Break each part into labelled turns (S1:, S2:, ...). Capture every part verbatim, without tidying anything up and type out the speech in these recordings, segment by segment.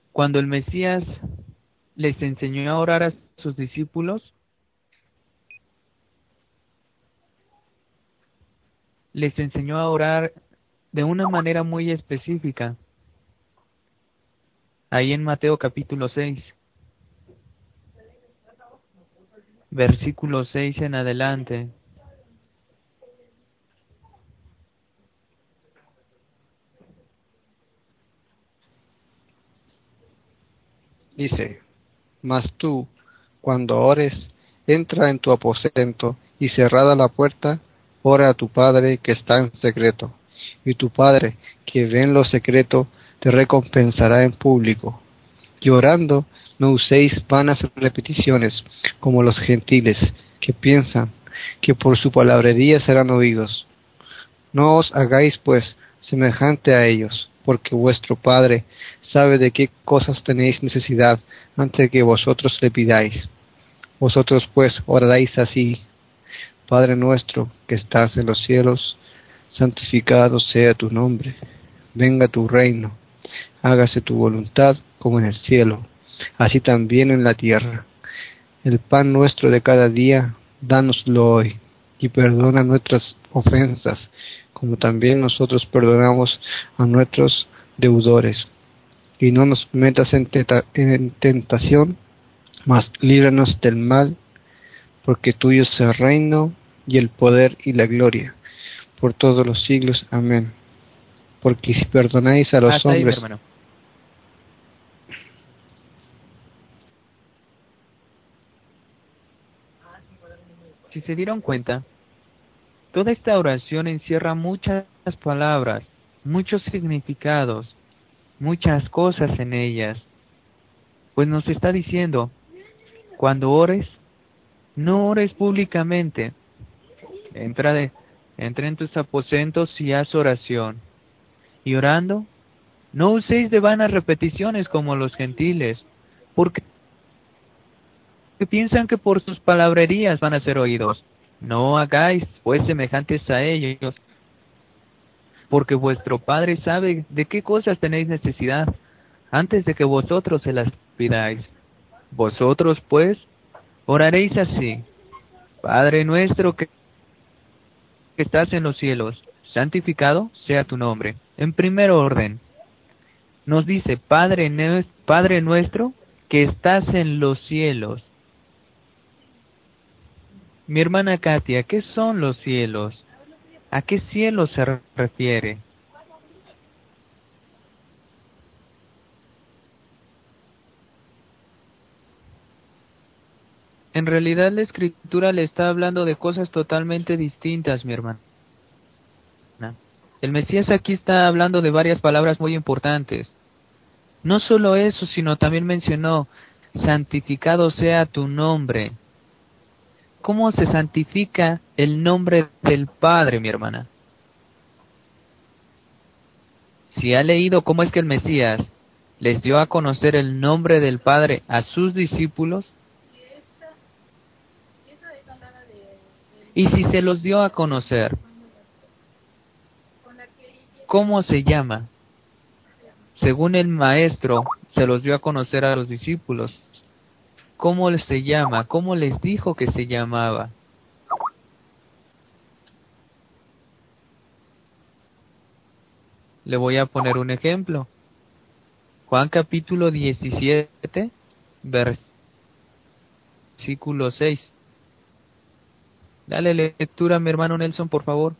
S1: Cuando el Mesías les enseñó a orar a sus discípulos, les enseñó a orar de una manera muy específica. Ahí en Mateo capítulo seis, versículo seis en adelante.
S2: Dice: Mas tú, cuando ores, entra en tu aposento, y cerrada la puerta, ora a tu Padre que está en secreto, y tu Padre, que ve en lo secreto, te recompensará en público. Y orando, no uséis vanas repeticiones, como los gentiles, que piensan que por su palabrería serán oídos. No os hagáis, pues, semejante a ellos, porque vuestro Padre sabe de qué cosas tenéis necesidad antes que vosotros le pidáis. Vosotros, pues, oraréis así: Padre nuestro que estás en los cielos, santificado sea tu nombre. Venga tu reino. Hágase tu voluntad como en el cielo, así también en la tierra. El pan nuestro de cada día, dánoslo hoy, y perdona nuestras ofensas, como también nosotros perdonamos a nuestros deudores. Y no nos metas en, teta, en tentación, mas líbranos del mal, porque tuyo es el reino, y el poder y la gloria, por todos los siglos. Amén. Porque si perdonáis a los
S1: Hasta ahí, mi
S2: hombres...
S1: hermano. Si se dieron cuenta, toda esta oración encierra muchas palabras, muchos significados, muchas cosas en ellas. Pues nos está diciendo, cuando ores, no ores públicamente. Entra, de, entra en tus aposentos y haz oración. Y orando, no uséis de vanas repeticiones como los gentiles, porque piensan que por sus palabrerías van a ser oídos. No hagáis, pues, semejantes a ellos, porque vuestro Padre sabe de qué cosas tenéis necesidad, antes de que vosotros se las pidáis. Vosotros, pues, oraréis así: Padre nuestro que estás en los cielos, santificado sea tu nombre. En primer orden, nos dice, Padre, Padre nuestro que estás en los cielos. Mi hermana Katia, ¿qué son los cielos? ¿A qué cielo se refiere? En realidad la escritura le está hablando de cosas totalmente distintas, mi hermana. El Mesías aquí está hablando de varias palabras muy importantes. No solo eso, sino también mencionó, santificado sea tu nombre. ¿Cómo se santifica el nombre del Padre, mi hermana? Si ha leído cómo es que el Mesías les dio a conocer el nombre del Padre a sus discípulos, y si se los dio a conocer, ¿cómo se llama? Según el Maestro, se los dio a conocer a los discípulos. ¿Cómo se llama? ¿Cómo les dijo que se llamaba? Le voy a poner un ejemplo. Juan capítulo diecisiete, versículo seis. Dale lectura a mi hermano Nelson, por favor.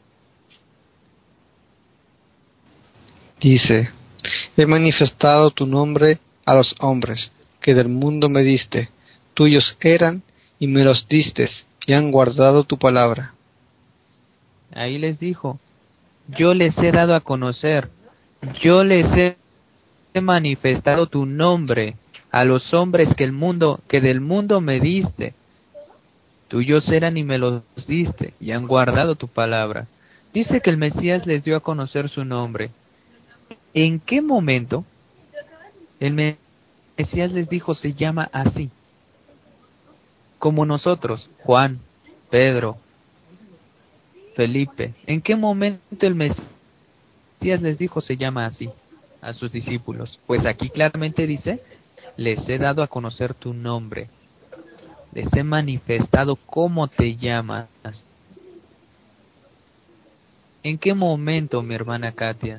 S2: Dice: He manifestado tu nombre a los hombres, que del mundo me diste. Tuyos eran, y me los diste, y han guardado tu palabra.
S1: Ahí les dijo, yo les he dado a conocer, yo les he manifestado tu nombre a los hombres que el mundo, que del mundo me diste. Tuyos eran y me los diste, y han guardado tu palabra. Dice que el Mesías les dio a conocer su nombre. ¿En qué momento el Mesías les dijo se llama así? Como nosotros, Juan, Pedro, Felipe. ¿En qué momento el Mesías les dijo se llama así? a sus discípulos? Pues aquí claramente dice, les he dado a conocer tu nombre, les he manifestado cómo te llamas. ¿En qué momento, mi hermana Katia?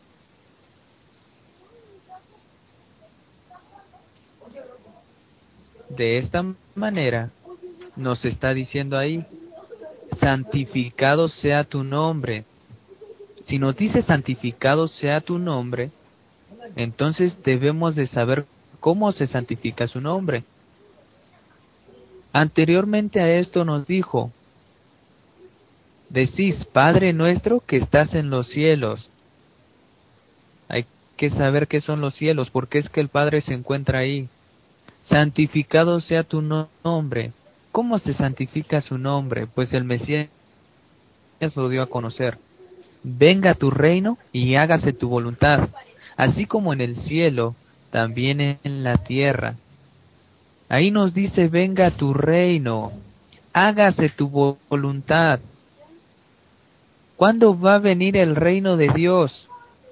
S1: De esta manera nos está diciendo ahí, santificado sea tu nombre. Si nos dice santificado sea tu nombre, entonces debemos de saber cómo se santifica su nombre. Anteriormente a esto nos dijo, decís, Padre nuestro que estás en los cielos. Hay que saber qué son los cielos, porque es que el Padre se encuentra ahí. Santificado sea tu no- nombre. ¿Cómo se santifica su nombre? Pues el Mesías lo dio a conocer. Venga tu reino y hágase tu voluntad, así como en el cielo, también en la tierra. Ahí nos dice, venga tu reino, hágase tu vo- voluntad. ¿Cuándo va a venir el reino de Dios?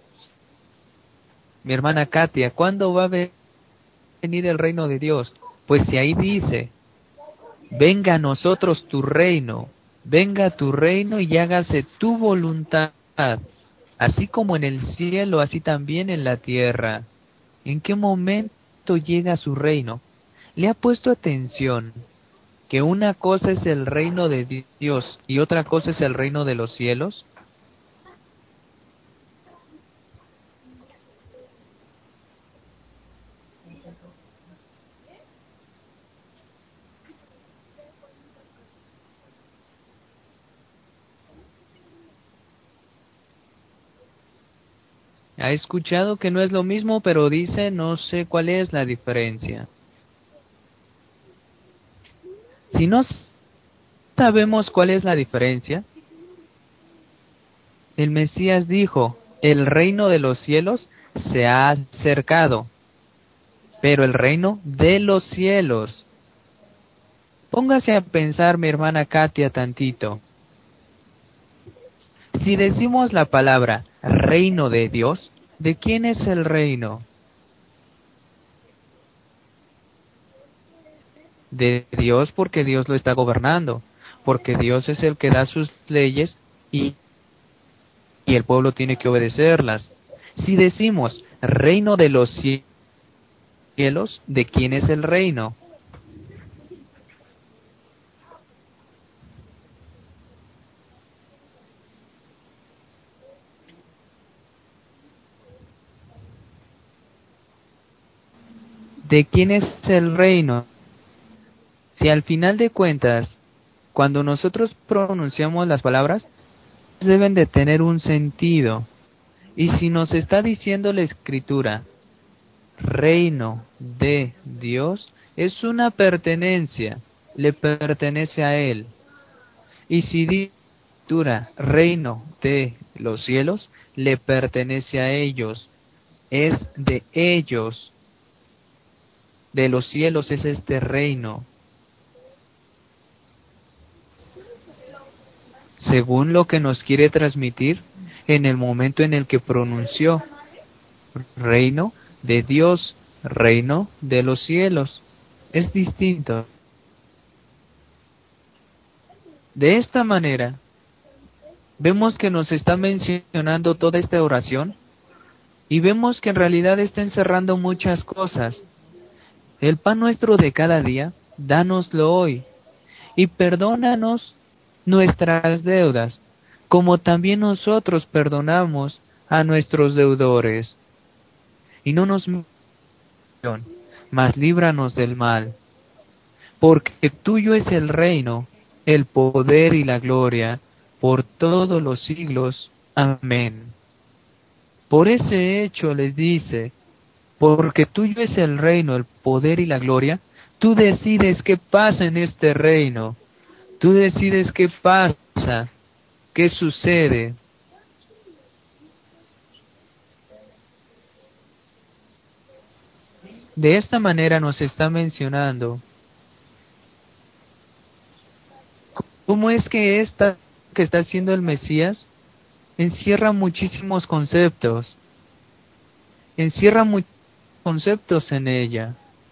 S1: Mi hermana Katia, ¿cuándo va a ve- venir el reino de Dios? Pues si ahí dice, venga a nosotros tu reino, venga tu reino y hágase tu voluntad, así como en el cielo, así también en la tierra. ¿En qué momento llega su reino? ¿Le ha puesto atención que una cosa es el reino de Dios y otra cosa es el reino de los cielos? Ha escuchado que no es lo mismo, pero dice no sé cuál es la diferencia. Si no sabemos cuál es la diferencia, el Mesías dijo, el reino de los cielos se ha acercado, pero el reino de los cielos. Póngase a pensar, mi hermana Katia, tantito. Si decimos la palabra reino de Dios, ¿de quién es el reino? De Dios, porque Dios lo está gobernando, porque Dios es el que da sus leyes y, y el pueblo tiene que obedecerlas. Si decimos reino de los cielos, ¿de quién es el reino? ¿De quién es el reino? Si al final de cuentas, cuando nosotros pronunciamos las palabras, deben de tener un sentido. Y si nos está diciendo la Escritura, reino de Dios, es una pertenencia, le pertenece a Él. Y si dice Escritura, reino de los cielos, le pertenece a ellos, es de ellos, de los cielos es este reino. Según lo que nos quiere transmitir en el momento en el que pronunció reino de Dios, reino de los cielos. Es distinto. De esta manera, vemos que nos está mencionando toda esta oración y vemos que en realidad está encerrando muchas cosas. El pan nuestro de cada día, dánoslo hoy y perdónanos nuestras deudas, como también nosotros perdonamos a nuestros deudores. Y no nos mas líbranos del mal, porque tuyo es el reino, el poder y la gloria, por todos los siglos. Amén. Por ese hecho les dice, porque tuyo es el reino, el poder y la gloria, tú decides qué pasa en este reino, tú decides qué pasa, qué sucede. De esta manera nos está mencionando cómo es que esta que está haciendo el Mesías encierra muchísimos conceptos. encierra muchos conceptos en ella.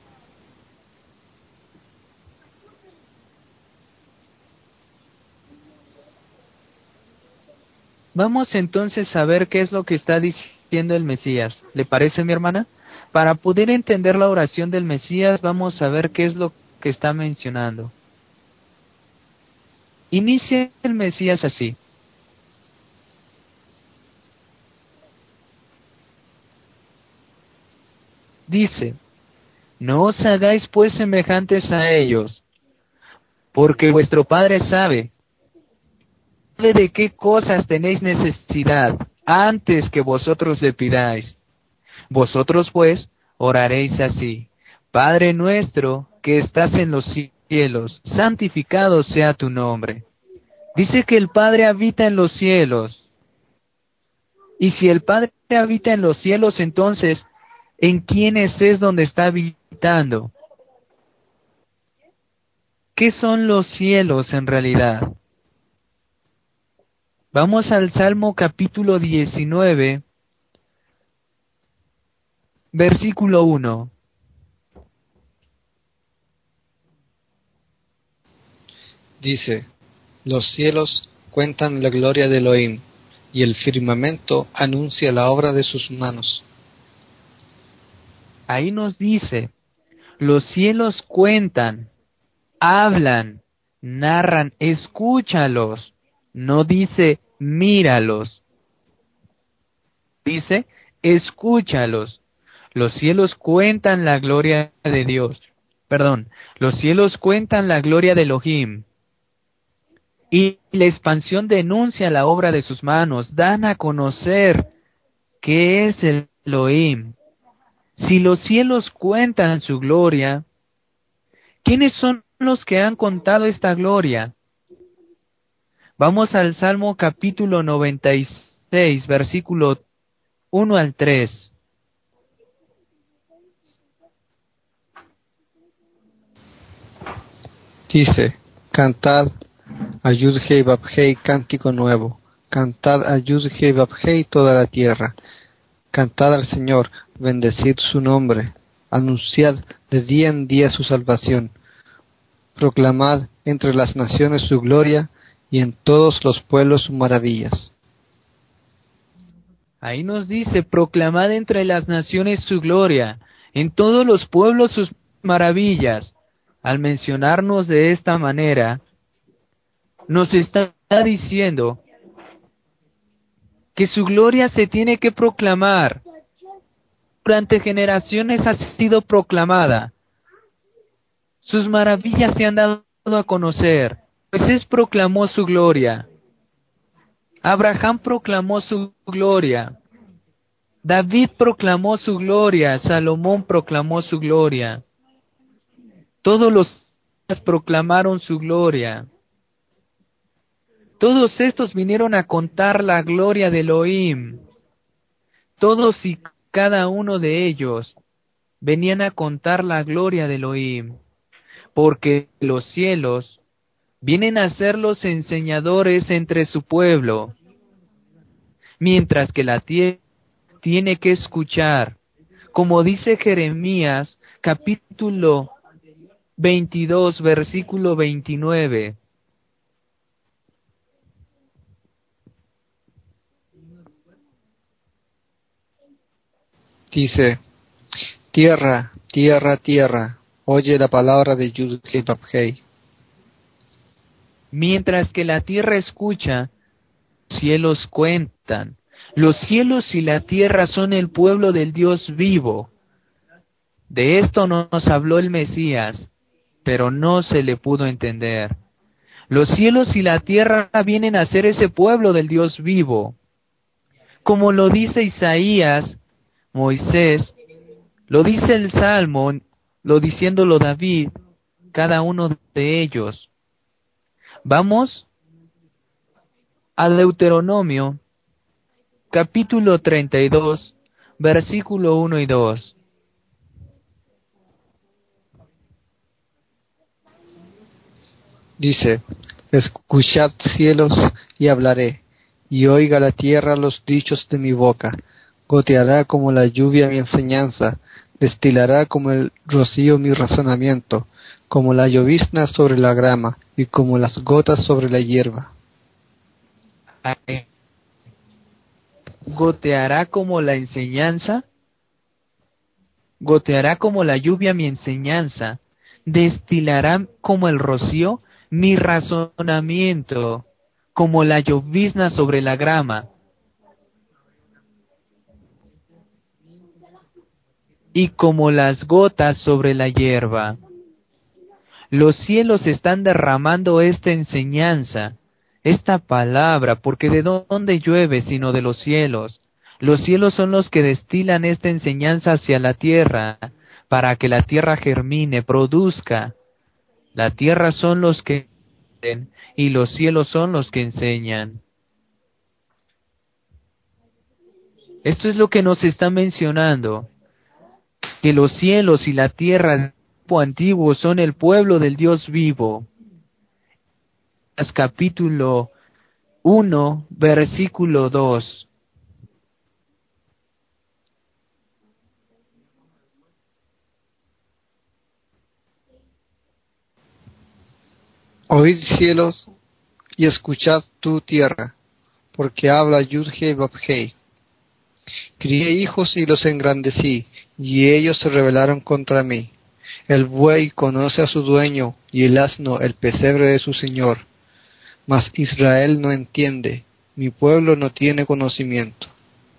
S1: Vamos entonces a ver qué es lo que está diciendo el Mesías. ¿Le parece, mi hermana? Para poder entender la oración del Mesías, vamos a ver qué es lo que está mencionando. Inicia el Mesías así. Dice, no os hagáis pues semejantes a ellos, porque vuestro Padre sabe, sabe de qué cosas tenéis necesidad antes que vosotros le pidáis. Vosotros pues oraréis así: Padre nuestro que estás en los cielos, santificado sea tu nombre. Dice que el Padre habita en los cielos. Y si el Padre habita en los cielos, entonces, ¿en quiénes es donde está habitando? ¿Qué son los cielos en realidad? Vamos al Salmo capítulo diecinueve, versículo uno.
S2: Dice: los cielos cuentan la gloria de Elohim, y el firmamento anuncia la obra de sus manos.
S1: Ahí nos dice, los cielos cuentan, hablan, narran, escúchalos. No dice míralos. Dice, escúchalos. Los cielos cuentan la gloria de Dios. Perdón, los cielos cuentan la gloria de Elohim. Y la expansión denuncia la obra de sus manos, dan a conocer qué es el Elohim. Si los cielos cuentan su gloria, ¿quiénes son los que han contado esta gloria? Vamos al Salmo capítulo noventa y seis, versículo uno al tres.
S2: Dice: cantad a Yud-Hei Vab-Hei cántico nuevo, cantad a Yud-Hei Vab-Hei toda la tierra, cantad al Señor, bendecid su nombre, anunciad de día en día su salvación, proclamad entre las naciones su gloria, y en todos los pueblos sus maravillas.
S1: Ahí nos dice, proclamad entre las naciones su gloria, en todos los pueblos sus maravillas. Al mencionarnos de esta manera, nos está diciendo que su gloria se tiene que proclamar. Durante generaciones ha sido proclamada. Sus maravillas se han dado a conocer. Moisés proclamó su gloria. Abraham proclamó su gloria. David proclamó su gloria. Salomón proclamó su gloria. Todos los proclamaron su gloria. Todos estos vinieron a contar la gloria de Elohim. Todos y cada uno de ellos venían a contar la gloria de Elohim, porque los cielos vienen a ser los enseñadores entre su pueblo, mientras que la tierra tiene que escuchar, como dice Jeremías capítulo veintidós, versículo veintinueve.
S2: Dice: tierra, tierra, tierra, oye la palabra de Yud-Hei Vab-Hei.
S1: Mientras que la tierra escucha, los cielos cuentan. Los cielos y la tierra son el pueblo del Dios vivo. De esto nos habló el Mesías, pero no se le pudo entender. Los cielos y la tierra vienen a ser ese pueblo del Dios vivo. Como lo dice Isaías, Moisés, lo dice el Salmo, lo diciéndolo David, cada uno de ellos. Vamos a Deuteronomio, capítulo treinta y dos, versículo uno y dos.
S2: Dice: escuchad cielos y hablaré, y oiga la tierra los dichos de mi boca, Goteará como la lluvia mi enseñanza, destilará como el rocío mi razonamiento, como la llovizna sobre la grama y como las gotas sobre la hierba.
S1: Goteará como la enseñanza, goteará como la lluvia mi enseñanza, destilará como el rocío mi razonamiento, como la llovizna sobre la grama. Y como las gotas sobre la hierba. Los cielos están derramando esta enseñanza, esta palabra, porque ¿de dónde llueve sino de los cielos? Los cielos son los que destilan esta enseñanza hacia la tierra, para que la tierra germine, produzca. La tierra son los que den, y los cielos son los que enseñan. Esto es lo que nos está mencionando, que los cielos y la tierra del tiempo antiguo son el pueblo del Dios vivo. Capítulo uno, versículo dos.
S2: Oíd cielos y escuchad tu tierra, porque habla Yud-Heh Vav-Heh. Crié hijos y los engrandecí, y ellos se rebelaron contra mí. El buey conoce a su dueño, y el asno el pesebre de su señor. Mas Israel no entiende, mi pueblo no tiene conocimiento.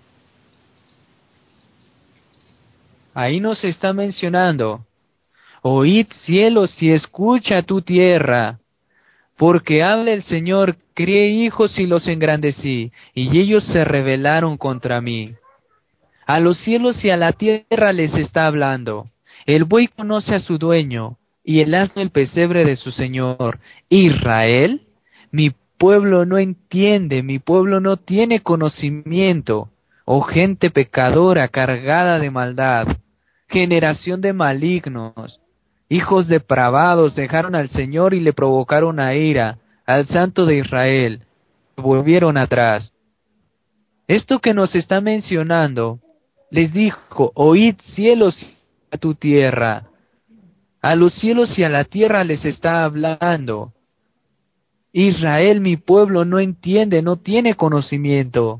S1: Ahí nos está mencionando, oíd cielos y escucha tu tierra, porque habla el Señor, crié hijos y los engrandecí, y ellos se rebelaron contra mí. A los cielos y a la tierra les está hablando. El buey conoce a su dueño, y el asno el pesebre de su señor. Israel, mi pueblo no entiende, mi pueblo no tiene conocimiento. Oh gente pecadora cargada de maldad, generación de malignos, hijos depravados dejaron al Señor y le provocaron a ira, al Santo de Israel, volvieron atrás. Esto que nos está mencionando, les dijo, oíd cielos y a tu tierra. A los cielos y a la tierra les está hablando. Israel, mi pueblo, no entiende, no tiene conocimiento.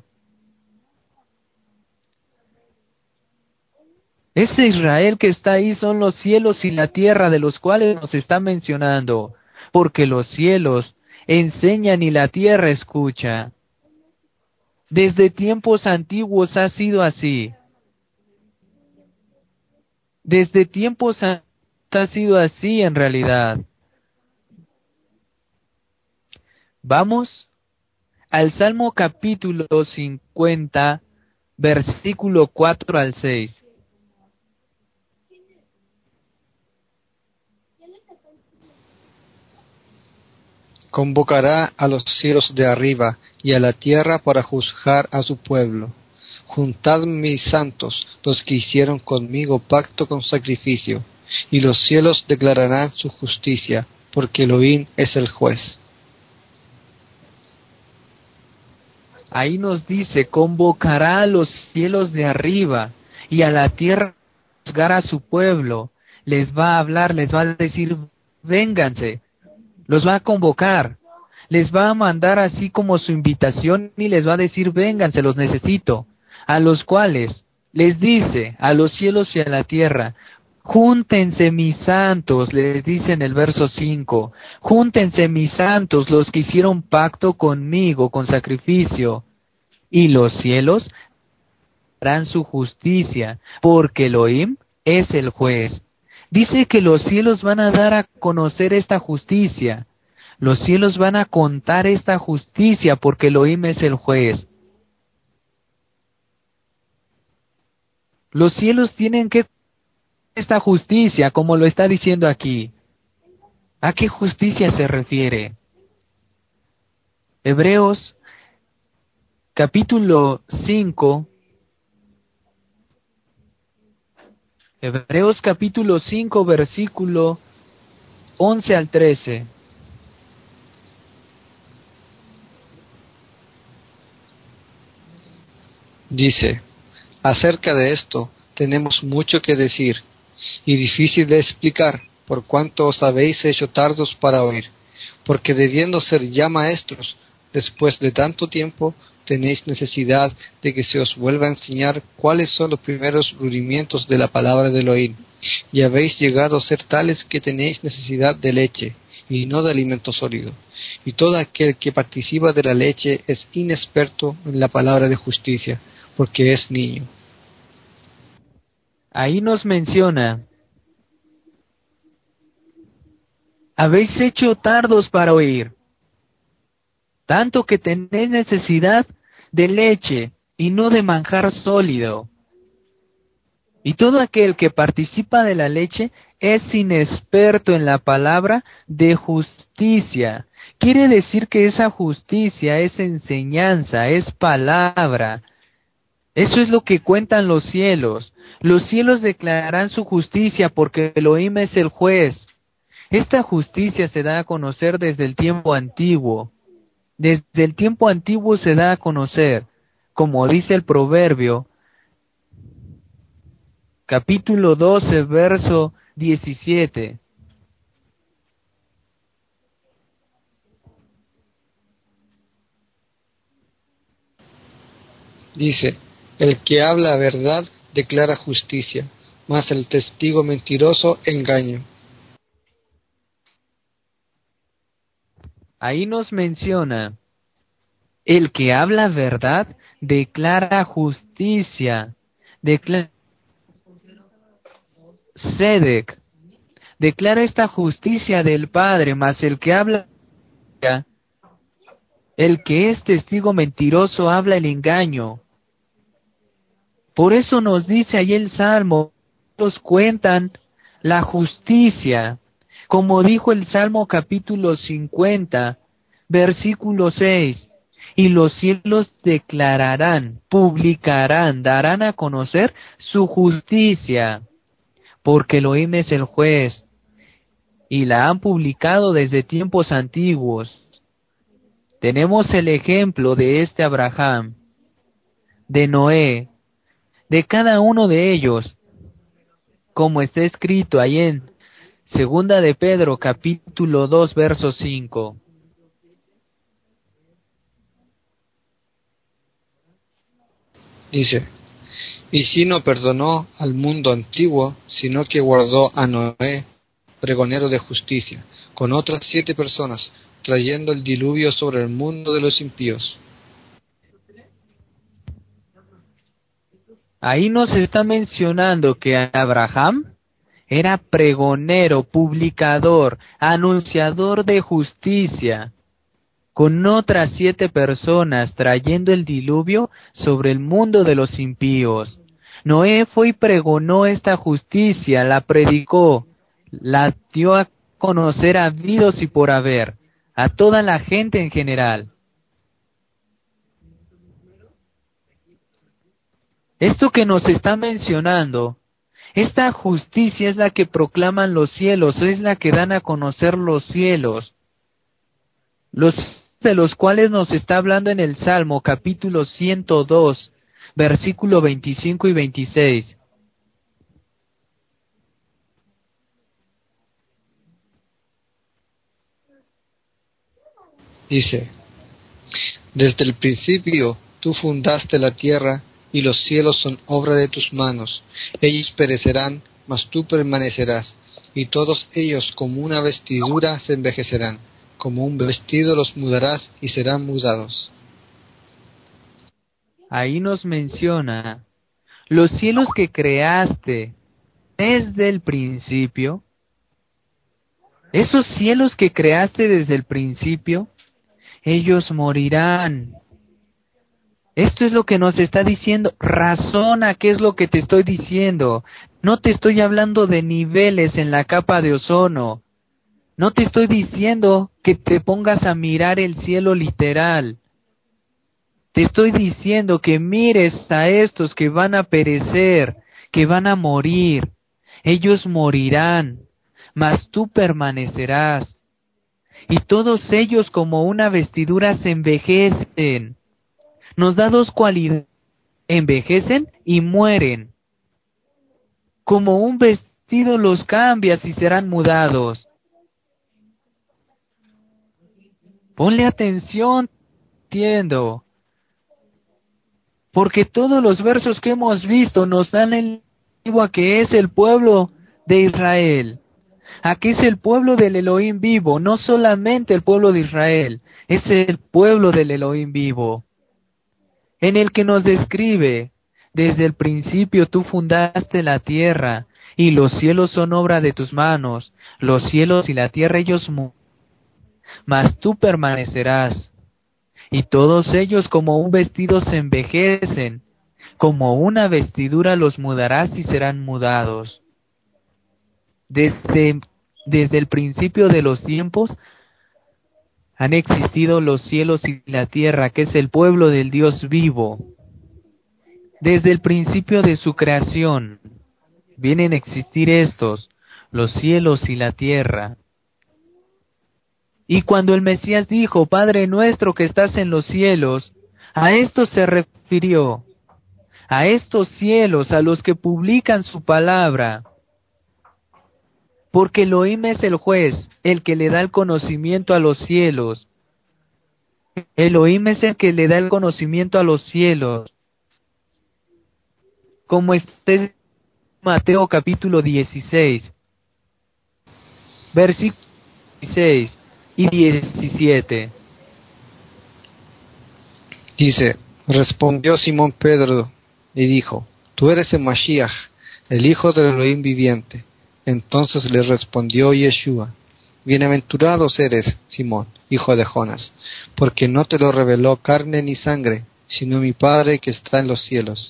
S1: Ese Israel que está ahí son los cielos y la tierra de los cuales nos está mencionando, porque los cielos enseñan y la tierra escucha. Desde tiempos antiguos ha sido así. Desde tiempos antiguos ha sido así en realidad. Vamos al Salmo capítulo cincuenta, versículo cuatro al seis.
S2: Convocará a los cielos de arriba y a la tierra para juzgar a su pueblo. Juntad mis santos, los que hicieron conmigo pacto con sacrificio, y los cielos declararán su justicia, porque Elohim es el juez.
S1: Ahí nos dice, convocará a los cielos de arriba y a la tierra para juzgar a su pueblo. Les va a hablar, les va a decir, vénganse. Los va a convocar. Les va a mandar así como su invitación y les va a decir, vénganse, los necesito. A los cuales les dice, a los cielos y a la tierra, júntense mis santos, les dice en el verso cinco, júntense mis santos, los que hicieron pacto conmigo con sacrificio, y los cielos harán su justicia, porque Elohim es el juez. Dice que los cielos van a dar a conocer esta justicia. Los cielos van a contar esta justicia porque Elohim es el juez. Los cielos tienen que esta justicia, como lo está diciendo aquí. ¿A qué justicia se refiere? Hebreos capítulo cinco. Hebreos capítulo cinco, versículo once al trece.
S2: Dice, Acerca de esto tenemos mucho que decir, y difícil de explicar, por cuanto os habéis hecho tardos para oír, porque debiendo ser ya maestros, después de tanto tiempo, tenéis necesidad de que se os vuelva a enseñar cuáles son los primeros rudimientos de la palabra del oír, y habéis llegado a ser tales que tenéis necesidad de leche, y no de alimento sólido. Y todo aquel que participa de la leche es inexperto en la palabra de justicia, porque es niño.
S1: Ahí nos menciona, habéis hecho tardos para oír, tanto que tenéis necesidad de leche y no de manjar sólido. Y todo aquel que participa de la leche es inexperto en la palabra de justicia. Quiere decir que esa justicia es enseñanza, es palabra. Eso es lo que cuentan los cielos. Los cielos declararán su justicia porque Elohim es el juez. Esta justicia se da a conocer desde el tiempo antiguo. Desde el tiempo antiguo se da a conocer, como dice el proverbio, capítulo doce, verso diecisiete.
S2: Dice, el que habla verdad declara justicia, mas el testigo mentiroso engaño.
S1: Ahí nos menciona, el que habla verdad declara justicia, declara Sedec, declara esta justicia del Padre, mas el que habla, el que es testigo mentiroso habla el engaño. Por eso nos dice ahí el Salmo, nos cuentan la justicia, como dijo el Salmo capítulo cincuenta, versículo seis, y los cielos declararán, publicarán, darán a conocer su justicia, porque Elohim es el juez, y la han publicado desde tiempos antiguos. Tenemos el ejemplo de este Abraham, de Noé, de cada uno de ellos, como está escrito ahí en Segunda de Pedro, capítulo dos, verso cinco.
S2: Dice, y si no perdonó al mundo antiguo, sino que guardó a Noé, pregonero de justicia, con otras siete personas, trayendo el diluvio sobre el mundo de los impíos.
S1: Ahí nos está mencionando que Abraham era pregonero, publicador, anunciador de justicia, con otras siete personas trayendo el diluvio sobre el mundo de los impíos. Noé fue y pregonó esta justicia, la predicó, la dio a conocer a habidos y por haber, a toda la gente en general. Esto que nos está mencionando, esta justicia es la que proclaman los cielos, es la que dan a conocer los cielos, los de los cuales nos está hablando en el Salmo capítulo ciento dos, versículo veinticinco y veintiséis.
S2: Dice, desde el principio tú fundaste la tierra, y los cielos son obra de tus manos. Ellos perecerán, mas tú permanecerás, y todos ellos como una vestidura se envejecerán. Como un vestido los mudarás y serán mudados.
S1: Ahí nos menciona, los cielos que creaste desde el principio, esos cielos que creaste desde el principio, ellos morirán. Esto es lo que nos está diciendo. Razona qué es lo que te estoy diciendo. No te estoy hablando de niveles en la capa de ozono. No te estoy diciendo que te pongas a mirar el cielo literal. Te estoy diciendo que mires a estos que van a perecer, que van a morir. Ellos morirán, mas tú permanecerás. Y todos ellos como una vestidura se envejecen. Nos da dos cualidades envejecen y mueren. Como un vestido los cambias y serán mudados. Ponle atención, entiendo. Porque todos los versos que hemos visto nos dan el a que es el pueblo de Israel. Aquí es el pueblo del Elohim vivo, no solamente el pueblo de Israel, es el pueblo del Elohim vivo, en el que nos describe, desde el principio tú fundaste la tierra, y los cielos son obra de tus manos, los cielos y la tierra ellos mu mas tú permanecerás, y todos ellos como un vestido se envejecen, como una vestidura los mudarás y serán mudados. Desde, desde el principio de los tiempos han existido los cielos y la tierra, que es el pueblo del Dios vivo. Desde el principio de su creación vienen a existir estos, los cielos y la tierra. Y cuando el Mesías dijo, Padre nuestro que estás en los cielos, a esto se refirió, a estos cielos, a los que publican su palabra. Porque Elohim es el juez, el que le da el conocimiento a los cielos. Elohim es el que le da el conocimiento a los cielos. Como está en Mateo capítulo dieciséis, versículos dieciséis y diecisiete.
S2: Dice, respondió Simón Pedro y dijo, tú eres el Mashiach, el Hijo del Elohim viviente. Entonces le respondió Yeshua, bienaventurados eres, Simón, hijo de Jonás, porque no te lo reveló carne ni sangre, sino mi Padre que está en los cielos.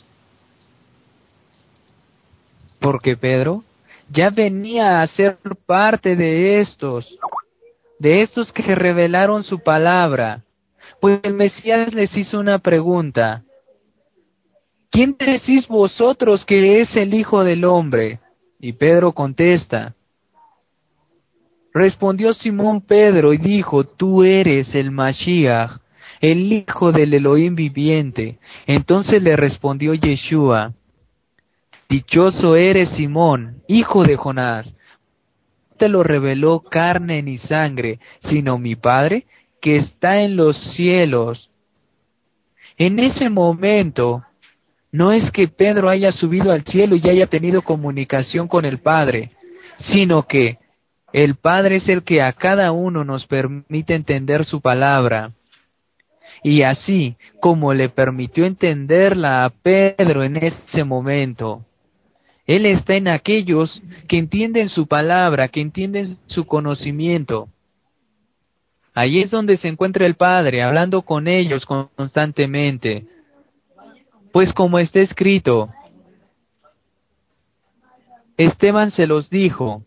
S1: Porque Pedro ya venía a ser parte de estos, de estos que revelaron su palabra, pues el Mesías les hizo una pregunta. ¿Quién decís vosotros que es el Hijo del Hombre? Y Pedro contesta. Respondió Simón Pedro y dijo, tú eres el Mashiach, el Hijo del Elohim viviente. Entonces le respondió Yeshua, dichoso eres Simón, hijo de Jonás, no te lo reveló carne ni sangre, sino mi Padre que está en los cielos. En ese momento, no es que Pedro haya subido al cielo y haya tenido comunicación con el Padre, sino que el Padre es el que a cada uno nos permite entender su palabra. Y así como le permitió entenderla a Pedro en ese momento, Él está en aquellos que entienden su palabra, que entienden su conocimiento. Ahí es donde se encuentra el Padre, hablando con ellos constantemente. Pues como está escrito, Esteban se los dijo.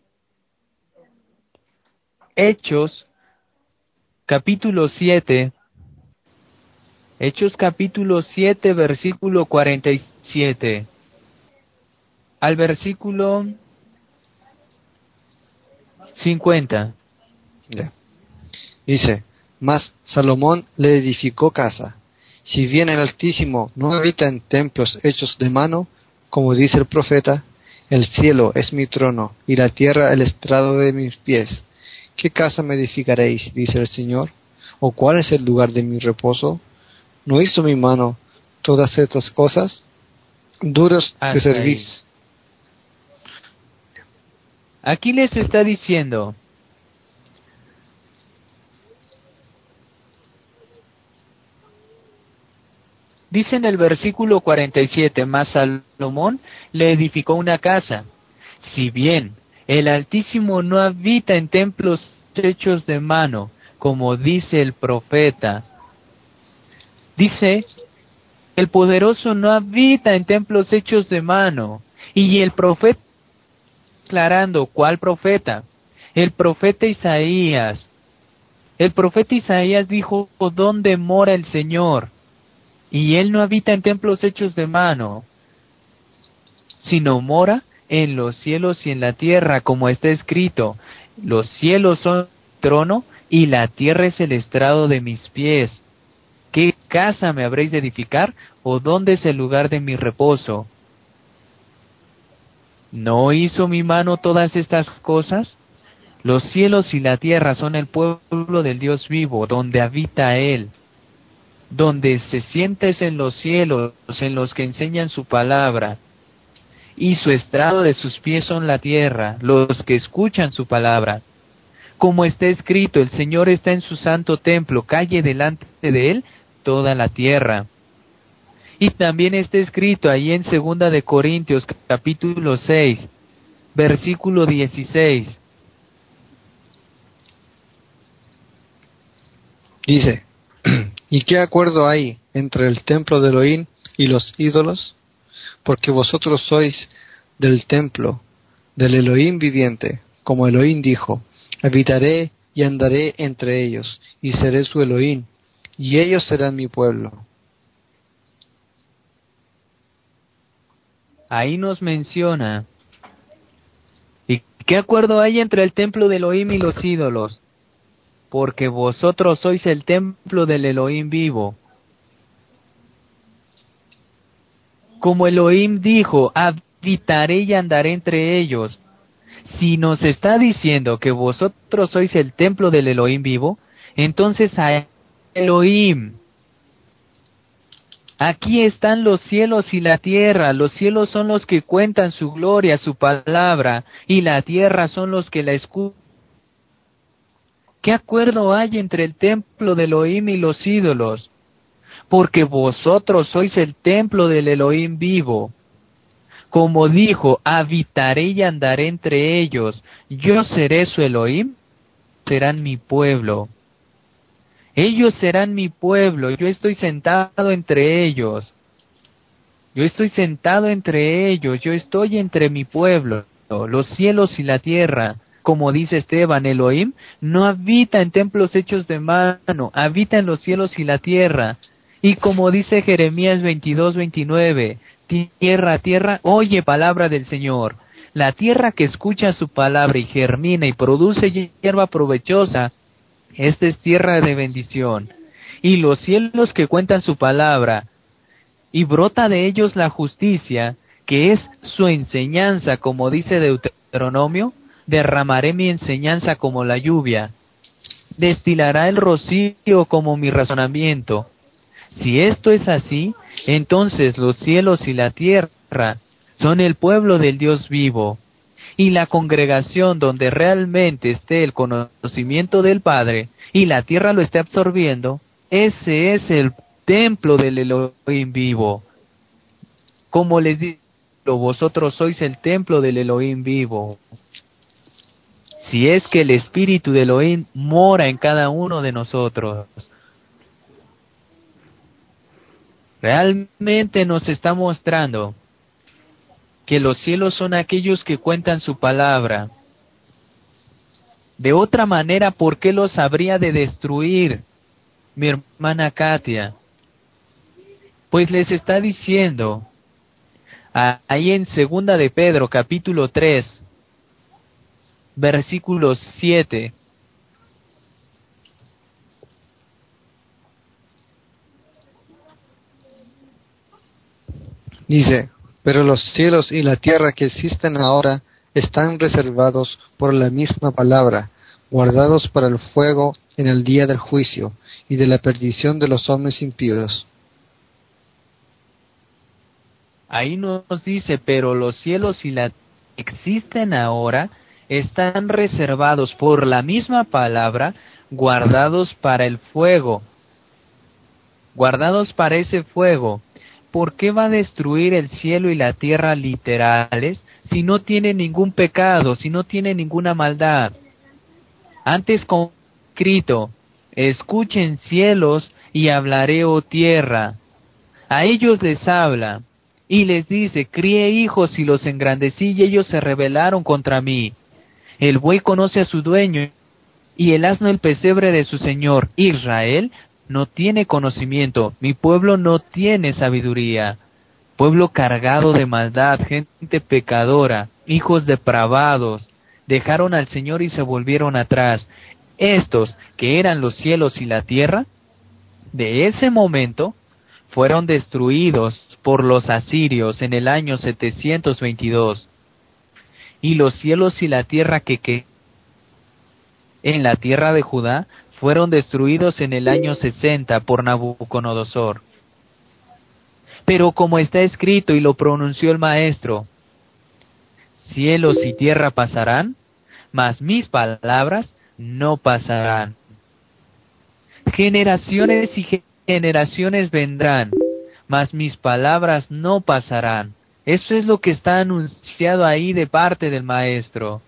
S1: Hechos, capítulo siete. Hechos capítulo siete, versículo cuarenta y siete. Al versículo cincuenta.
S2: Ya. Dice, mas Salomón le edificó casa. Si bien el Altísimo no habita en templos hechos de mano, como dice el profeta, el cielo es mi trono y la tierra el estrado de mis pies. ¿Qué casa me edificaréis? Dice el Señor. ¿O cuál es el lugar de mi reposo? ¿No hizo mi mano todas estas cosas? Duros te servís.
S1: Aquí les está diciendo, dice en el versículo cuarenta y siete, mas Salomón le edificó una casa. Si bien el Altísimo no habita en templos hechos de mano, como dice el profeta, dice, el poderoso no habita en templos hechos de mano, y el profeta, declarando, ¿cuál profeta? El profeta Isaías. El profeta Isaías dijo, ¿dónde mora el Señor? Y Él no habita en templos hechos de mano, sino mora en los cielos y en la tierra, como está escrito, los cielos son mi trono y la tierra es el estrado de mis pies. ¿Qué casa me habréis de edificar? ¿O dónde es el lugar de mi reposo? ¿No hizo mi mano todas estas cosas? Los cielos y la tierra son el pueblo del Dios vivo, donde habita Él. Donde se sienta es en los cielos, en los que enseñan su palabra. Y su estrado de sus pies son la tierra, los que escuchan su palabra. Como está escrito, el Señor está en su santo templo, calle delante de Él toda la tierra. Y también está escrito ahí en Segunda de Corintios, capítulo seis, versículo dieciséis.
S2: Dice, ¿y qué acuerdo hay entre el templo de Elohim y los ídolos? Porque vosotros sois del templo del Elohim viviente, como Elohim dijo, habitaré y andaré entre ellos, y seré su Elohim, y ellos serán mi pueblo.
S1: Ahí nos menciona, ¿y qué acuerdo hay entre el templo de Elohim y los ídolos? Porque vosotros sois el templo del Elohim vivo. Como Elohim dijo, habitaré y andaré entre ellos. Si nos está diciendo que vosotros sois el templo del Elohim vivo, entonces a Elohim. Aquí están los cielos y la tierra. Los cielos son los que cuentan su gloria, su palabra, y la tierra son los que la escuchan. ¿Qué acuerdo hay entre el templo del Elohim y los ídolos? Porque vosotros sois el templo del Elohim vivo. Como dijo, habitaré y andaré entre ellos. Yo seré su Elohim, serán mi pueblo. Ellos serán mi pueblo, yo estoy sentado entre ellos. Yo estoy sentado entre ellos, yo estoy entre mi pueblo. Los cielos y la tierra, como dice Esteban, Elohim no habita en templos hechos de mano, habita en los cielos y la tierra. Y como dice Jeremías veintidós, veintinueve, tierra, tierra, oye palabra del Señor. La tierra que escucha su palabra y germina y produce hierba provechosa, esta es tierra de bendición. Y los cielos que cuentan su palabra, y brota de ellos la justicia, que es su enseñanza, como dice Deuteronomio, derramaré mi enseñanza como la lluvia, destilará el rocío como mi razonamiento. Si esto es así, entonces los cielos y la tierra son el pueblo del Dios vivo, y la congregación donde realmente esté el conocimiento del Padre, y la tierra lo esté absorbiendo, ese es el templo del Elohim vivo. Como les digo, vosotros sois el templo del Elohim vivo. Si es que el Espíritu de Elohim mora en cada uno de nosotros. Realmente nos está mostrando que los cielos son aquellos que cuentan su palabra. De otra manera, ¿por qué los habría de destruir, mi hermana Katia? Pues les está diciendo, ahí en Segunda de Pedro, capítulo tres, versículo siete,
S2: Dice, pero los cielos y la tierra que existen ahora están reservados por la misma palabra, guardados para el fuego en el día del juicio y de la perdición de los hombres impíos.
S1: ahí nos dice, pero los cielos y la tierra que existen ahora están reservados por la misma palabra, guardados para el fuego, guardados para ese fuego. ¿Por qué va a destruir el cielo y la tierra literales si no tiene ningún pecado, si no tiene ninguna maldad? Antes como escrito, escuchen cielos y hablaré, oh tierra. A ellos les habla y les dice, crié hijos y los engrandecí y ellos se rebelaron contra mí. El buey conoce a su dueño y el asno el pesebre de su señor. Israel no tiene conocimiento, mi pueblo no tiene sabiduría. Pueblo cargado de maldad, gente pecadora, hijos depravados, dejaron al Señor y se volvieron atrás. Estos, que eran los cielos y la tierra, de ese momento fueron destruidos por los asirios en el año setecientos veintidós, y los cielos y la tierra que quedaron en la tierra de Judá fueron destruidos en el año sesenta por Nabucodonosor. Pero como está escrito y lo pronunció el Maestro, cielos y tierra pasarán, mas mis palabras no pasarán. Generaciones y generaciones vendrán, mas mis palabras no pasarán. Eso es lo que está anunciado ahí de parte del Maestro.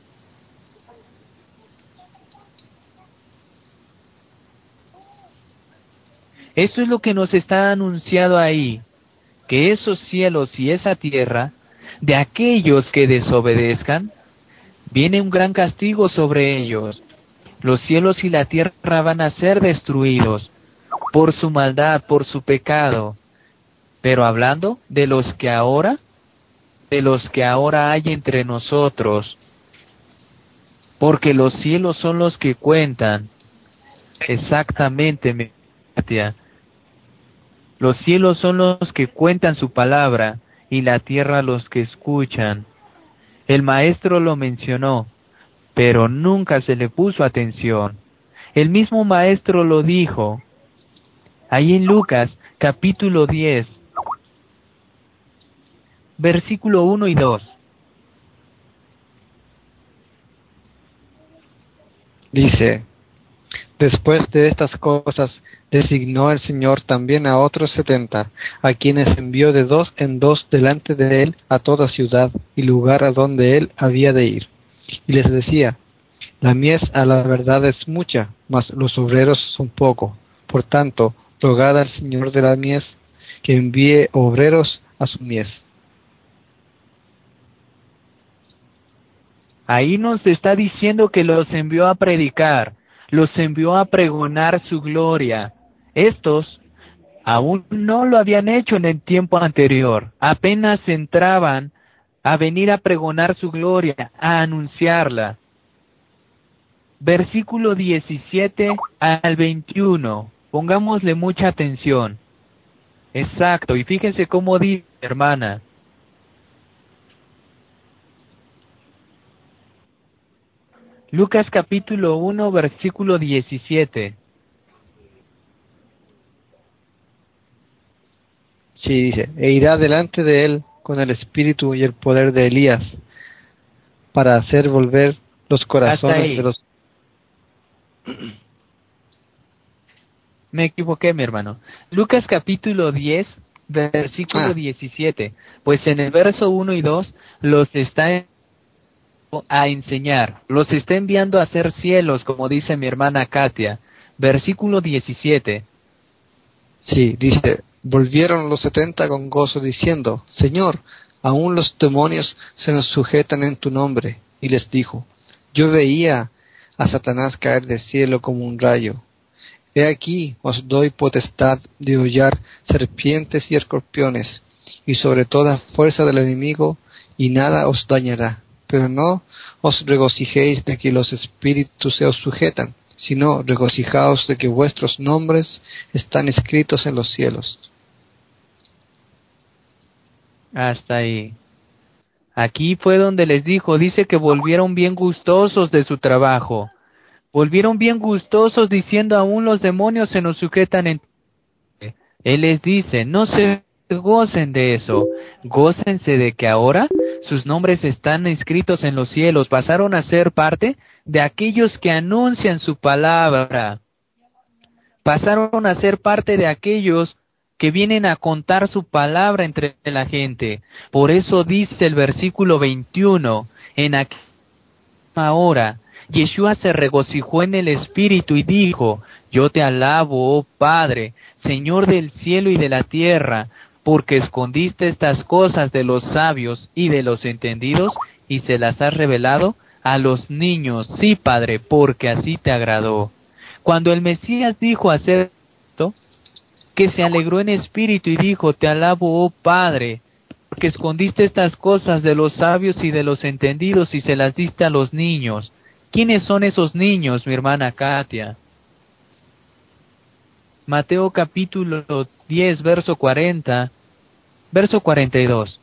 S1: Eso es lo que nos está anunciado ahí, que esos cielos y esa tierra, de aquellos que desobedezcan, viene un gran castigo sobre ellos. Los cielos y la tierra van a ser destruidos por su maldad, por su pecado. Pero hablando de los que ahora, de los que ahora hay entre nosotros, porque los cielos son los que cuentan. Exactamente, mi Katia. Los cielos son los que cuentan su palabra y la tierra los que escuchan. El Maestro lo mencionó, pero nunca se le puso atención. El mismo Maestro lo dijo. Ahí en Lucas, capítulo diez, versículo uno y dos.
S2: Dice: después de estas cosas designó el Señor también a otros setenta, a quienes envió de dos en dos delante de él a toda ciudad y lugar a donde él había de ir. Y les decía: la mies a la verdad es mucha, mas los obreros son pocos. Por tanto, rogad al Señor de la mies que envíe obreros a su mies.
S1: Ahí nos está diciendo que los envió a predicar, los envió a pregonar su gloria. Estos aún no lo habían hecho en el tiempo anterior, apenas entraban a venir a pregonar su gloria, a anunciarla. Versículo diecisiete al veintiuno, pongámosle mucha atención. Exacto, y fíjense cómo dice, hermana. Lucas capítulo uno, versículo diecisiete.
S2: Sí, dice: e irá delante de él con el espíritu y el poder de Elías, para hacer volver los corazones de los...
S1: Me equivoqué, mi hermano. Lucas capítulo diez, versículo
S2: Ah.
S1: diecisiete. Pues en el verso uno y dos los está a enseñar, los está enviando a hacer cielos, como dice mi hermana Katia. Versículo diecisiete.
S2: Sí, dice: volvieron los setenta con gozo diciendo: Señor, aún los demonios se nos sujetan en tu nombre. Y les dijo: yo veía a Satanás caer del cielo como un rayo. He aquí os doy potestad de hollar serpientes y escorpiones, y sobre toda fuerza del enemigo, y nada os dañará. Pero no os regocijéis de que los espíritus se os sujetan, sino regocijaos de que vuestros nombres están escritos en los cielos.
S1: Hasta ahí. Aquí fue donde les dijo, dice que volvieron bien gustosos de su trabajo. Volvieron bien gustosos diciendo: aún los demonios se nos sujetan en... Él les dice: no se gocen de eso, gócense de que ahora sus nombres están escritos en los cielos, pasaron a ser parte de aquellos que anuncian su palabra, pasaron a ser parte de aquellos que vienen a contar su palabra entre la gente. Por eso dice el versículo veintiuno, en aquella hora Yeshua se regocijó en el Espíritu y dijo: yo te alabo, oh Padre, Señor del cielo y de la tierra, porque escondiste estas cosas de los sabios y de los entendidos y se las has revelado a los niños. Sí, Padre, porque así te agradó. Cuando el Mesías dijo hacer esto, que se alegró en espíritu y dijo: te alabo, oh Padre, porque escondiste estas cosas de los sabios y de los entendidos y se las diste a los niños. ¿Quiénes son esos niños, mi hermana Katia? Mateo capítulo diez, verso cuarenta, verso cuarenta y dos.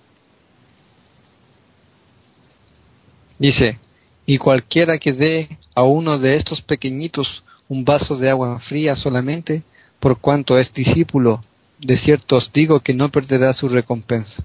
S2: Dice, y cualquiera que dé a uno de estos pequeñitos un vaso de agua fría solamente, por cuanto es discípulo, de cierto os digo que no perderá su recompensa.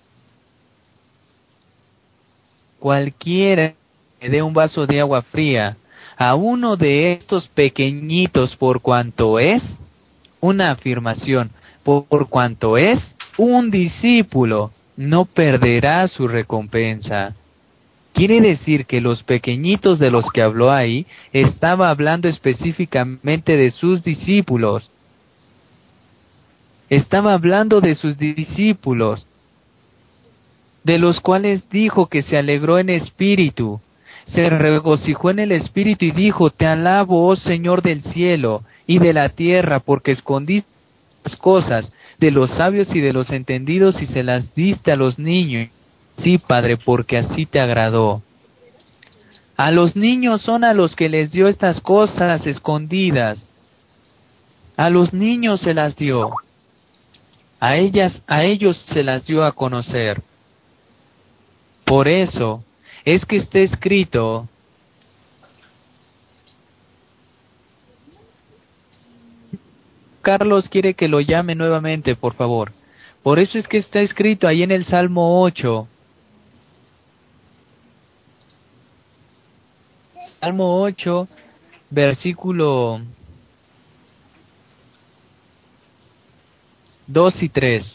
S1: Cualquiera que dé un vaso de agua fría a uno de estos pequeñitos por cuanto es una afirmación, por, por cuanto es un discípulo, no perderá su recompensa. Quiere decir que los pequeñitos de los que habló ahí estaba hablando específicamente de sus discípulos. Estaba hablando de sus discípulos, de los cuales dijo que se alegró en espíritu, se regocijó en el espíritu y dijo, te alabo, oh Señor del cielo y de la tierra, porque escondiste las cosas de los sabios y de los entendidos y se las diste a los niños. Sí, Padre, porque así te agradó. A los niños son a los que les dio estas cosas escondidas. A los niños se las dio. A ellas, a ellos se las dio a conocer. Por eso es que está escrito, Carlos quiere que lo llame nuevamente, por favor. Por eso es que está escrito ahí en el Salmo ocho. Salmo ocho, versículo dos y tres.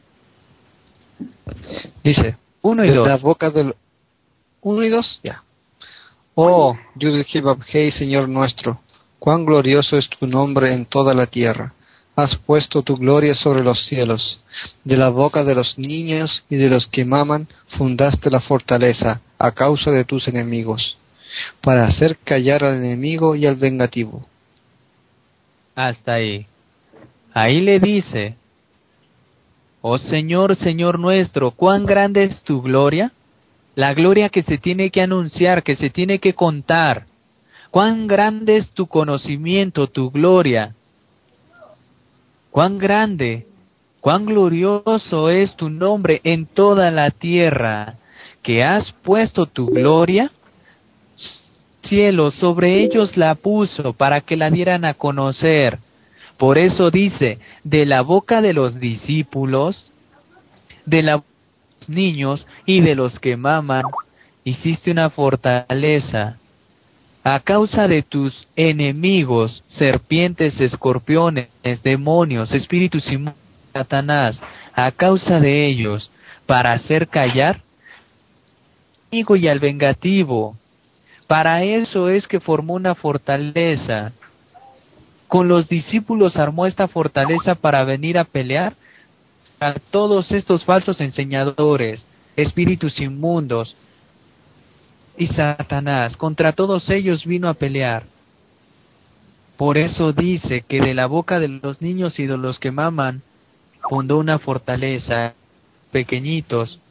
S2: Dice,
S1: uno y
S2: de
S1: dos.
S2: la boca del... uno y dos, ya. Oh, Yudel Hey, Señor nuestro, cuán glorioso es tu nombre en toda la tierra. Has puesto tu gloria sobre los cielos. De la boca de los niños y de los que maman fundaste la fortaleza a causa de tus enemigos, para hacer callar al enemigo y al vengativo.
S1: Hasta ahí. Ahí le dice, oh Señor, Señor nuestro, cuán grande es tu gloria, la gloria que se tiene que anunciar, que se tiene que contar. Cuán grande es tu conocimiento, tu gloria. Cuán grande, cuán glorioso es tu nombre en toda la tierra, que has puesto tu gloria, cielo, sobre ellos la puso para que la dieran a conocer. Por eso dice, de la boca de los discípulos, de los niños y de los que maman, hiciste una fortaleza. A causa de tus enemigos, serpientes, escorpiones, demonios, espíritus inmundos, Satanás, a causa de ellos, para hacer callar al enemigo y al vengativo. Para eso es que formó una fortaleza. Con los discípulos armó esta fortaleza para venir a pelear a todos estos falsos enseñadores, espíritus inmundos y Satanás. Contra todos ellos vino a pelear. Por eso dice que de la boca de los niños y de los que maman fundó una fortaleza, pequeñitos.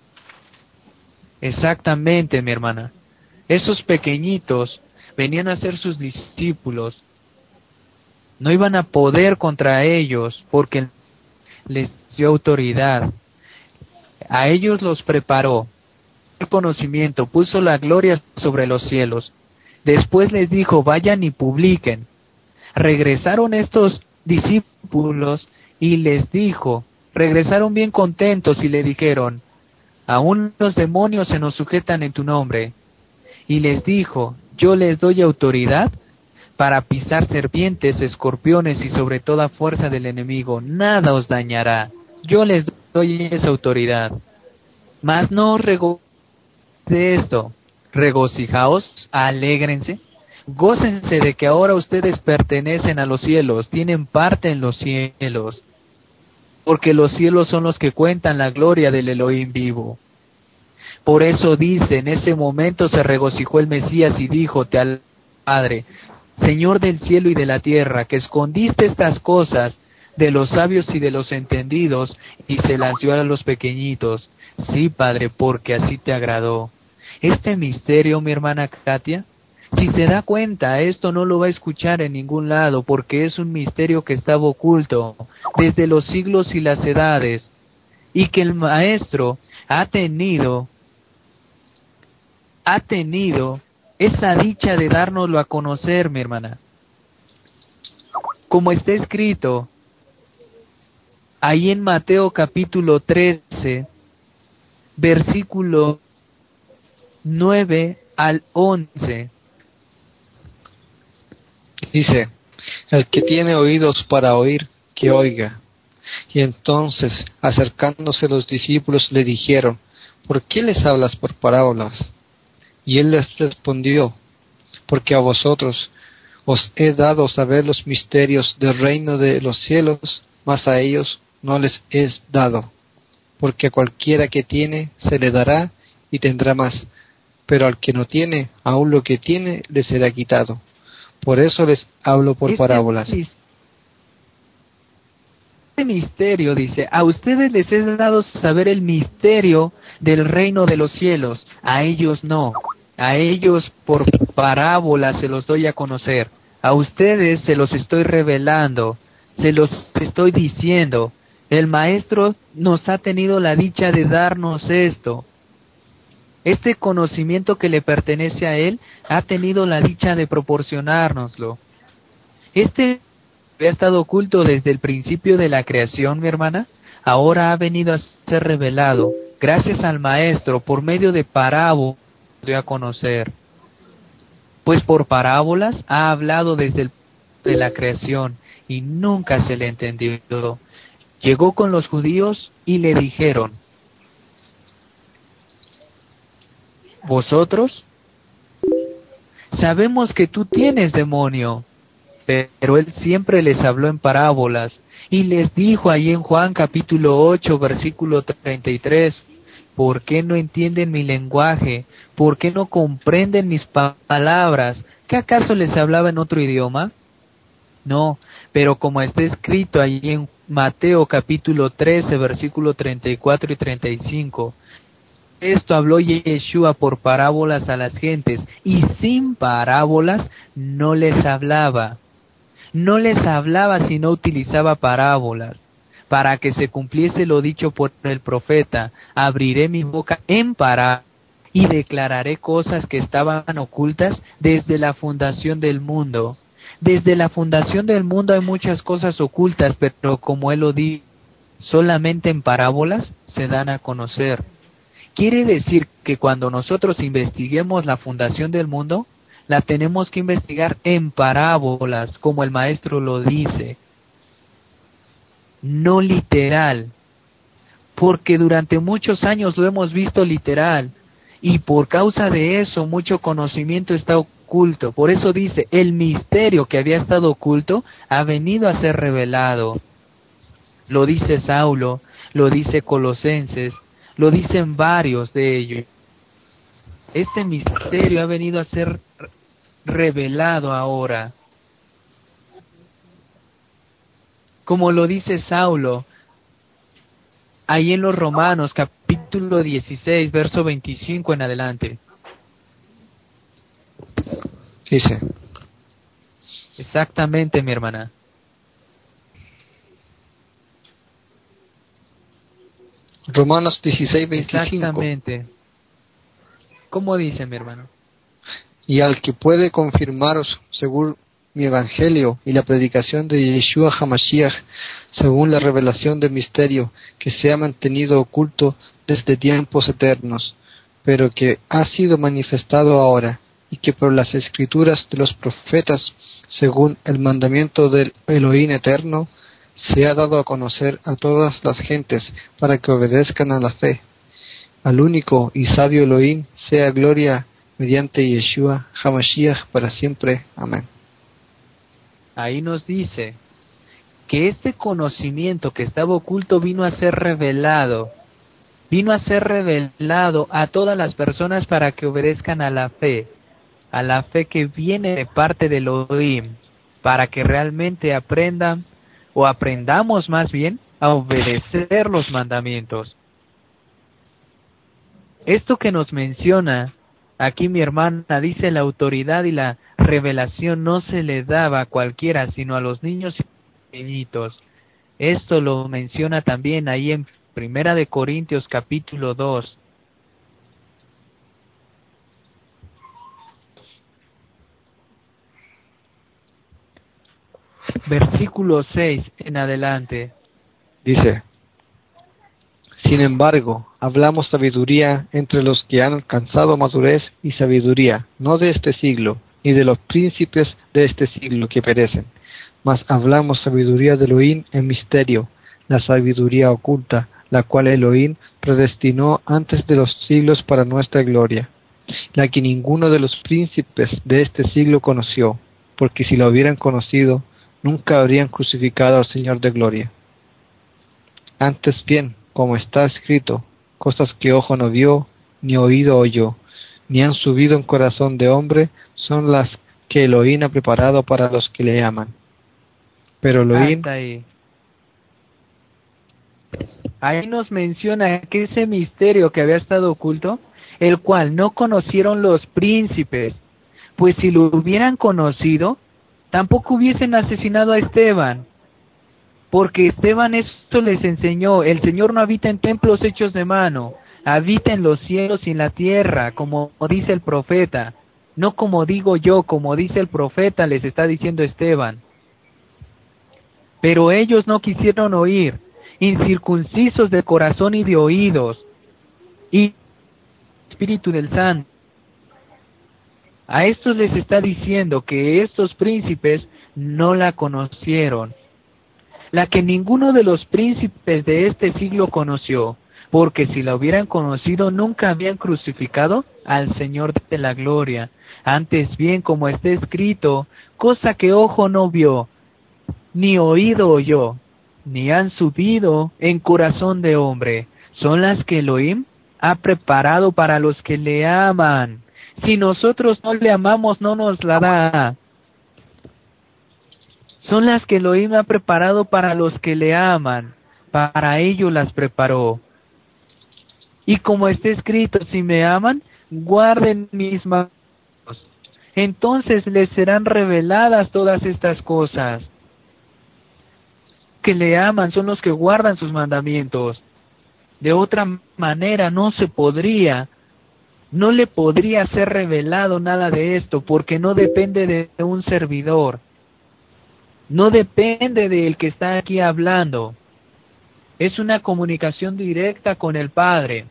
S1: Exactamente, mi hermana. Esos pequeñitos venían a ser sus discípulos. No iban a poder contra ellos porque les dio autoridad. A ellos los preparó el conocimiento, puso la gloria sobre los cielos. Después les dijo, vayan y publiquen. Regresaron estos discípulos y les dijo, regresaron bien contentos y le dijeron, aún los demonios se nos sujetan en tu nombre. Y les dijo, yo les doy autoridad para pisar serpientes, escorpiones y sobre toda fuerza del enemigo, nada os dañará. Yo les doy esa autoridad. Mas no os regocéis de esto, regocijaos, alégrense, gócense de que ahora ustedes pertenecen a los cielos, tienen parte en los cielos, porque los cielos son los que cuentan la gloria del Elohim vivo. Por eso dice, en ese momento se regocijó el Mesías y dijo, te al Padre, Señor del cielo y de la tierra, que escondiste estas cosas de los sabios y de los entendidos y se las dio a los pequeñitos. Sí, Padre, porque así te agradó. Este misterio, mi hermana Katia, Si se da cuenta, esto no lo va a escuchar en ningún lado, porque es un misterio que estaba oculto desde los siglos y las edades, y que el Maestro ha tenido, ha tenido esa dicha de dárnoslo a conocer, mi hermana. Como está escrito ahí en Mateo capítulo trece, versículo nueve al once.
S2: Dice, el que tiene oídos para oír, que oiga. Y entonces, acercándose los discípulos, le dijeron, ¿por qué les hablas por parábolas? Y él les respondió, porque a vosotros os he dado saber los misterios del reino de los cielos, mas a ellos no les es dado. Porque a cualquiera que tiene, se le dará y tendrá más, pero al que no tiene, aun lo que tiene, le será quitado. Por eso les hablo por
S1: Este
S2: parábolas.
S1: Este misterio, dice, a ustedes les he dado saber el misterio del reino de los cielos, a ellos no. A ellos por parábolas se los doy a conocer. A ustedes se los estoy revelando, se los estoy diciendo. El Maestro nos ha tenido la dicha de darnos esto. Este conocimiento que le pertenece a Él ha tenido la dicha de proporcionárnoslo. Este había estado oculto desde el principio de la creación, mi hermana, ahora ha venido a ser revelado, gracias al Maestro, por medio de parábolas dio a conocer. Pues por parábolas ha hablado desde el de la creación y nunca se le entendió. Llegó con los judíos y le dijeron, ¿vosotros? Sabemos que tú tienes demonio. Pero él siempre les habló en parábolas y les dijo ahí en Juan capítulo ocho versículo treinta y tres, ¿por qué no entienden mi lenguaje? ¿Por qué no comprenden mis pa- palabras? ¿Qué acaso les hablaba en otro idioma? No, pero como está escrito ahí en Mateo capítulo trece versículo treinta y cuatro y treinta y cinco, esto habló Yeshua por parábolas a las gentes y sin parábolas no les hablaba. No les hablaba si no utilizaba parábolas, para que se cumpliese lo dicho por el profeta, abriré mi boca en parábolas y declararé cosas que estaban ocultas desde la fundación del mundo. Desde la fundación del mundo hay muchas cosas ocultas, pero como él lo dice, solamente en parábolas se dan a conocer. Quiere decir que cuando nosotros investiguemos la fundación del mundo, la tenemos que investigar en parábolas, como el Maestro lo dice, no literal, porque durante muchos años lo hemos visto literal, y por causa de eso mucho conocimiento está oculto. Por eso dice, el misterio que había estado oculto ha venido a ser revelado. Lo dice Saulo, lo dice Colosenses, lo dicen varios de ellos. Este misterio ha venido a ser revelado ahora. Como lo dice Saulo, ahí en los Romanos, capítulo dieciséis, verso veinticinco en adelante.
S2: Dice,
S1: Exactamente, mi hermana.
S2: Romanos dieciséis, veinticinco.
S1: Exactamente. ¿Cómo dice, mi hermano?
S2: Y al que puede confirmaros según mi evangelio y la predicación de Yeshua HaMashiach, según la revelación del misterio que se ha mantenido oculto desde tiempos eternos, pero que ha sido manifestado ahora, y que por las escrituras de los profetas, según el mandamiento del Elohim eterno, se ha dado a conocer a todas las gentes para que obedezcan a la fe. Al único y sabio Elohim sea gloria mediante Yeshua HaMashiach para siempre. Amén.
S1: Ahí nos dice que este conocimiento que estaba oculto vino a ser revelado, vino a ser revelado a todas las personas para que obedezcan a la fe, a la fe que viene de parte del Elohim, para que realmente aprendan, o aprendamos más bien, a obedecer los mandamientos. Esto que nos menciona Aquí mi hermana dice la autoridad y la revelación no se le daba a cualquiera, sino a los niños y pequeñitos. Esto lo menciona también ahí en Primera de Corintios capítulo dos. Versículo seis en adelante.
S2: Dice: Sin embargo, hablamos sabiduría entre los que han alcanzado madurez y sabiduría, no de este siglo, ni de los príncipes de este siglo que perecen, mas hablamos sabiduría de Elohim en misterio, la sabiduría oculta, la cual Elohim predestinó antes de los siglos para nuestra gloria, la que ninguno de los príncipes de este siglo conoció, porque si la hubieran conocido, nunca habrían crucificado al Señor de gloria. Antes bien, como está escrito, cosas que ojo no vio, ni oído oyó, ni han subido en corazón de hombre, son las que Elohim ha preparado para los que le aman. Pero Elohim...
S1: Hasta ahí. Ahí nos menciona que ese misterio que había estado oculto, el cual no conocieron los príncipes, pues si lo hubieran conocido, tampoco hubiesen asesinado a Esteban, porque Esteban esto les enseñó: el Señor no habita en templos hechos de mano, habita en los cielos y en la tierra, como dice el profeta, no como digo yo, como dice el profeta, les está diciendo Esteban. Pero ellos no quisieron oír, incircuncisos de corazón y de oídos, y Espíritu del Santo. A estos les está diciendo que estos príncipes no la conocieron, la que ninguno de los príncipes de este siglo conoció, porque si la hubieran conocido nunca habían crucificado al Señor de la gloria. Antes bien, como está escrito, cosa que ojo no vio, ni oído oyó, ni han subido en corazón de hombre, son las que Elohim ha preparado para los que le aman. Si nosotros no le amamos, no nos la da. Son las que Elohim ha preparado para los que le aman, para ellos las preparó. Y como está escrito, si me aman, guarden mis mandamientos. Entonces les serán reveladas todas estas cosas. Que le aman son los que guardan sus mandamientos. De otra manera no se podría, no le podría ser revelado nada de esto, porque no depende de un servidor. No depende del que está aquí hablando. Es una comunicación directa con el Padre.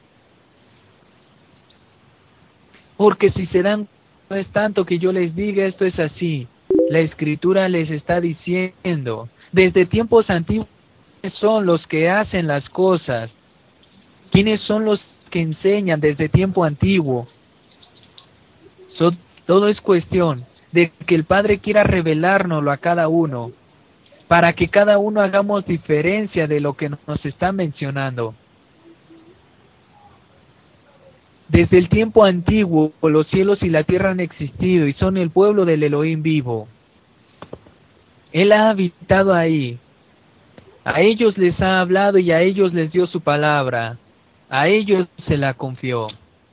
S1: Porque si se dan, no es tanto que yo les diga esto es así. La Escritura les está diciendo, desde tiempos antiguos, ¿quiénes son los que hacen las cosas? ¿Quiénes son los que enseñan desde tiempo antiguo? So, todo es cuestión de que el Padre quiera revelárnoslo a cada uno, para que cada uno hagamos diferencia de lo que nos está mencionando. Desde el tiempo antiguo, los cielos y la tierra han existido y son el pueblo del Elohim vivo. Él ha habitado ahí. A ellos les ha hablado y a ellos les dio su palabra. A ellos se la confió.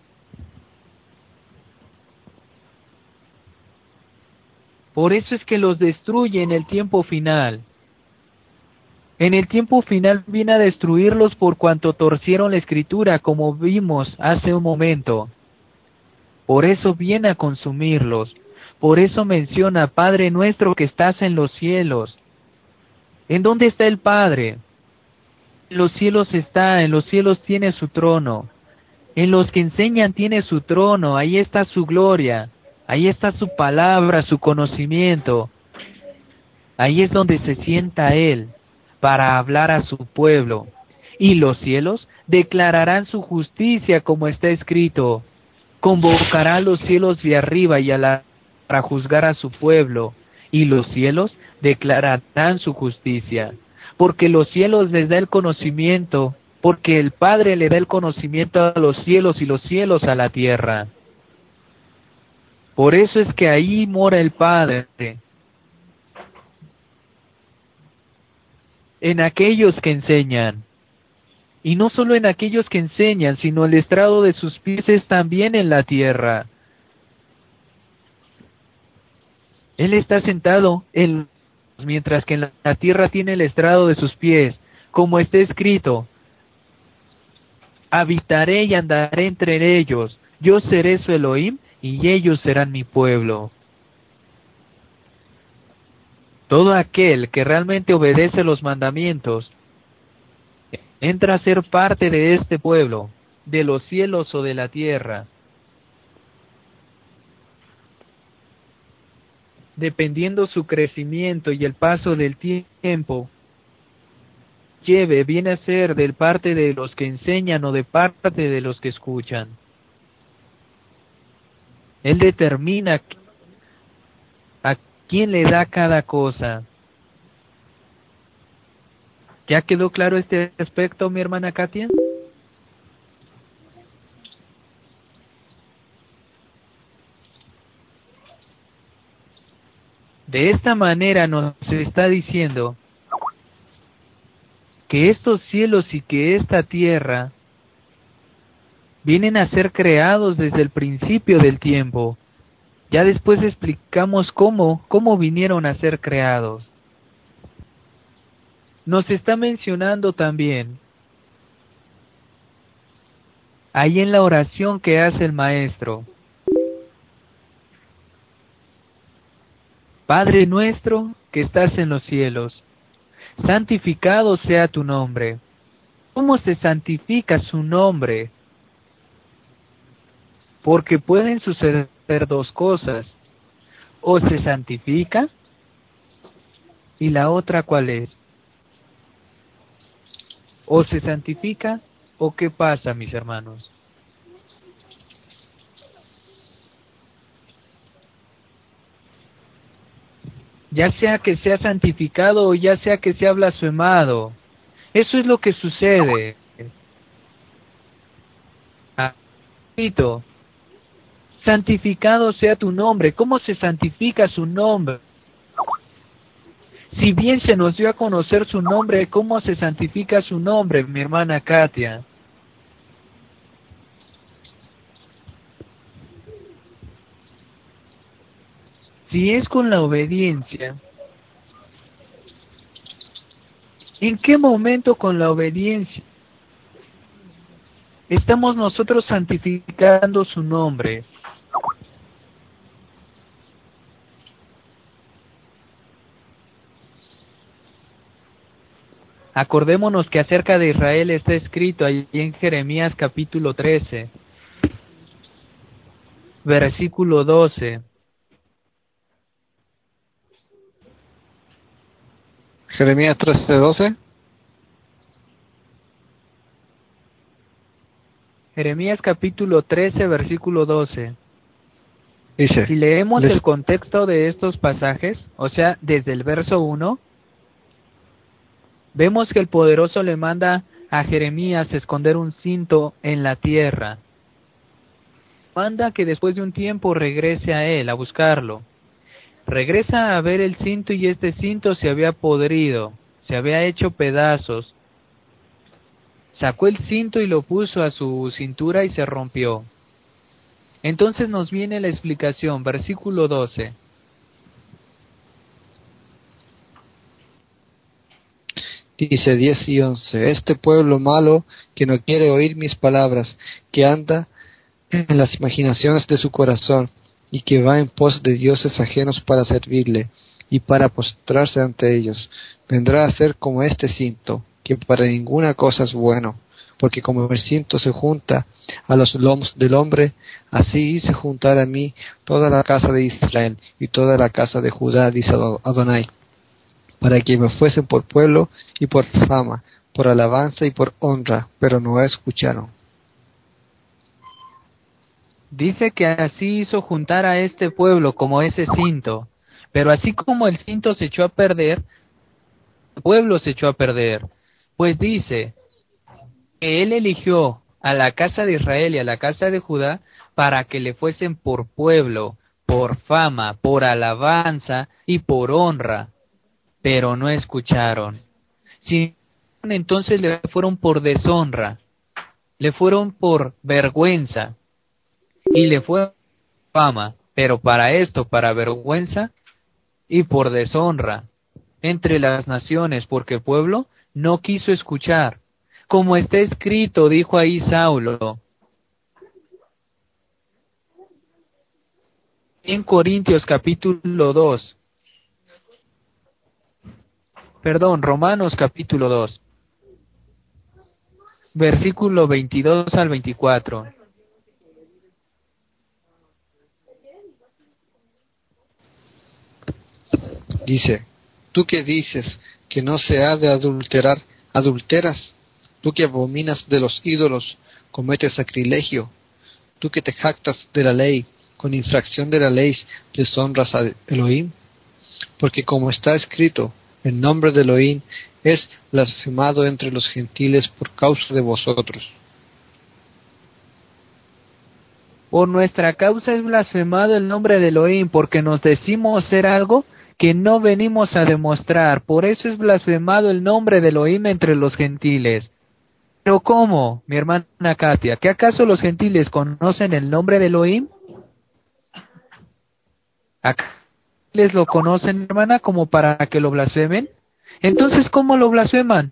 S1: Por eso es que los destruye en el tiempo final. En el tiempo final viene a destruirlos por cuanto torcieron la Escritura, como vimos hace un momento. Por eso viene a consumirlos. Por eso menciona: Padre nuestro que estás en los cielos. ¿En dónde está el Padre? En los cielos está, en los cielos tiene su trono. En los que enseñan tiene su trono, ahí está su gloria. Ahí está su palabra, su conocimiento. Ahí es donde se sienta Él para hablar a su pueblo. Y los cielos declararán su justicia, como está escrito. Convocará a los cielos de arriba y a la para juzgar a su pueblo. Y los cielos declararán su justicia. Porque los cielos les da el conocimiento, porque el Padre le da el conocimiento a los cielos y los cielos a la tierra. Por eso es que ahí mora el Padre, en aquellos que enseñan. Y no solo en aquellos que enseñan, sino el estrado de sus pies es también en la tierra. Él está sentado en mientras que en la tierra tiene el estrado de sus pies, como está escrito: habitaré y andaré entre ellos, yo seré su Elohim y ellos serán mi pueblo. Todo aquel que realmente obedece los mandamientos entra a ser parte de este pueblo, de los cielos o de la tierra. Dependiendo su crecimiento y el paso del tiempo, lleve, viene a ser de parte de los que enseñan o de parte de los que escuchan. Él determina a quién le da cada cosa. ¿Ya quedó claro este aspecto, mi hermana Katia? De esta manera nos está diciendo que estos cielos y que esta tierra vienen a ser creados desde el principio del tiempo. Ya después explicamos cómo, cómo vinieron a ser creados. Nos está mencionando también, ahí en la oración que hace el maestro: Padre nuestro que estás en los cielos, santificado sea tu nombre. ¿Cómo se santifica su nombre? Porque pueden suceder dos cosas: o se santifica, y la otra ¿cuál es? O se santifica, o ¿qué pasa, mis hermanos? Ya sea que sea santificado o ya sea que sea blasfemado. Eso es lo que sucede. Ah, repito, santificado sea tu nombre. ¿Cómo se santifica su nombre? Si bien se nos dio a conocer su nombre, ¿cómo se santifica su nombre, mi hermana Katia? Si es con la obediencia, ¿en qué momento con la obediencia estamos nosotros santificando su nombre? Acordémonos que acerca de Israel está escrito ahí en Jeremías capítulo trece, versículo doce.
S2: Jeremías trece doce.
S1: Jeremías capítulo trece, versículo doce.
S2: Dice:
S1: Si leemos
S2: les,
S1: el contexto de estos pasajes, o sea, desde el verso uno, vemos que el poderoso le manda a Jeremías esconder un cinto en la tierra. Manda que después de un tiempo regrese a él, a buscarlo. Regresa a ver el cinto y este cinto se había podrido, se había hecho pedazos. Sacó el cinto y lo puso a su cintura y se rompió. Entonces nos viene la explicación, versículo doce.
S2: Dice diez y once: este pueblo malo que no quiere oír mis palabras, que anda en las imaginaciones de su corazón, y que va en pos de dioses ajenos para servirle, y para postrarse ante ellos, vendrá a ser como este cinto, que para ninguna cosa es bueno, porque como el cinto se junta a los lomos del hombre, así hice juntar a mí toda la casa de Israel, y toda la casa de Judá, dice Adonai, para que me fuesen por pueblo y por fama, por alabanza y por honra, pero no escucharon.
S1: Dice que así hizo juntar a este pueblo como ese cinto, pero así como el cinto se echó a perder, el pueblo se echó a perder, pues dice que él eligió a la casa de Israel y a la casa de Judá para que le fuesen por pueblo, por fama, por alabanza y por honra, pero no escucharon. Si entonces le fueron por deshonra, le fueron por vergüenza y le fue fama, pero para esto, para vergüenza, y por deshonra entre las naciones, porque el pueblo no quiso escuchar. Como está escrito, dijo ahí Saulo. En Corintios capítulo dos, perdón, Romanos capítulo dos, versículo veintidós al veinticuatro.
S2: Dice, tú que dices que no se ha de adulterar, adulteras. Tú que abominas de los ídolos, cometes sacrilegio. Tú que te jactas de la ley, con infracción de la ley deshonras a Elohim. Porque como está escrito, el nombre de Elohim es blasfemado entre los gentiles por causa de vosotros.
S1: Por nuestra causa es blasfemado el nombre de Elohim, porque nos decimos ser algo que no venimos a demostrar. Por eso es blasfemado el nombre de Elohim entre los gentiles. ¿Pero cómo, mi hermana Katia? ¿Que acaso los gentiles conocen el nombre de Elohim? ¿Acaso les lo conocen, hermana, como para que lo blasfemen? Entonces, ¿cómo lo blasfeman?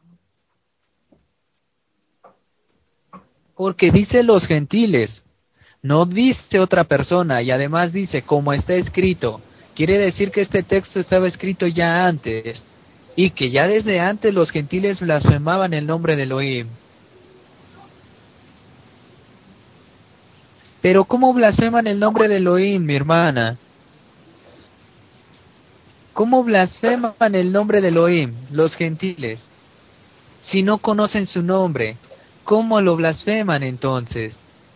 S1: Porque dice los gentiles, no dice otra persona, y además dice, como está escrito. Quiere decir que este texto estaba escrito ya antes, y que ya desde antes los gentiles blasfemaban el nombre de Elohim. Pero ¿cómo blasfeman el nombre de Elohim, mi hermana? ¿Cómo blasfeman el nombre de Elohim, los gentiles? Si no conocen su nombre, ¿cómo lo blasfeman entonces?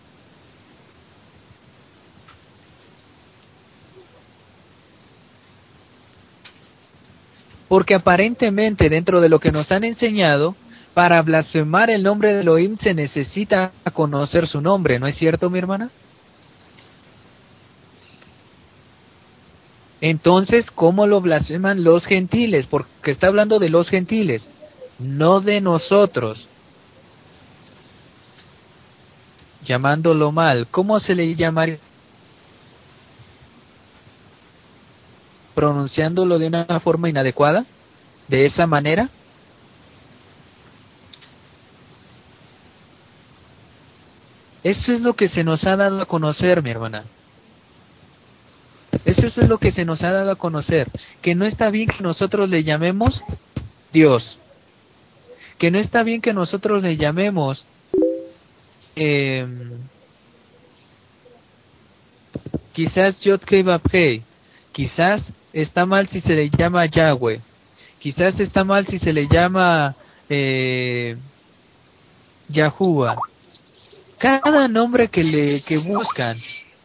S1: Porque aparentemente dentro de lo que nos han enseñado, para blasfemar el nombre de Elohim se necesita conocer su nombre, ¿no es cierto, mi hermana? Entonces, ¿cómo lo blasfeman los gentiles? Porque está hablando de los gentiles, no de nosotros. Llamándolo mal, ¿cómo se le llamaría? ¿Pronunciándolo de una forma inadecuada? ¿De esa manera? Eso es lo que se nos ha dado a conocer, mi hermana. Eso es lo que se nos ha dado a conocer. Que no está bien que nosotros le llamemos Dios. Que no está bien que nosotros le llamemos eh, quizás Yod-Heh Vav-Heh. Quizás está mal si se le llama Yahweh. Quizás está mal si se le llama eh, Yahuwah. Cada nombre que le que buscan,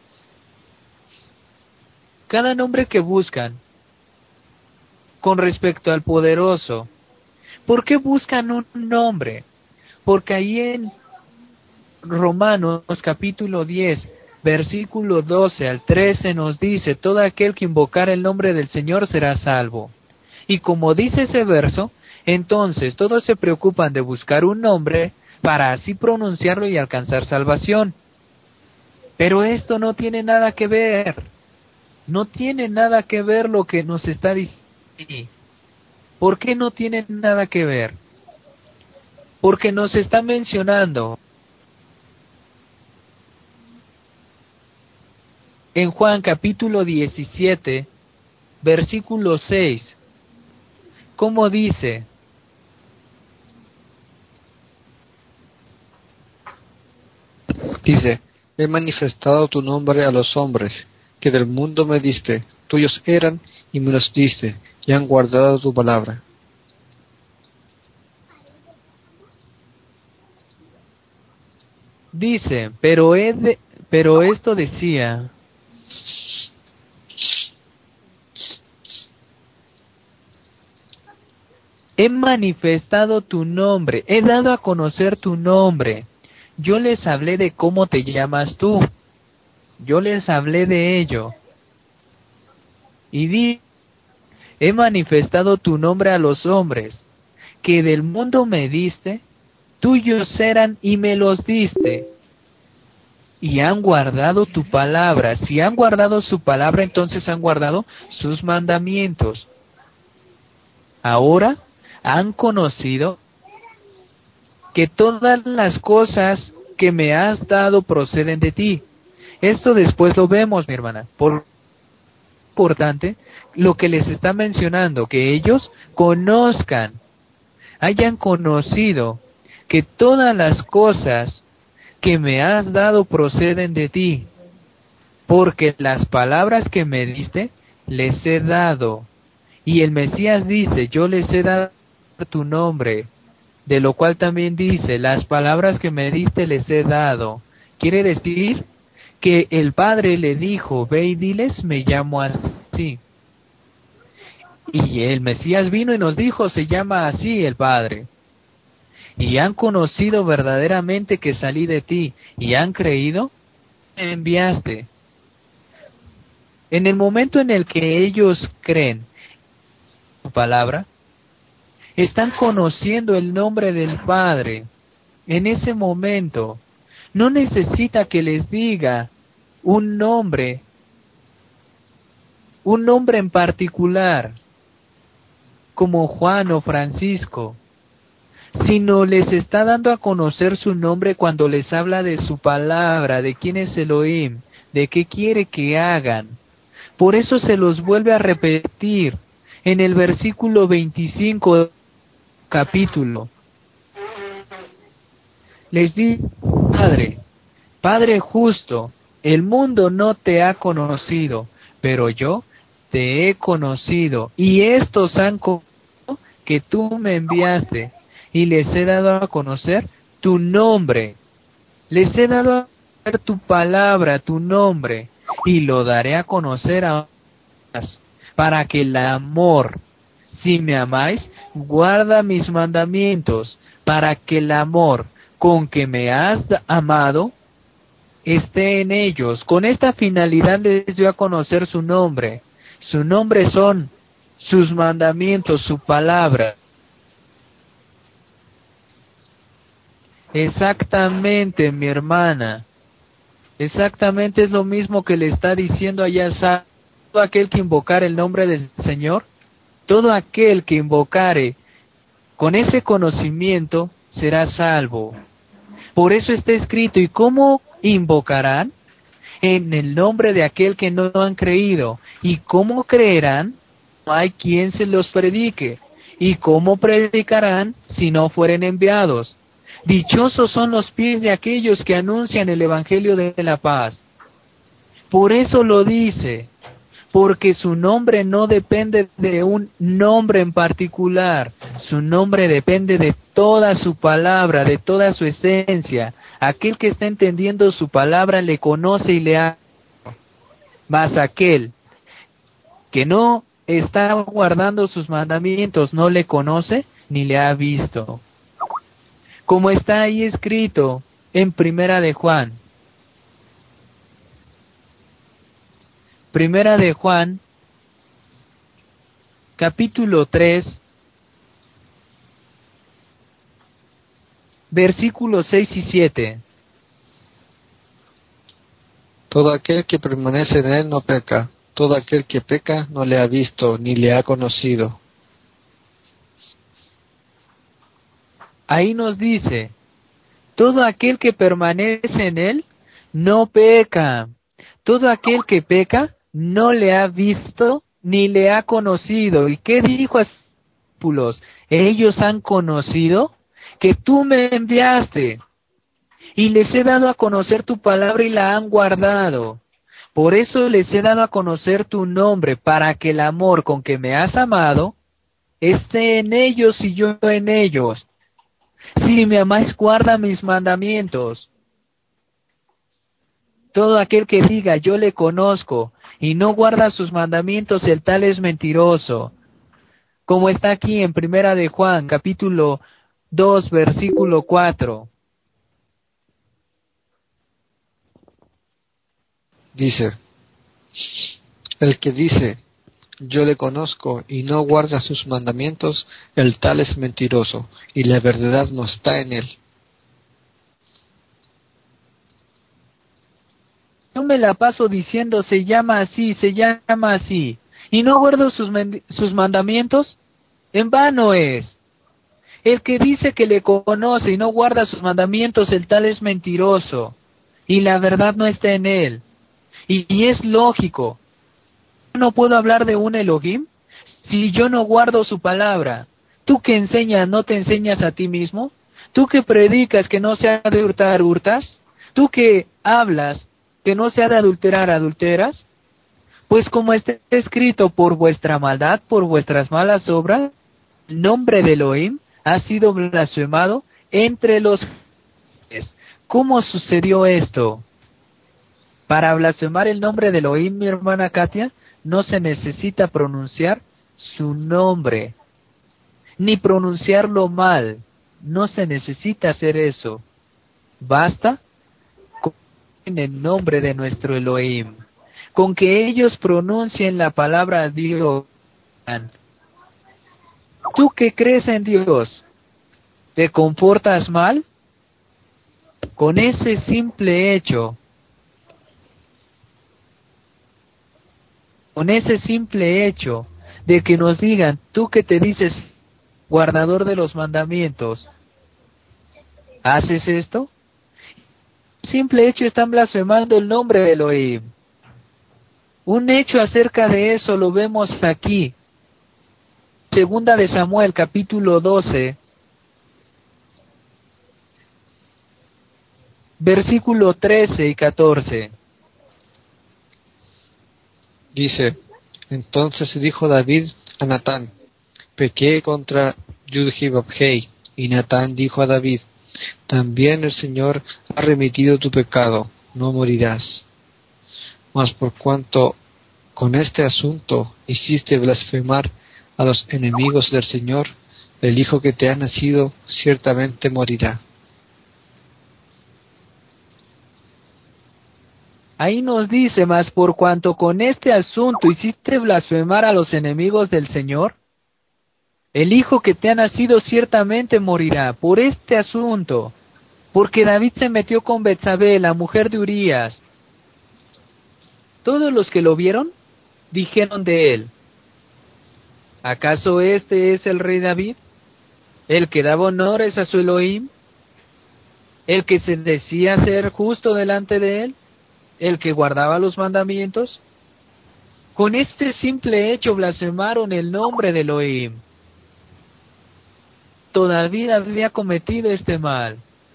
S1: cada nombre que buscan con respecto al poderoso, ¿por qué buscan un nombre? Porque ahí en Romanos capítulo diez, versículo doce al trece nos dice, todo aquel que invocar el nombre del Señor será salvo. Y como dice ese verso, entonces todos se preocupan de buscar un nombre para así pronunciarlo y alcanzar salvación. Pero esto no tiene nada que ver. No tiene nada que ver lo que nos está diciendo. ¿Por qué no tiene nada que ver? Porque nos está mencionando en Juan capítulo diecisiete, versículo seis, ¿cómo dice?
S2: Dice, he manifestado tu nombre a los hombres, que del mundo me diste, tuyos eran y me los diste, y han guardado tu palabra.
S1: Dice, pero, he de, pero esto decía, he manifestado tu nombre, he dado a conocer tu nombre. Yo les hablé de cómo te llamas tú. Yo les hablé de ello. Y di, he manifestado tu nombre a los hombres, que del mundo me diste, tuyos eran y me los diste. y han guardado tu palabra. Si han guardado su palabra, entonces han guardado sus mandamientos. Ahora han conocido que todas las cosas que me has dado proceden de ti. Esto después lo vemos, mi hermana. Por importante lo que les está mencionando, que ellos conozcan, hayan conocido que todas las cosas que me has dado proceden de ti, porque las palabras que me diste les he dado. Y el Mesías dice, yo les he dado tu nombre, de lo cual también dice, las palabras que me diste les he dado. Quiere decir que el Padre le dijo, ve y diles, me llamo así. Y el Mesías vino y nos dijo, se llama así el Padre. Y han conocido verdaderamente que salí de ti, y han creído, me enviaste. En el momento en el que ellos creen tu palabra, están conociendo el nombre del Padre. En ese momento, no necesita que les diga un nombre, un nombre en particular, como Juan o Francisco, sino les está dando a conocer su nombre cuando les habla de su palabra, de quién es Elohim, de qué quiere que hagan. Por eso se los vuelve a repetir en el versículo veinticinco capítulo. Les dice, Padre, Padre justo, el mundo no te ha conocido, pero yo te he conocido, y estos han conocido que tú me enviaste, y les he dado a conocer tu nombre. Les he dado a conocer tu palabra, tu nombre, y lo daré a conocer a otras, para que el amor, si me amáis, guarda mis mandamientos, para que el amor con que me has amado esté en ellos. Con esta finalidad les dio a conocer su nombre. Su nombre son sus mandamientos, su palabra. Exactamente, mi hermana. Exactamente es lo mismo que le está diciendo allá. Todo aquel que invocare el nombre del Señor, todo aquel que invocare con ese conocimiento será salvo. Por eso está escrito, ¿y cómo invocarán? En el nombre de aquel que no han creído. ¿Y cómo creerán? No hay quien se los predique. ¿Y cómo predicarán si no fueren enviados? Dichosos son los pies de aquellos que anuncian el Evangelio de la paz. Por eso lo dice, porque su nombre no depende de un nombre en particular, su nombre depende de toda su palabra, de toda su esencia. Aquel que está entendiendo su palabra le conoce y le ama, mas aquel que no está guardando sus mandamientos no le conoce ni le ha visto. Como está ahí escrito en Primera de Juan. Primera de Juan, capítulo tres, versículos seis y siete.
S2: Todo aquel que permanece en él no peca. Todo aquel que peca no le ha visto ni le ha conocido.
S1: Ahí nos dice, todo aquel que permanece en él no peca. Todo aquel que peca no le ha visto ni le ha conocido. ¿Y qué dijo a sus discípulos? Ellos han conocido que tú me enviaste y les he dado a conocer tu palabra y la han guardado. Por eso les he dado a conocer tu nombre, para que el amor con que me has amado esté en ellos y yo en ellos. Si me amáis, guarda mis mandamientos. Todo aquel que diga yo le conozco y no guarda sus mandamientos, el tal es mentiroso. Como está aquí en Primera de Juan, capítulo dos, versículo cuatro.
S2: Dice, el que dice, yo le conozco y no guarda sus mandamientos, el tal es mentiroso, y la verdad no está en él.
S1: yo me la paso diciendo se llama así, se llama así, y no guardo sus, sus mandamientos, en vano es. El que dice que le conoce y no guarda sus mandamientos, el tal es mentiroso, y la verdad no está en él. Y, y es lógico. ¿No puedo hablar de un Elohim si yo no guardo su palabra? ¿Tú que enseñas no te enseñas a ti mismo? ¿Tú que predicas que no se ha de hurtar, hurtas? ¿Tú que hablas que no se ha de adulterar, adulteras? Pues como está escrito, por vuestra maldad, por vuestras malas obras, el nombre de Elohim ha sido blasfemado entre los gentiles. ¿Cómo sucedió esto? Para blasfemar el nombre de Elohim, mi hermana Katia, no se necesita pronunciar su nombre, ni pronunciarlo mal. No se necesita hacer eso. Basta con el nombre de nuestro Elohim, con que ellos pronuncien la palabra Dios. ¿Tú que crees en Dios, te comportas mal? Con ese simple hecho, con ese simple hecho de que nos digan, tú que te dices guardador de los mandamientos, ¿haces esto? Simple hecho están blasfemando el nombre de Elohim. Un hecho acerca de eso lo vemos aquí. Segunda de Samuel, capítulo doce, versículo trece y catorce.
S2: Dice: Entonces dijo David a Natán: Pequé contra Yud-Heh-Vavhei. Y Natán dijo a David: También el Señor ha remitido tu pecado, no morirás. Mas por cuanto con este asunto hiciste blasfemar a los enemigos del Señor, el hijo que te ha nacido ciertamente morirá.
S1: Ahí nos dice, mas por cuanto con este asunto hiciste blasfemar a los enemigos del Señor, el hijo que te ha nacido ciertamente morirá. Por este asunto, porque David se metió con Betsabé, la mujer de Urías. Todos los que lo vieron dijeron de él: ¿acaso este es el rey David, el que daba honores a su Elohim, el que se decía ser justo delante de él, el que guardaba los mandamientos? Con este simple hecho blasfemaron el nombre de Elohim. Todavía había cometido este mal.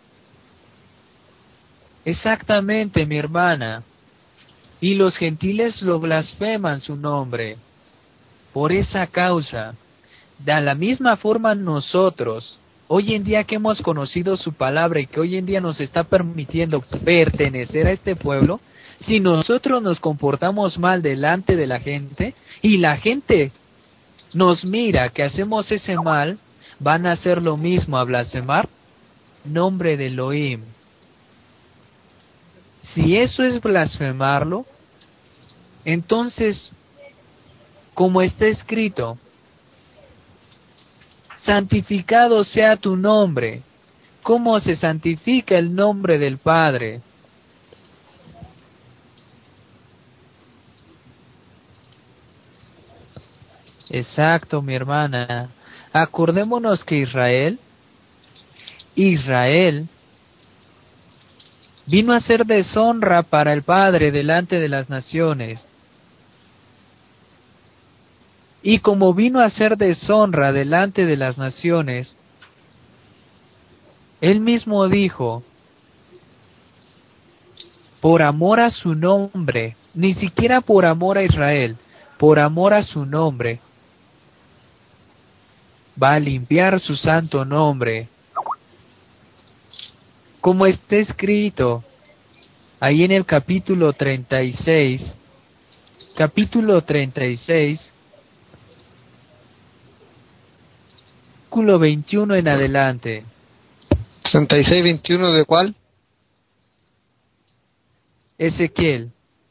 S1: Exactamente, mi hermana. Y los gentiles lo blasfeman su nombre. Por esa causa, de la misma forma nosotros, hoy en día que hemos conocido su palabra y que hoy en día nos está permitiendo pertenecer a este pueblo, si nosotros nos comportamos mal delante de la gente y la gente nos mira que hacemos ese mal, van a hacer lo mismo, a blasfemar nombre de Elohim. Si eso es blasfemarlo, entonces, como está escrito, santificado sea tu nombre. ¿Cómo se santifica el nombre del Padre? Exacto, mi hermana. Acordémonos que Israel, Israel, vino a ser deshonra para el Padre delante de las naciones. Y como vino a ser deshonra delante de las naciones, él mismo dijo, por amor a su nombre, ni siquiera por amor a Israel, por amor a su nombre, va a limpiar su santo nombre. Como está escrito ahí en el capítulo treinta y seis, capítulo treinta y seis, versículo veintiuno en adelante.
S2: treinta y seis veintiuno ¿de cuál?
S1: Ezequiel.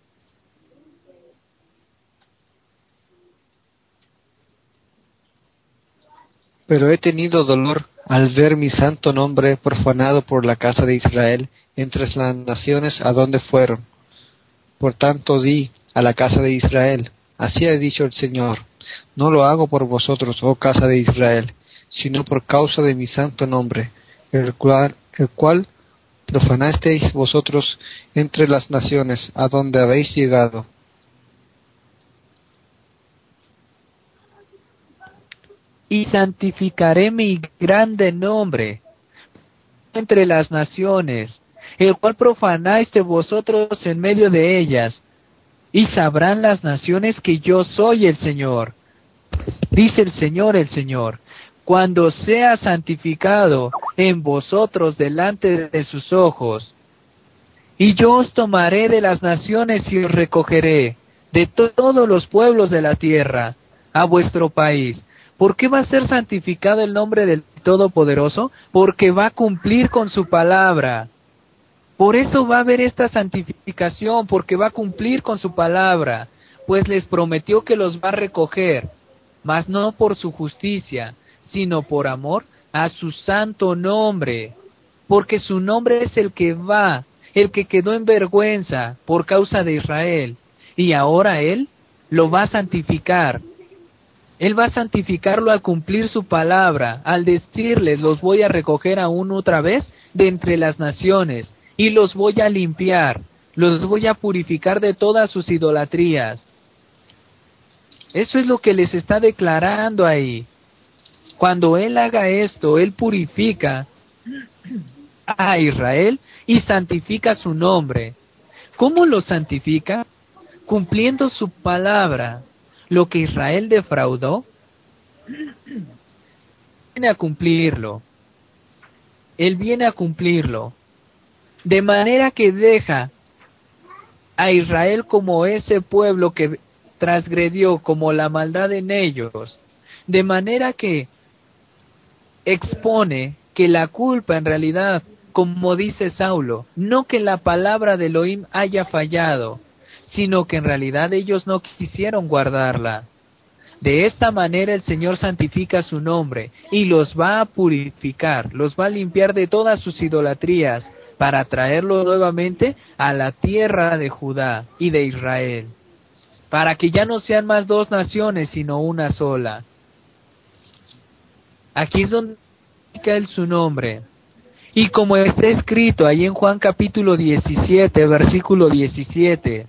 S2: Pero he tenido dolor al ver mi santo nombre profanado por la casa de Israel entre las naciones a donde fueron. Por tanto di a la casa de Israel, así ha dicho el Señor, no lo hago por vosotros, oh casa de Israel, sino por causa de mi santo nombre, el cual, el cual profanasteis vosotros entre las naciones a donde habéis llegado.
S1: Y santificaré mi grande nombre entre las naciones, el cual profanaste vosotros en medio de ellas, y sabrán las naciones que yo soy el Señor. Dice el Señor, el Señor, cuando sea santificado en vosotros delante de sus ojos. Y yo os tomaré de las naciones y os recogeré de to- todos los pueblos de la tierra a vuestro país. ¿Por qué va a ser santificado el nombre del Todopoderoso? Porque va a cumplir con su palabra. Por eso va a haber esta santificación, porque va a cumplir con su palabra, pues les prometió que los va a recoger, mas no por su justicia, sino por amor a su santo nombre, porque su nombre es el que va, el que quedó en vergüenza por causa de Israel, y ahora Él lo va a santificar. Él va a santificarlo al cumplir su palabra, al decirles, los voy a recoger aún otra vez de entre las naciones, y los voy a limpiar, los voy a purificar de todas sus idolatrías. Eso es lo que les está declarando ahí. Cuando Él haga esto, Él purifica a Israel y santifica su nombre. ¿Cómo lo santifica? Cumpliendo su palabra. Lo que Israel defraudó, viene a cumplirlo. Él viene a cumplirlo. De manera que deja a Israel como ese pueblo que transgredió, como la maldad en ellos. De manera que expone que la culpa en realidad, como dice Saulo, no que la palabra de Elohim haya fallado, sino que en realidad ellos no quisieron guardarla. De esta manera el Señor santifica su nombre y los va a purificar, los va a limpiar de todas sus idolatrías para traerlos nuevamente a la tierra de Judá y de Israel, para que ya no sean más dos naciones sino una sola. Aquí es donde santifica Él su nombre. Y como está escrito ahí en Juan capítulo diecisiete, versículo diecisiete,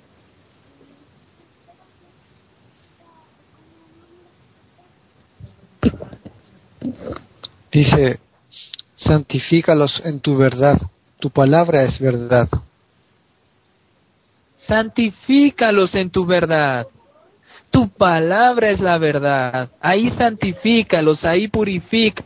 S2: Dice, santifícalos en tu verdad, tu palabra es verdad.
S1: santifícalos en tu verdad. Tu palabra es la verdad. Ahí santifícalos, ahí purifica.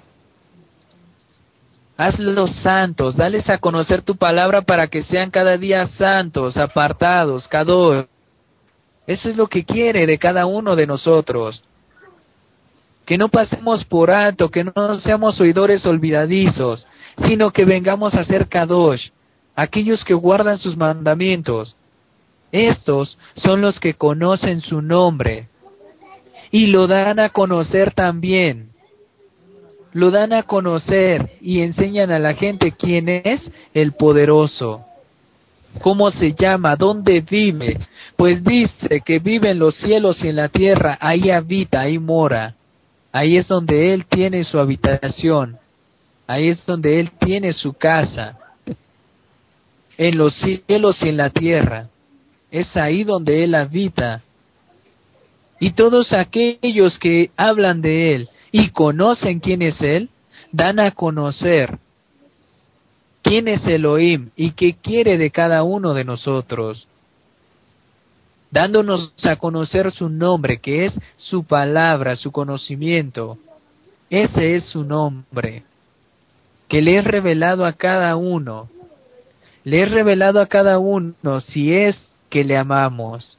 S1: Hazlos santos, dales a conocer tu palabra para que sean cada día santos, apartados, kadosh. Eso es lo que quiere de cada uno de nosotros. Que no pasemos por alto, que no seamos oidores olvidadizos, sino que vengamos a ser kadosh, aquellos que guardan sus mandamientos. Estos son los que conocen su nombre y lo dan a conocer también. Lo dan a conocer y enseñan a la gente quién es el poderoso, cómo se llama, dónde vive, pues dice que vive en los cielos y en la tierra, ahí habita, ahí mora, ahí es donde Él tiene su habitación, ahí es donde Él tiene su casa, en los cielos y en la tierra, es ahí donde Él habita. Y todos aquellos que hablan de Él y conocen quién es Él, dan a conocer quién es Elohim y qué quiere de cada uno de nosotros, dándonos a conocer su nombre, que es su palabra, su conocimiento. Ese es su nombre, que le es revelado a cada uno. Le es revelado a cada uno si es que le amamos.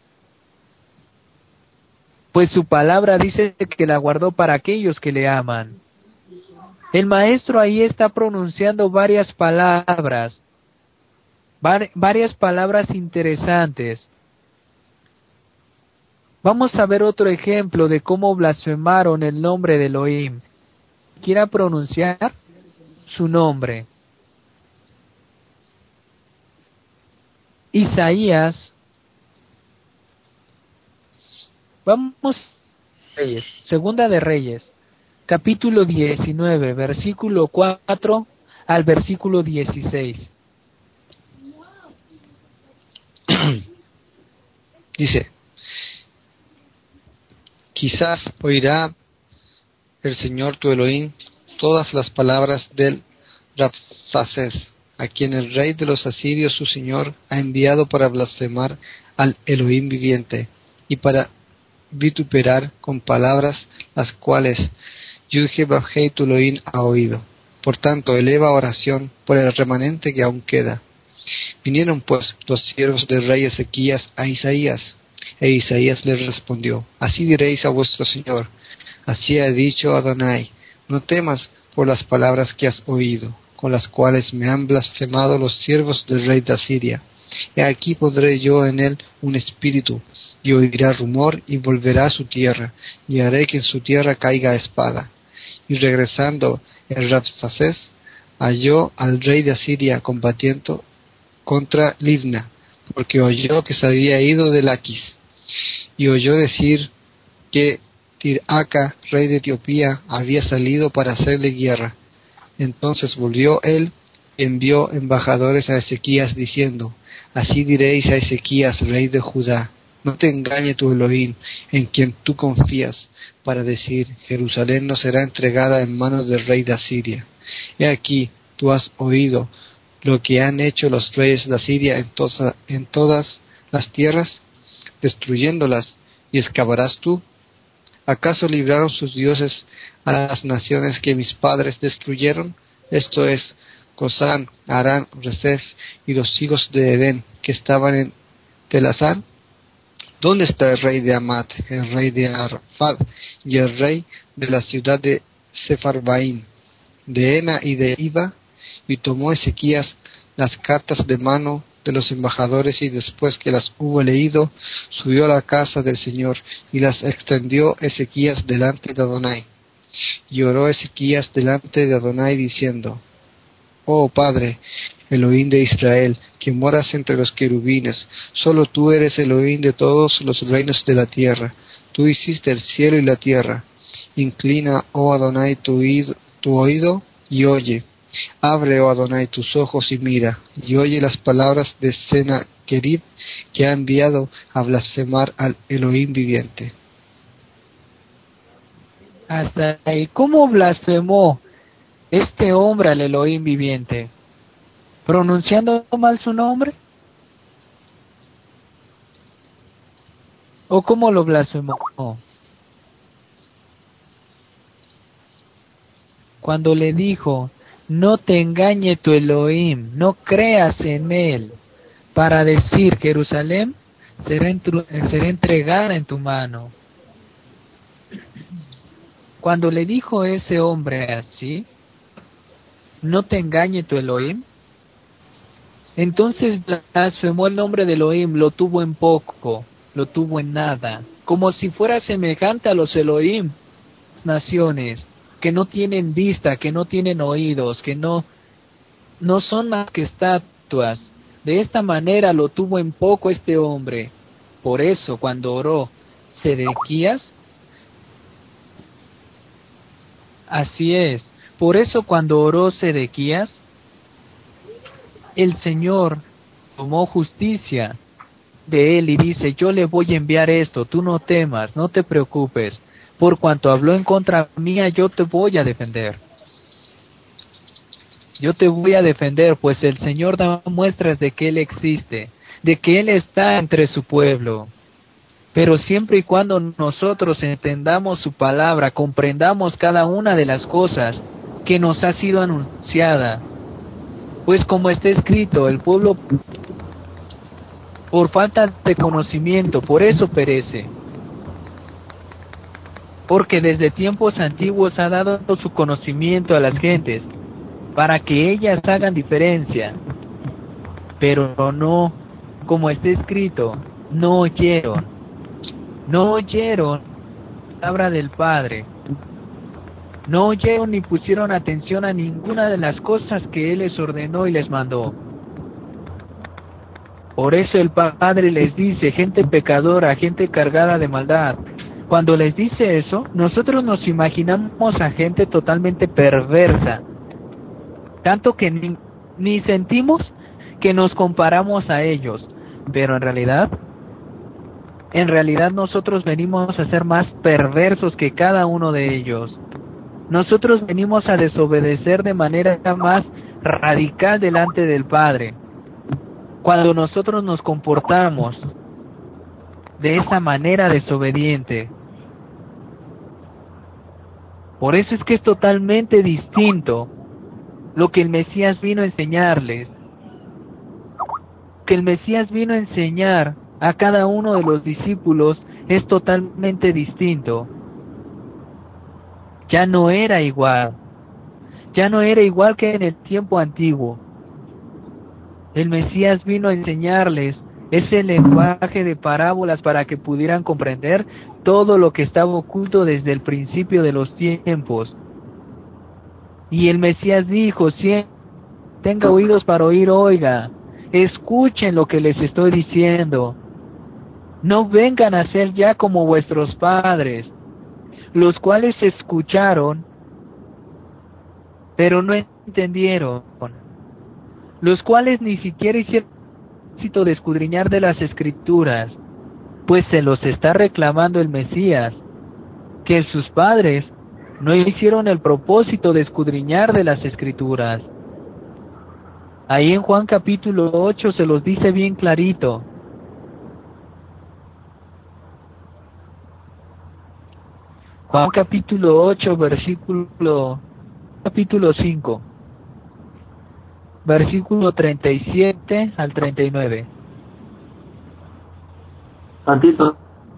S1: Pues su palabra dice que la guardó para aquellos que le aman. El maestro ahí está pronunciando varias palabras, var- varias palabras interesantes. Vamos a ver otro ejemplo de cómo blasfemaron el nombre de Elohim. Quiera pronunciar su nombre. Isaías
S3: Vamos a Reyes, Segunda de Reyes, capítulo diecinueve, versículo cuatro al versículo dieciséis.
S2: Dice, quizás oirá el Señor tu Elohim todas las palabras del Rabsaces, a quien el rey de los asirios su señor ha enviado para blasfemar al Elohim viviente y para vituperar con palabras las cuales Yud-Heh-Vav-Heh tu Elohim ha oído. Por tanto, eleva oración por el remanente que aún queda. Vinieron pues los siervos del rey Ezequías a Isaías, e Isaías les respondió, así diréis a vuestro señor, así ha dicho Adonai, no temas por las palabras que has oído, con las cuales me han blasfemado los siervos del rey de Asiria. He aquí pondré yo en él un espíritu, y oirá rumor, y volverá a su tierra, y haré que en su tierra caiga espada. Y regresando el Rabsaces, halló al rey de Asiria combatiendo contra Libna, porque oyó que se había ido de Laquis, y oyó decir que Tirhaka, rey de Etiopía, había salido para hacerle guerra. Entonces volvió él y envió embajadores a Ezequías diciendo, así diréis a Ezequías, rey de Judá, no te engañe tu Elohim, en quien tú confías, para decir, Jerusalén no será entregada en manos del rey de Asiria. He aquí, tú has oído lo que han hecho los reyes de Asiria en, tosa, en todas las tierras, destruyéndolas, y excavarás tú. ¿Acaso libraron sus dioses a las naciones que mis padres destruyeron? Esto es, Cosán, Arán, Resef y los hijos de Edén que estaban en Telasar. ¿Dónde está el rey de Amat, el rey de Arfad y el rey de la ciudad de Sefarbaim, de Ena y de Iba? Y tomó Ezequías las cartas de mano de los embajadores, y después que las hubo leído, subió a la casa del Señor, y las extendió Ezequías delante de Adonai. Y oró Ezequías delante de Adonai, diciendo, Oh Padre, Elohim de Israel, que moras entre los querubines, solo tú eres Elohim de todos los reinos de la tierra. Tú hiciste el cielo y la tierra. Inclina, oh Adonai, tu oído, tu oído y oye. Abre, oh Adonai, tus ojos y mira, y oye las palabras de Sennacherib, que ha enviado a blasfemar al Elohim viviente.
S3: Hasta ahí, ¿cómo blasfemó este hombre al Elohim viviente? ¿Pronunciando mal su nombre? ¿O cómo lo blasfemó? Cuando le dijo, no te engañe tu Elohim, no creas en él, para decir, Jerusalén será, entru- será entregada en tu mano. Cuando le dijo ese hombre así, no te engañe tu Elohim, entonces blasfemó el nombre de Elohim, lo tuvo en poco, lo tuvo en nada, como si fuera semejante a los Elohim, naciones, que no tienen vista, que no tienen oídos, que no, no son más que estatuas. De esta manera lo tuvo en poco este hombre. Por eso, cuando oró Sedequías, así es, por eso cuando oró Sedequías, el Señor tomó justicia de él y dice, yo le voy a enviar esto, tú no temas, no te preocupes, por cuanto habló en contra mía, yo te voy a defender. Yo te voy a defender, pues el Señor da muestras de que Él existe, de que Él está entre su pueblo. Pero siempre y cuando nosotros entendamos su palabra, comprendamos cada una de las cosas que nos ha sido anunciada, pues como está escrito, el pueblo por falta de conocimiento, por eso perece. Porque desde tiempos antiguos ha dado su conocimiento a las gentes, para que ellas hagan diferencia. Pero no, como está escrito, no oyeron, no oyeron la palabra del Padre, no oyeron ni pusieron atención a ninguna de las cosas que Él les ordenó y les mandó. Por eso el Padre les dice, gente pecadora, gente cargada de maldad, cuando les dice eso, nosotros nos imaginamos a gente totalmente perversa, tanto que ni, ni sentimos que nos comparamos a ellos, pero en realidad, en realidad nosotros venimos a ser más perversos que cada uno de ellos. Nosotros venimos a desobedecer de manera más radical delante del Padre. Cuando nosotros nos comportamos de esa manera desobediente. Por eso es que es totalmente distinto lo que el Mesías vino a enseñarles. Que el Mesías vino a enseñar a cada uno de los discípulos es totalmente distinto. Ya no era igual. Ya no era igual que en el tiempo antiguo. El Mesías vino a enseñarles ese lenguaje de parábolas para que pudieran comprender todo lo que estaba oculto desde el principio de los tiempos. Y el Mesías dijo, si tenga oídos para oír, oiga, escuchen lo que les estoy diciendo. No vengan a ser ya como vuestros padres, los cuales escucharon, pero no entendieron, los cuales ni siquiera hicieron éxito de escudriñar de las Escrituras, pues se los está reclamando el Mesías, que sus padres no hicieron el propósito de escudriñar de las Escrituras. Ahí en Juan capítulo ocho se los dice bien clarito. Juan capítulo ocho, versículo capítulo cinco, versículo treinta y siete al treinta y nueve.
S4: Tantito,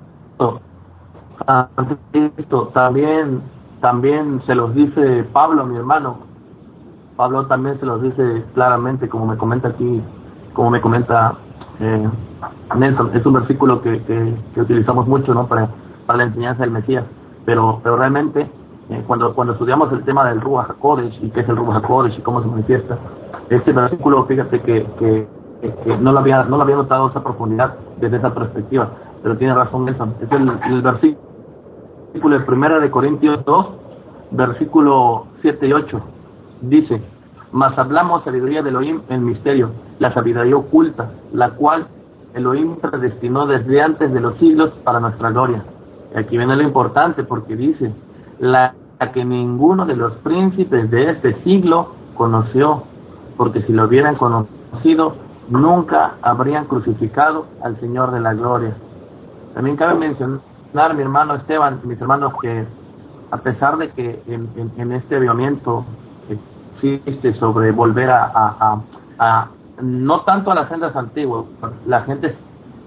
S4: tantito, también, también se los dice Pablo, mi hermano. Pablo también se los dice claramente, como me comenta aquí, como me comenta eh, Nelson. Es un versículo que, que, que utilizamos mucho, ¿no? Para, para la enseñanza del Mesías. Pero, pero realmente, eh, cuando, cuando estudiamos el tema del Ruach HaKodesh y qué es el Ruach HaKodesh y cómo se manifiesta, este versículo, fíjate que, que, que no lo había, no lo había notado esa profundidad desde esa perspectiva, pero tiene razón Nelson. Es el, el versículo de primera de Corintios dos, versículo siete y ocho. Dice, mas hablamos sabiduría de Elohim en misterio, la sabiduría oculta, la cual Elohim predestinó desde antes de los siglos para nuestra gloria. Y aquí viene lo importante, porque dice, la que ninguno de los príncipes de este siglo conoció, porque si lo hubieran conocido, nunca habrían crucificado al Señor de la gloria. También cabe mencionar, mi hermano Esteban, mis hermanos, que a pesar de que en, en, en este avivamiento existe sobre volver a, a, a, a, no tanto a las sendas antiguas, la gente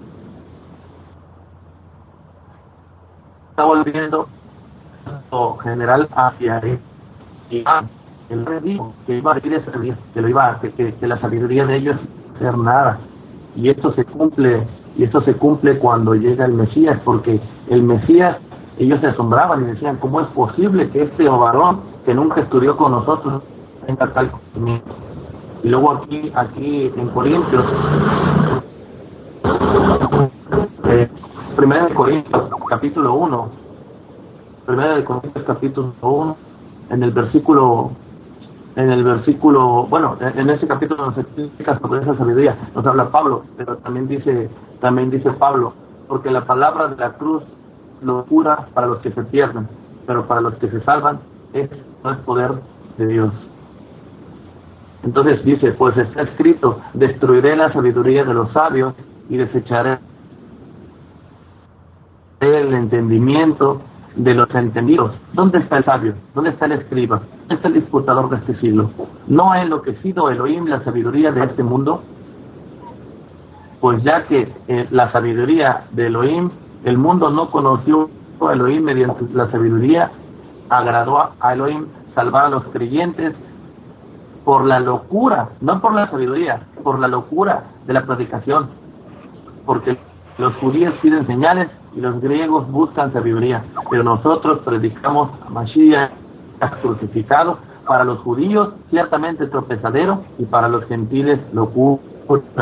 S4: está volviendo en general hacia él. Y él dijo que iba a vivir que lo iba que, que, que la sabiduría de ellos no ser nada. Y esto se cumple, y esto se cumple cuando llega el Mesías, porque el Mesías, ellos se asombraban y decían, ¿cómo es posible que este varón que nunca estudió con nosotros tenga tal conocimiento? Y luego aquí, aquí en Corintios, eh, Primera de Corintios, capítulo uno, Primera de Corintios, capítulo uno, en el versículo, en el versículo, bueno, en, en ese capítulo nos explica sobre esa sabiduría, nos habla Pablo, pero también dice, también dice Pablo, porque la palabra de la cruz locura para los que se pierden, pero para los que se salvan es no es poder de Dios. Entonces dice, pues está escrito, destruiré la sabiduría de los sabios y desecharé el entendimiento de los entendidos. ¿Dónde está el sabio? ¿Dónde está el escriba? ¿Dónde está el disputador de este siglo? ¿No ha enloquecido Elohim la sabiduría de este mundo? Pues ya que eh, la sabiduría de Elohim, el mundo no conoció a Elohim mediante la sabiduría, agradó a Elohim salvar a los creyentes por la locura, no por la sabiduría, por la locura de la predicación, porque los judíos piden señales y los griegos buscan sabiduría, pero nosotros predicamos a Mashiach crucificado, para los judíos ciertamente tropezadero y para los gentiles locura.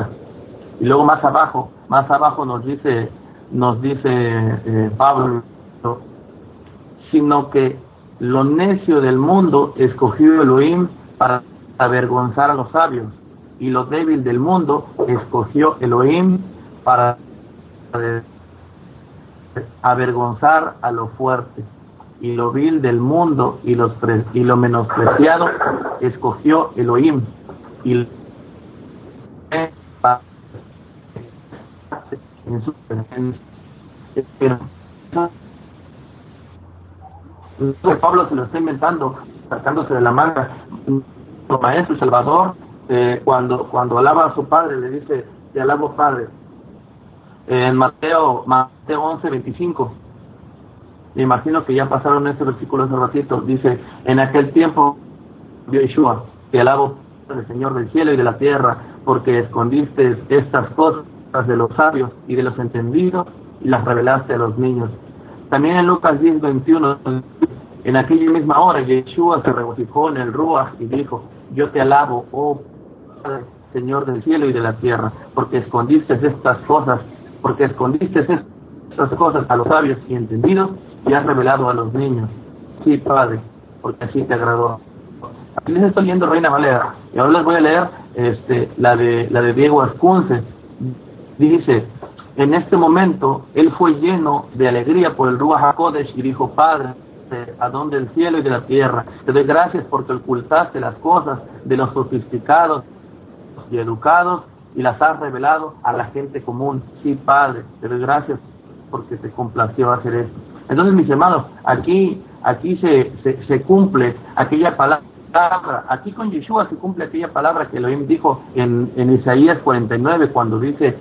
S4: Y luego más abajo, más abajo nos dice, nos dice eh, Pablo, sino que lo necio del mundo escogió Elohim para avergonzar a los sabios, y lo débil del mundo escogió Elohim para avergonzar a lo fuerte, y lo vil del mundo y, los pre y lo menospreciado escogió Elohim, y en su presencia. Pablo se lo está inventando, sacándose de la manga. Nuestro maestro y Salvador, eh, cuando cuando alaba a su padre, le dice: te alabo, Padre. En Mateo Mateo once veinticinco, me imagino que ya pasaron este versículo hace ratito. Dice: en aquel tiempo, Yeshua, te alabo, Padre, Señor del cielo y de la tierra, porque escondiste estas cosas de los sabios y de los entendidos y las revelaste a los niños. También en Lucas diez veintiuno, en aquella misma hora Yeshua se regocijó en el Ruach y dijo: yo te alabo, oh Padre, Señor del cielo y de la tierra, porque escondiste estas cosas, porque escondiste estas cosas a los sabios y entendidos y has revelado a los niños. Sí, Padre, porque así te agradó. Aquí les estoy leyendo Reina Valera, y ahora les voy a leer este, la de la de Diego Ascunce. Dice: en este momento él fue lleno de alegría por el Ruach HaKodesh y dijo: Padre, Adón del cielo y de la tierra, te doy gracias porque ocultaste las cosas de los sofisticados y educados y las has revelado a la gente común. Sí, Padre, te doy gracias porque te complació hacer esto. Entonces, mis hermanos, aquí aquí se, se, se cumple aquella palabra, aquí con Yeshua se cumple aquella palabra que Elohim dijo en, en Isaías cuarenta y nueve, cuando dice: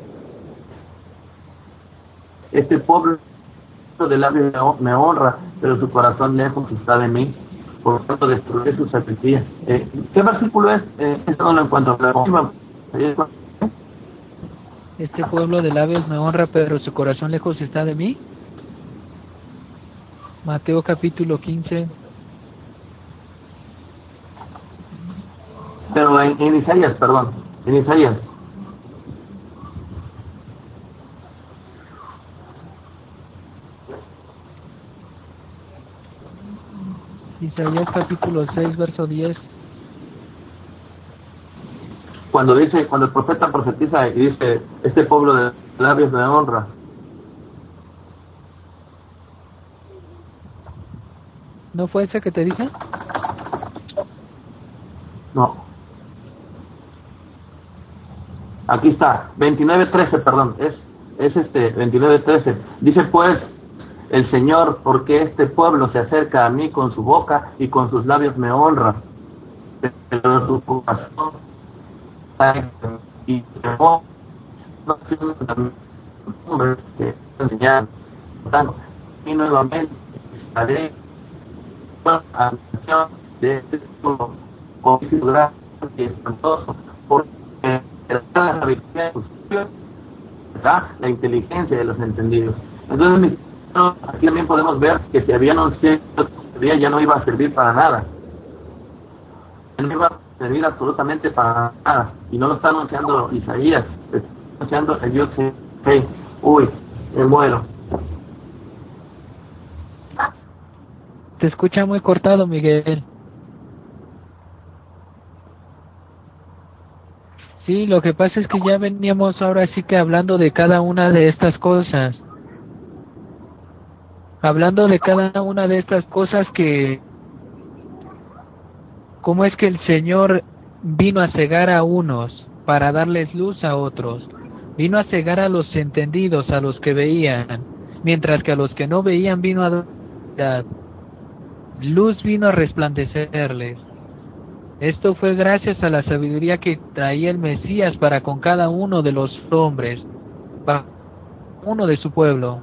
S4: este pueblo de labios me honra, pero su corazón lejos está de mí, por tanto destruiré sus sacrificios. Eh, ¿Qué versículo es? Eh, esto no lo encuentro.
S3: Este pueblo de labios me honra, pero su corazón lejos está de mí. Mateo capítulo quince.
S4: Pero en, en Isaías, perdón, en Isaías.
S3: Isaías capítulo seis, verso diez.
S4: Cuando dice, cuando el profeta profetiza y dice: este pueblo de labios me honra.
S3: ¿No fue ese que te dije?
S4: No. Aquí está, veintinueve trece, perdón, es, es este, veintinueve trece. Dice: pues el Señor, porque este pueblo se acerca a mí con su boca y con sus labios me honra, pero su corazón y no que enseñar y nuevamente haré una atención de este pueblo con gran y espantoso, porque la sabiduría da la inteligencia de los entendidos. Entonces, aquí también podemos ver que si había anunciado que ya no iba a servir para nada, no iba a servir absolutamente para nada, y no lo está anunciando Isaías, está anunciando el Dios que, hey, uy, me muero.
S3: Te escucha muy cortado, Miguel. Sí, lo que pasa es que ya veníamos ahora sí que hablando de cada una de estas cosas. Hablando de cada una de estas cosas que... ¿Cómo es que el Señor vino a cegar a unos para darles luz a otros? Vino a cegar a los entendidos, a los que veían, mientras que a los que no veían vino a dar luz, vino a resplandecerles. Esto fue gracias a la sabiduría que traía el Mesías para con cada uno de los hombres, para uno de su pueblo.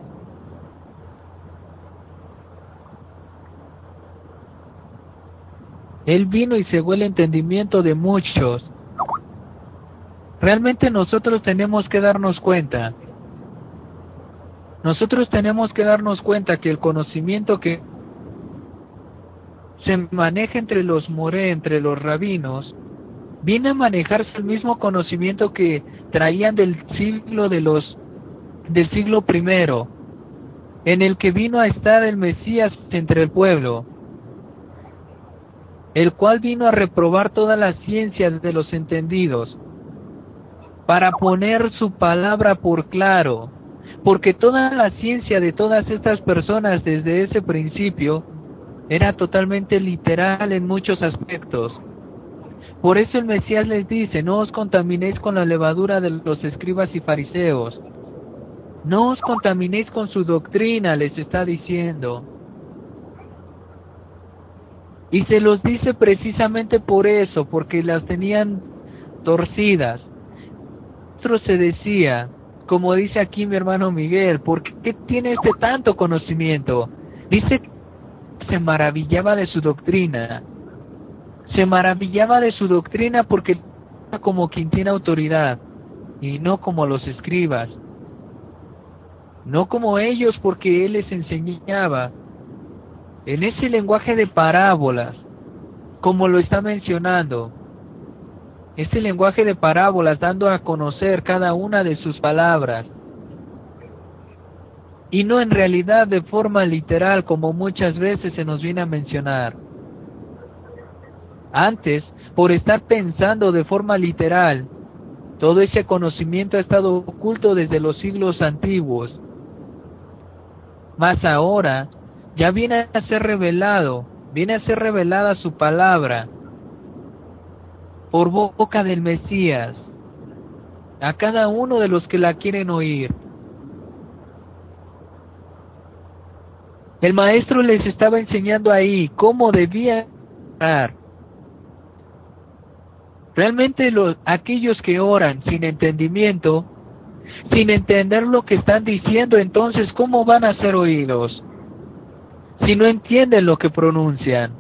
S3: Él vino y cegó el entendimiento de muchos. Realmente nosotros tenemos que darnos cuenta. Nosotros tenemos que darnos cuenta que el conocimiento que se maneja entre los moré, entre los rabinos, viene a manejarse el mismo conocimiento que traían del siglo de los del siglo primero. en el que vino a estar el Mesías entre el pueblo, el cual vino a reprobar todas las ciencias de los entendidos, para poner su palabra por claro, porque toda la ciencia de todas estas personas desde ese principio era totalmente literal en muchos aspectos. Por eso el Mesías les dice: no os contaminéis con la levadura de los escribas y fariseos, no os contaminéis con su doctrina, les está diciendo. Y se los dice precisamente por eso, porque las tenían torcidas. Otro se decía, como dice aquí mi hermano Miguel: ¿por qué tiene este tanto conocimiento? Dice que se maravillaba de su doctrina. Se maravillaba de su doctrina porque era como quien tiene autoridad, y no como los escribas. No como ellos, porque él les enseñaba en ese lenguaje de parábolas, como lo está mencionando. Ese lenguaje de parábolas, dando a conocer cada una de sus palabras, y no en realidad de forma literal, como muchas veces se nos viene a mencionar. Antes, por estar pensando de forma literal, todo ese conocimiento ha estado oculto desde los siglos antiguos. Mas ahora ya viene a ser revelado, viene a ser revelada su palabra por boca del Mesías a cada uno de los que la quieren oír. El maestro les estaba enseñando ahí cómo debían orar. Realmente los, aquellos que oran sin entendimiento, sin entender lo que están diciendo, entonces ¿cómo van a ser oídos? Si no entienden lo que pronuncian.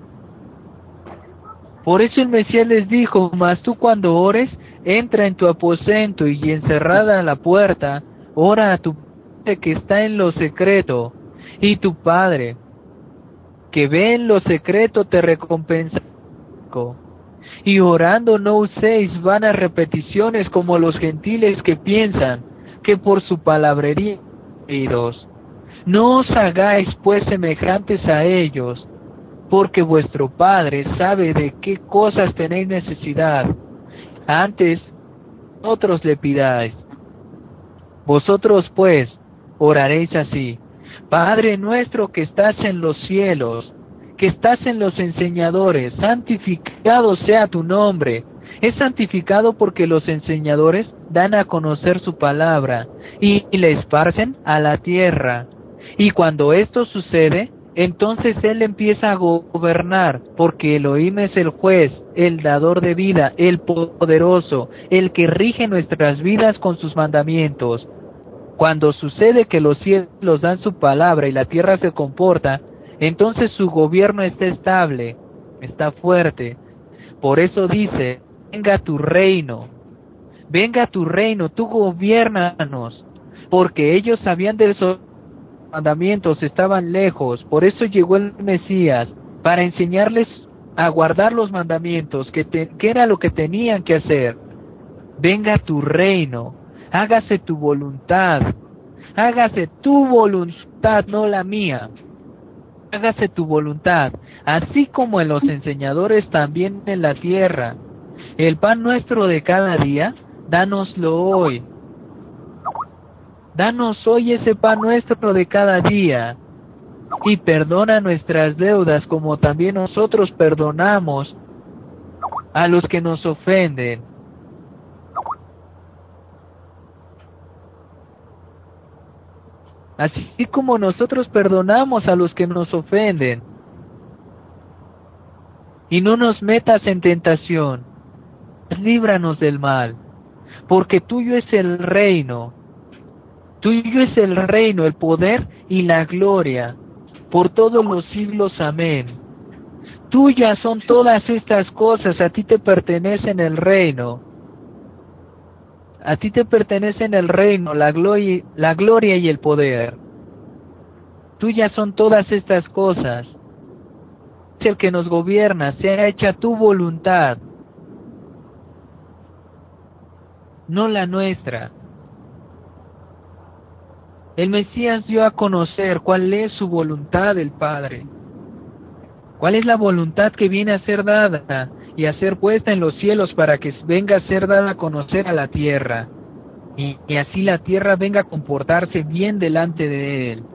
S3: Por eso el Mesías les dijo: mas tú cuando ores, entra en tu aposento y encerrada la puerta, ora a tu Padre que está en lo secreto, y tu Padre que ve en lo secreto te recompensará. Y orando no uséis vanas repeticiones como los gentiles que piensan que por su palabrería oídos. No os hagáis pues semejantes a ellos, porque vuestro Padre sabe de qué cosas tenéis necesidad, antes vosotros le pidáis. Vosotros pues oraréis así: Padre nuestro que estás en los cielos, que estás en los enseñadores, santificado sea tu nombre. Es santificado porque los enseñadores dan a conocer su palabra y le esparcen a la tierra. Y cuando esto sucede, entonces Él empieza a gobernar, porque Elohim es el juez, el dador de vida, el poderoso, el que rige nuestras vidas con sus mandamientos. Cuando sucede que los cielos dan su palabra y la tierra se comporta, entonces su gobierno está estable, está fuerte. Por eso dice: venga tu reino, venga tu reino, tú gobiérnanos, porque ellos sabían de esos mandamientos, estaban lejos. Por eso llegó el Mesías, para enseñarles a guardar los mandamientos, que, te, que era lo que tenían que hacer. Venga tu reino, hágase tu voluntad, hágase tu voluntad, no la mía. Hágase tu voluntad, así como en los enseñadores, también en la tierra. El pan nuestro de cada día, dánoslo hoy. Danos hoy ese pan nuestro de cada día. Y perdona nuestras deudas, como también nosotros perdonamos a los que nos ofenden. Así como nosotros perdonamos a los que nos ofenden. Y no nos metas en tentación, líbranos del mal, porque tuyo es el reino, tuyo es el reino, el poder y la gloria, por todos los siglos. Amén. Tuyas son todas estas cosas, a ti te pertenecen el reino, a ti te pertenecen el reino, la gloria, la gloria y el poder. Tuyas son todas estas cosas. Es el que nos gobierna, sea hecha tu voluntad, no la nuestra. El Mesías dio a conocer cuál es su voluntad del Padre. ¿Cuál es la voluntad que viene a ser dada y a ser puesta en los cielos para que venga a ser dada a conocer a la tierra? Y, y así la tierra venga a comportarse bien delante de Él.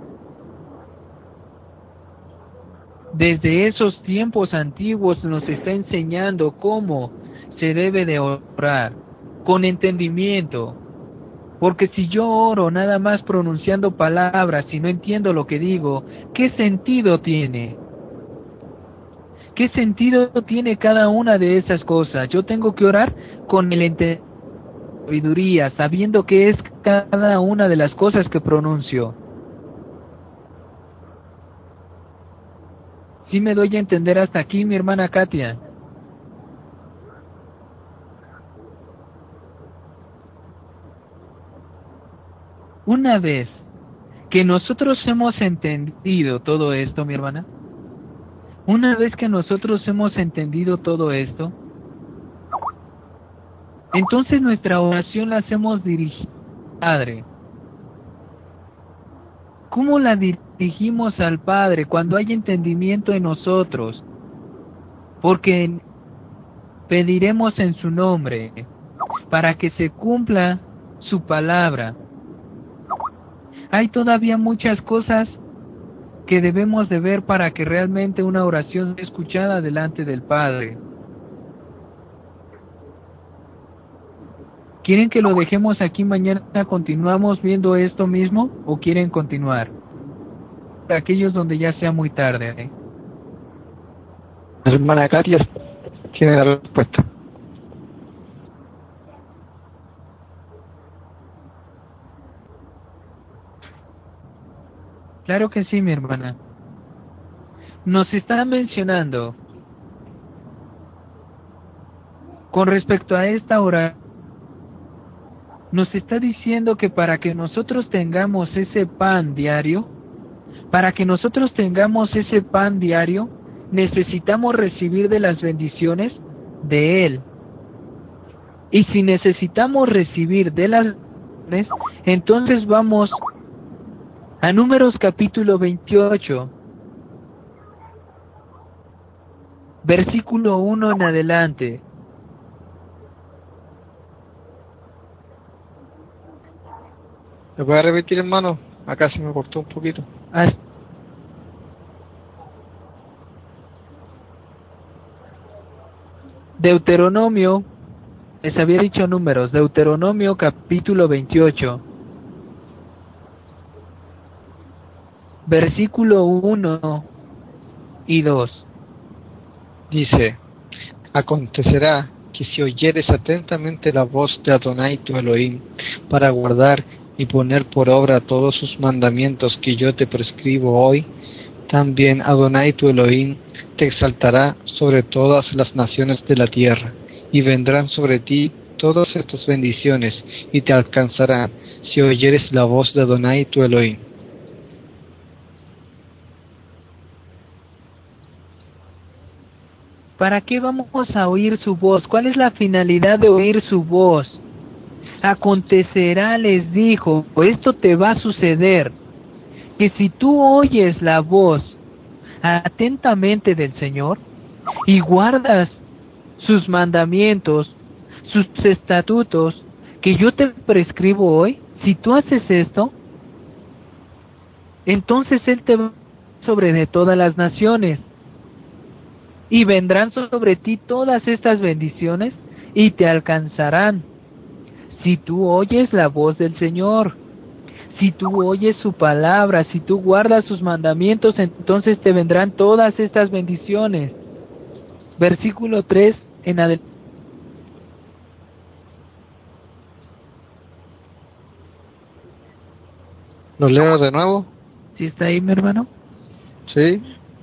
S3: Desde esos tiempos antiguos nos está enseñando cómo se debe de orar, con entendimiento. Porque si yo oro nada más pronunciando palabras y no entiendo lo que digo, ¿qué sentido tiene? ¿Qué sentido tiene cada una de esas cosas? Yo tengo que orar con el entendimiento, sabiduría, sabiendo qué es cada una de las cosas que pronuncio. ¿Sí me doy a entender hasta aquí, mi hermana Katia? Una vez que nosotros hemos entendido todo esto, mi hermana, una vez que nosotros hemos entendido todo esto, entonces nuestra oración la hacemos dirigida al Padre. ¿Cómo la dirigimos al Padre cuando hay entendimiento en nosotros? Porque pediremos en su nombre para que se cumpla su palabra. Hay todavía muchas cosas que debemos de ver para que realmente una oración sea escuchada delante del Padre. ¿Quieren que lo dejemos aquí mañana? ¿Continuamos viendo esto mismo o quieren continuar? Para aquellos donde ya sea muy tarde. ¿eh?
S2: La hermana Katia tiene la respuesta.
S3: Claro que sí, mi hermana. Nos están mencionando con respecto a esta oración. Nos está diciendo que para que nosotros tengamos ese pan diario, para que nosotros tengamos ese pan diario, necesitamos recibir de las bendiciones de Él. Y si necesitamos recibir de las bendiciones, entonces vamos a Números capítulo veintiocho, versículo uno en adelante.
S2: ¿Me puede repetir, hermano? Acá se me cortó un poquito.
S3: Ah, Deuteronomio, les había dicho números, Deuteronomio capítulo veintiocho, versículo uno y dos.
S2: Dice: acontecerá que si oyeres atentamente la voz de Adonai tu Elohim, para guardar y poner por obra todos sus mandamientos que yo te prescribo hoy, también Adonai tu Elohim te exaltará sobre todas las naciones de la tierra, y vendrán sobre ti todas estas bendiciones, y te alcanzarán si oyeres la voz de Adonai tu Elohim.
S3: ¿Para qué vamos a oír su voz? ¿Cuál es la finalidad de oír su voz? Acontecerá, les dijo, esto te va a suceder, que si tú oyes la voz atentamente del Señor y guardas sus mandamientos, sus estatutos que yo te prescribo hoy, si tú haces esto, entonces Él te va sobre de todas las naciones y vendrán sobre ti todas estas bendiciones y te alcanzarán. Si tú oyes la voz del Señor, si tú oyes su palabra, si tú guardas sus mandamientos, entonces te vendrán todas estas bendiciones. Versículo tres en adelante.
S2: ¿Lo leo de nuevo?
S3: ¿Sí está ahí, mi hermano?
S2: Sí.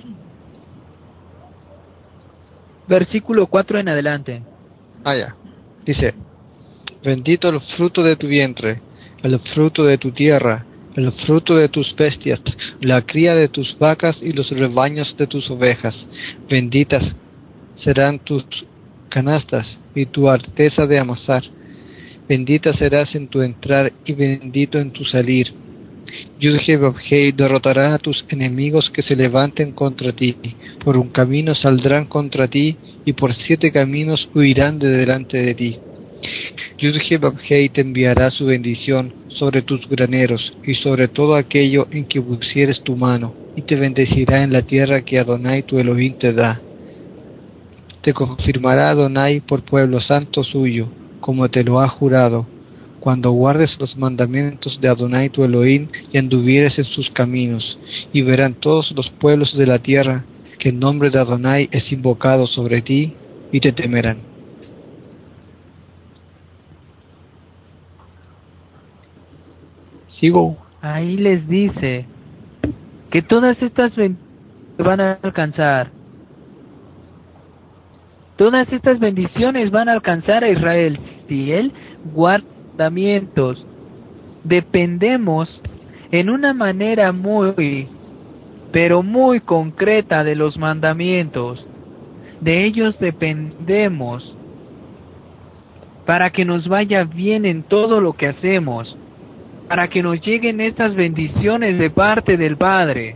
S3: Versículo cuatro en adelante.
S2: Ah, ya. Dice: bendito el fruto de tu vientre, el fruto de tu tierra, el fruto de tus bestias, la cría de tus vacas y los rebaños de tus ovejas. Benditas serán tus canastas y tu arteza de amasar. Bendita serás en tu entrar y bendito en tu salir. Yud-Heh-Vav-Heh derrotará a tus enemigos que se levanten contra ti. Por un camino saldrán contra ti, y por siete caminos huirán de delante de ti. Yud-Heh-Vav-Heh te enviará su bendición sobre tus graneros, y sobre todo aquello en que pusieres tu mano, y te bendecirá en la tierra que Adonai tu Elohim te da. Te confirmará Adonai por pueblo santo suyo, como te lo ha jurado, cuando guardes los mandamientos de Adonai tu Elohim y anduvieres en sus caminos, y verán todos los pueblos de la tierra que el nombre de Adonai es invocado sobre ti, y te temerán. ¿Sigo?
S3: Ahí les dice que todas estas bendiciones van a alcanzar. Todas estas bendiciones van a alcanzar a Israel si él guarda mandamientos. Dependemos en una manera muy, pero muy concreta de los mandamientos. De ellos dependemos para que nos vaya bien en todo lo que hacemos, para que nos lleguen estas bendiciones de parte del Padre.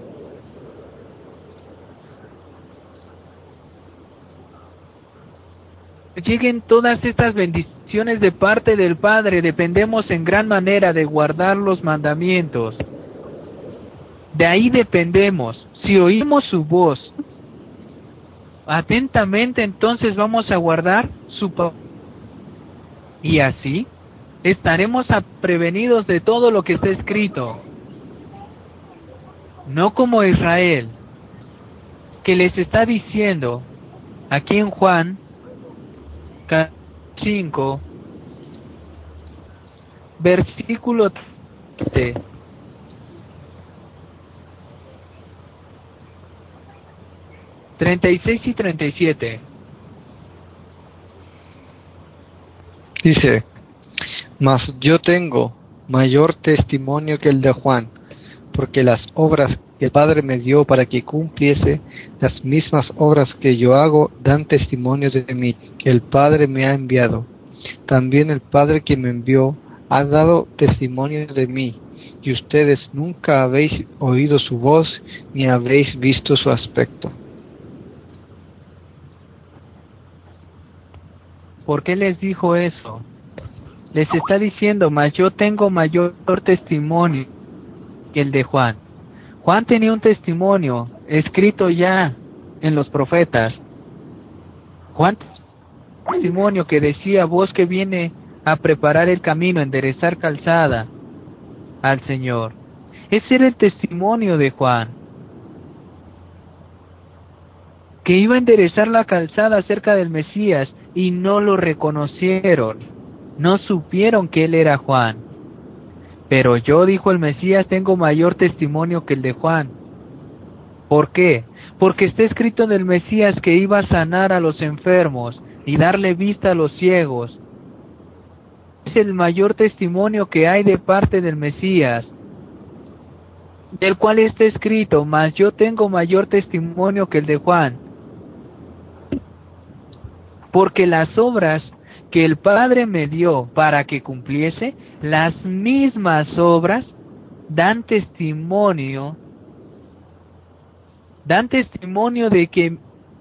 S3: Lleguen todas estas bendiciones de parte del Padre, dependemos en gran manera de guardar los mandamientos. De ahí dependemos. Si oímos su voz atentamente, entonces vamos a guardar su palabra. Y así estaremos prevenidos de todo lo que está escrito. No como Israel, que les está diciendo aquí en Juan cinco, versículo trece. treinta y seis y treinta y siete.
S2: Dice: Mas yo tengo mayor testimonio que el de Juan, porque las obras que el Padre me dio para que cumpliese, las mismas obras que yo hago dan testimonio de mí, que el Padre me ha enviado. También el Padre que me envió ha dado testimonio de mí, y ustedes nunca habéis oído su voz, ni habéis visto su aspecto.
S3: ¿Por qué les dijo eso? Les está diciendo, mas yo tengo mayor testimonio que el de Juan. Juan tenía un testimonio escrito ya en los profetas. Juan tenía un testimonio que decía: voz que viene a preparar el camino, a enderezar calzada al Señor. Ese era el testimonio de Juan, que iba a enderezar la calzada acerca del Mesías, y no lo reconocieron, no supieron que él era Juan. Pero yo, dijo el Mesías, tengo mayor testimonio que el de Juan. ¿Por qué? Porque está escrito del Mesías que iba a sanar a los enfermos y darle vista a los ciegos. Es el mayor testimonio que hay de parte del Mesías, del cual está escrito: mas yo tengo mayor testimonio que el de Juan. Porque las obras que el Padre me dio para que cumpliese, las mismas obras dan testimonio, dan testimonio de que,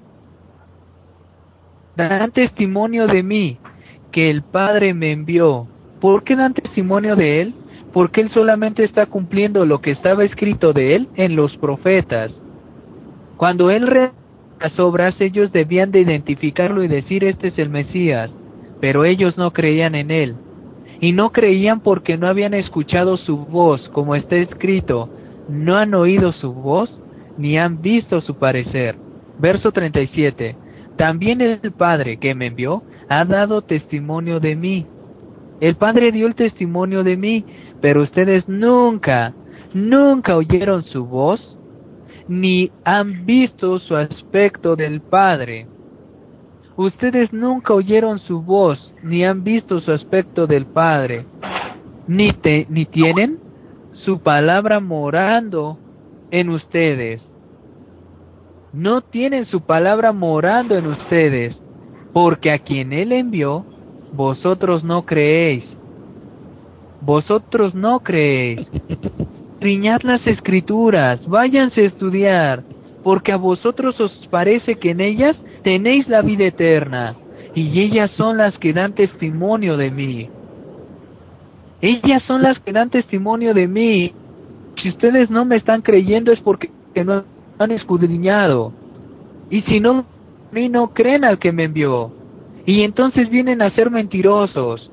S3: dan testimonio de mí, que el Padre me envió. ¿Por qué dan testimonio de él? Porque él solamente está cumpliendo lo que estaba escrito de él en los profetas. Cuando él realizó las obras, ellos debían de identificarlo y decir: este es el Mesías. Pero ellos no creían en él. Y no creían porque no habían escuchado su voz, como está escrito: no han oído su voz, ni han visto su parecer. Verso treinta y siete. También el Padre que me envió ha dado testimonio de mí. El Padre dio el testimonio de mí, pero ustedes nunca, nunca oyeron su voz, ni han visto su aspecto del Padre. Ustedes nunca oyeron su voz, ni han visto su aspecto del Padre, ni, te, ni tienen su palabra morando en ustedes. No tienen su palabra morando en ustedes, porque a quien Él envió, vosotros no creéis. Vosotros no creéis. escudriñad las escrituras, váyanse a estudiar, porque a vosotros os parece que en ellas tenéis la vida eterna, y ellas son las que dan testimonio de mí. Ellas son las que dan testimonio de mí. Si ustedes no me están creyendo es porque no han escudriñado. Y si no, a mí no creen al que me envió. Y entonces vienen a ser mentirosos.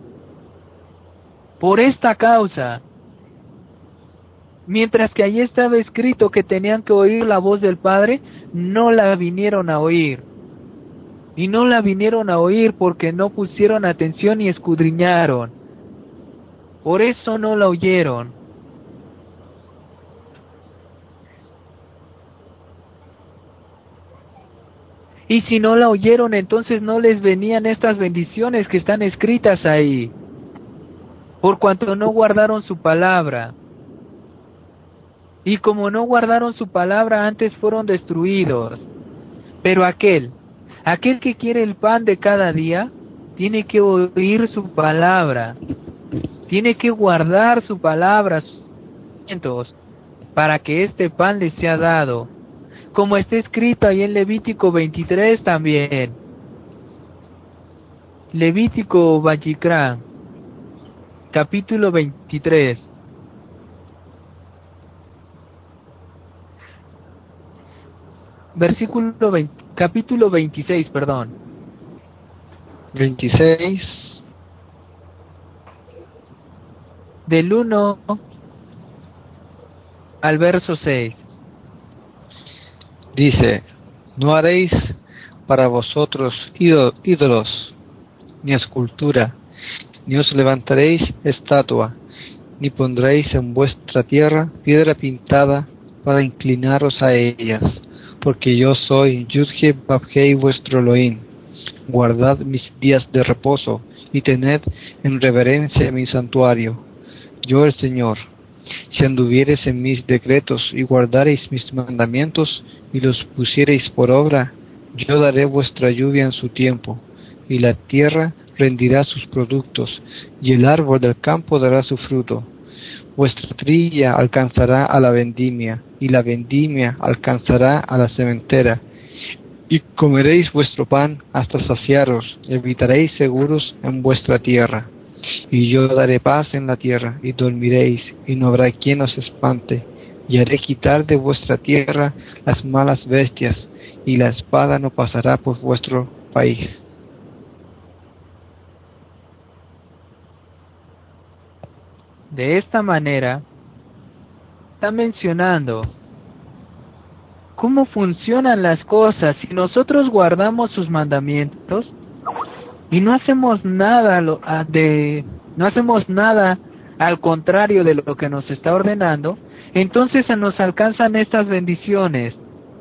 S3: Por esta causa, mientras que allí estaba escrito que tenían que oír la voz del Padre, no la vinieron a oír. Y no la vinieron a oír porque no pusieron atención y escudriñaron. Por eso no la oyeron. Y si no la oyeron, entonces no les venían estas bendiciones que están escritas ahí, por cuanto no guardaron su palabra. Y como no guardaron su palabra, antes fueron destruidos. Pero aquel, aquel que quiere el pan de cada día, tiene que oír su palabra, tiene que guardar su palabra, para que este pan le sea dado. Como está escrito ahí en Levítico veintitrés también. Levítico Vayikra, capítulo veintitrés. Versículo veinte, capítulo veintiséis, perdón.
S2: veintiséis.
S3: Del uno al verso seis.
S2: Dice: no haréis para vosotros ídolos, ni escultura, ni os levantaréis estatua, ni pondréis en vuestra tierra piedra pintada para inclinaros a ellas, porque yo soy Yudhe Babhei vuestro Elohim. Guardad mis días de reposo, y tened en reverencia mi santuario, yo el Señor. Si anduviereis en mis decretos y guardareis mis mandamientos, y los pusiereis por obra, yo daré vuestra lluvia en su tiempo, y la tierra rendirá sus productos, y el árbol del campo dará su fruto. Vuestra trilla alcanzará a la vendimia, y la vendimia alcanzará a la sementera, y comeréis vuestro pan hasta saciaros, y habitaréis seguros en vuestra tierra. Y yo daré paz en la tierra, y dormiréis, y no habrá quien os espante. Y haré quitar de vuestra tierra las malas bestias, y la espada no pasará por vuestro país.
S3: De esta manera, está mencionando cómo funcionan las cosas si nosotros guardamos sus mandamientos y no hacemos nada de, no hacemos nada al contrario de lo que nos está ordenando. Entonces nos alcanzan estas bendiciones.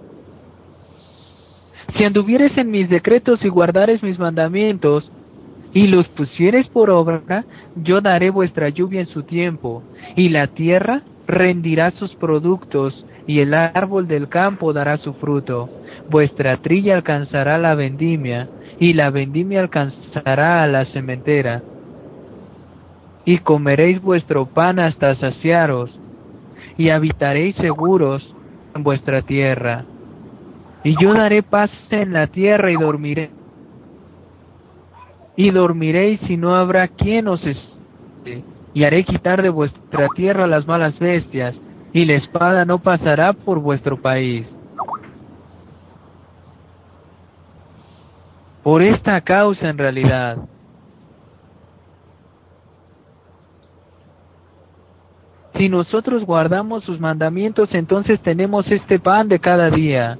S3: Si anduvieres en mis decretos y guardares mis mandamientos, y los pusieres por obra, yo daré vuestra lluvia en su tiempo, y la tierra rendirá sus productos, y el árbol del campo dará su fruto. Vuestra trilla alcanzará la vendimia, y la vendimia alcanzará a la sementera. Y comeréis vuestro pan hasta saciaros, y habitaréis seguros en vuestra tierra. Y yo daré paz en la tierra y dormiré. Y dormiréis y no habrá quien os espante. Y haré quitar de vuestra tierra las malas bestias, y la espada no pasará por vuestro país. Por esta causa, en realidad, si nosotros guardamos sus mandamientos, entonces tenemos este pan de cada día.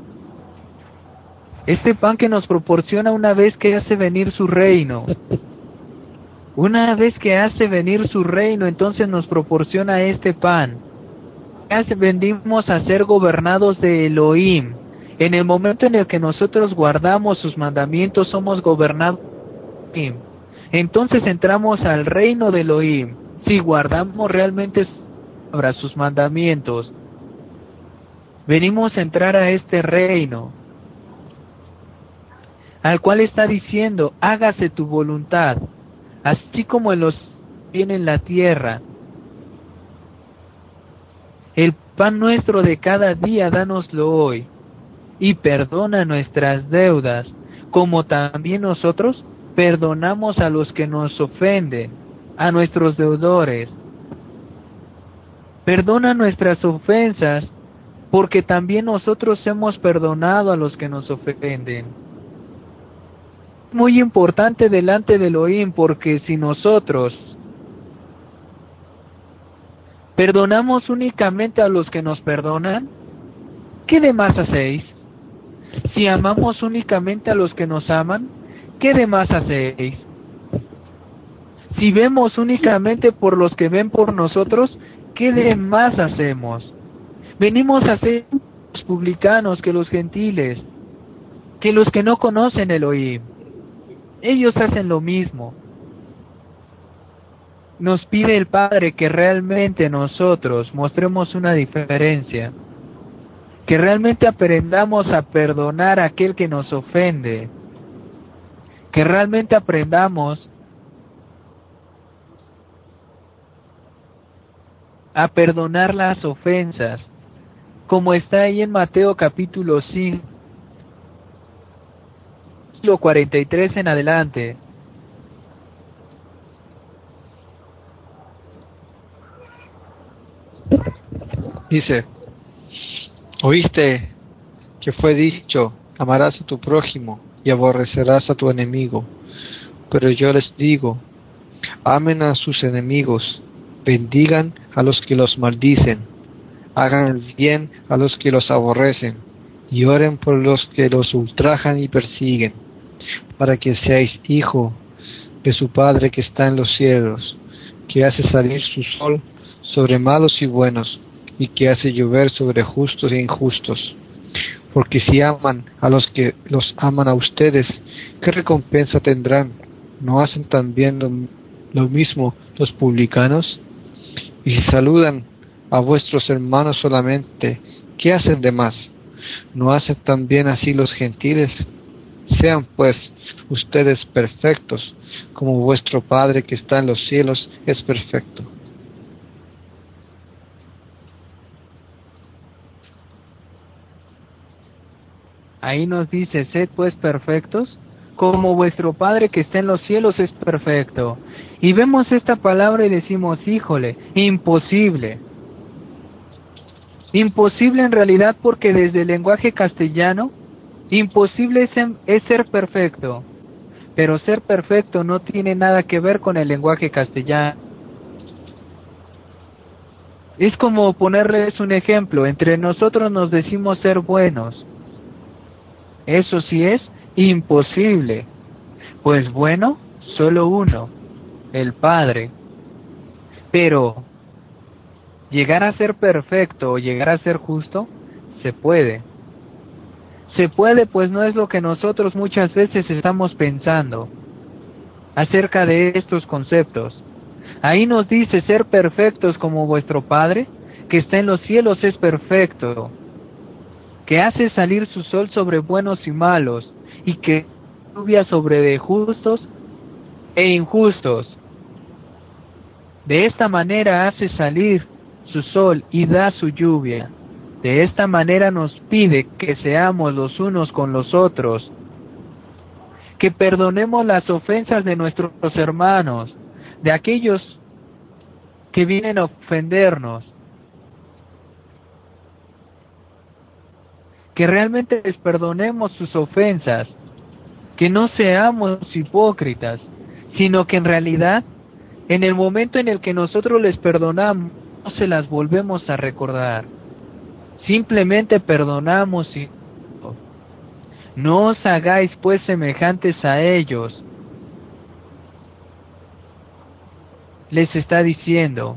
S3: Este pan que nos proporciona una vez que hace venir su reino. Una vez que hace venir su reino, entonces nos proporciona este pan. Venimos a ser gobernados de Elohim. En el momento en el que nosotros guardamos sus mandamientos, somos gobernados de Elohim. Entonces entramos al reino de Elohim. Si guardamos realmente sus mandamientos, venimos a entrar a este reino, al cual está diciendo: hágase tu voluntad, así como en los bien en la tierra. El pan nuestro de cada día, dánoslo hoy, y perdona nuestras deudas, como también nosotros perdonamos a los que nos ofenden, a nuestros deudores. Perdona nuestras ofensas, porque también nosotros hemos perdonado a los que nos ofenden. Muy importante delante del Elohim, porque si nosotros perdonamos únicamente a los que nos perdonan, ¿qué demás hacéis? Si amamos únicamente a los que nos aman, ¿qué demás hacéis? Si vemos únicamente por los que ven por nosotros, ¿qué demás hacemos? Venimos a ser los publicanos que los gentiles, que los que no conocen el Elohim. Ellos hacen lo mismo. Nos pide el Padre que realmente nosotros mostremos una diferencia, que realmente aprendamos a perdonar a aquel que nos ofende, que realmente aprendamos a perdonar las ofensas, como está ahí en Mateo capítulo cinco, cuarenta y tres en adelante.
S2: Dice, oíste que fue dicho, amarás a tu prójimo y aborrecerás a tu enemigo. Pero yo les digo, amen a sus enemigos, bendigan a los que los maldicen, hagan el bien a los que los aborrecen, y oren por los que los ultrajan y persiguen, para que seáis hijo de su Padre que está en los cielos, que hace salir su sol sobre malos y buenos, y que hace llover sobre justos e injustos. Porque si aman a los que los aman a ustedes, ¿qué recompensa tendrán? ¿No hacen también lo, lo mismo los publicanos? Y si saludan a vuestros hermanos solamente, ¿qué hacen de más? ¿No hacen también así los gentiles? Sean pues ustedes perfectos, como vuestro Padre que está en los cielos es perfecto.
S3: Ahí nos dice, sed pues perfectos, como vuestro Padre que está en los cielos es perfecto. Y vemos esta palabra y decimos, híjole, imposible. Imposible en realidad, porque desde el lenguaje castellano, imposible es, es ser perfecto. Pero ser perfecto no tiene nada que ver con el lenguaje castellano. Es como ponerles un ejemplo, entre nosotros nos decimos ser buenos. Eso sí es imposible, pues bueno, solo uno, el Padre. Pero llegar a ser perfecto o llegar a ser justo, se puede. Se puede, pues no es lo que nosotros muchas veces estamos pensando acerca de estos conceptos. Ahí nos dice ser perfectos como vuestro Padre, que está en los cielos, es perfecto, que hace salir su sol sobre buenos y malos, y que lluvia sobre de justos e injustos. De esta manera hace salir su sol y da su lluvia. De esta manera nos pide que seamos los unos con los otros, que perdonemos las ofensas de nuestros hermanos, de aquellos que vienen a ofendernos, que realmente les perdonemos sus ofensas, que no seamos hipócritas, sino que en realidad, en el momento en el que nosotros les perdonamos, no se las volvemos a recordar. Simplemente perdonamos y no os hagáis pues semejantes a ellos. Les está diciendo.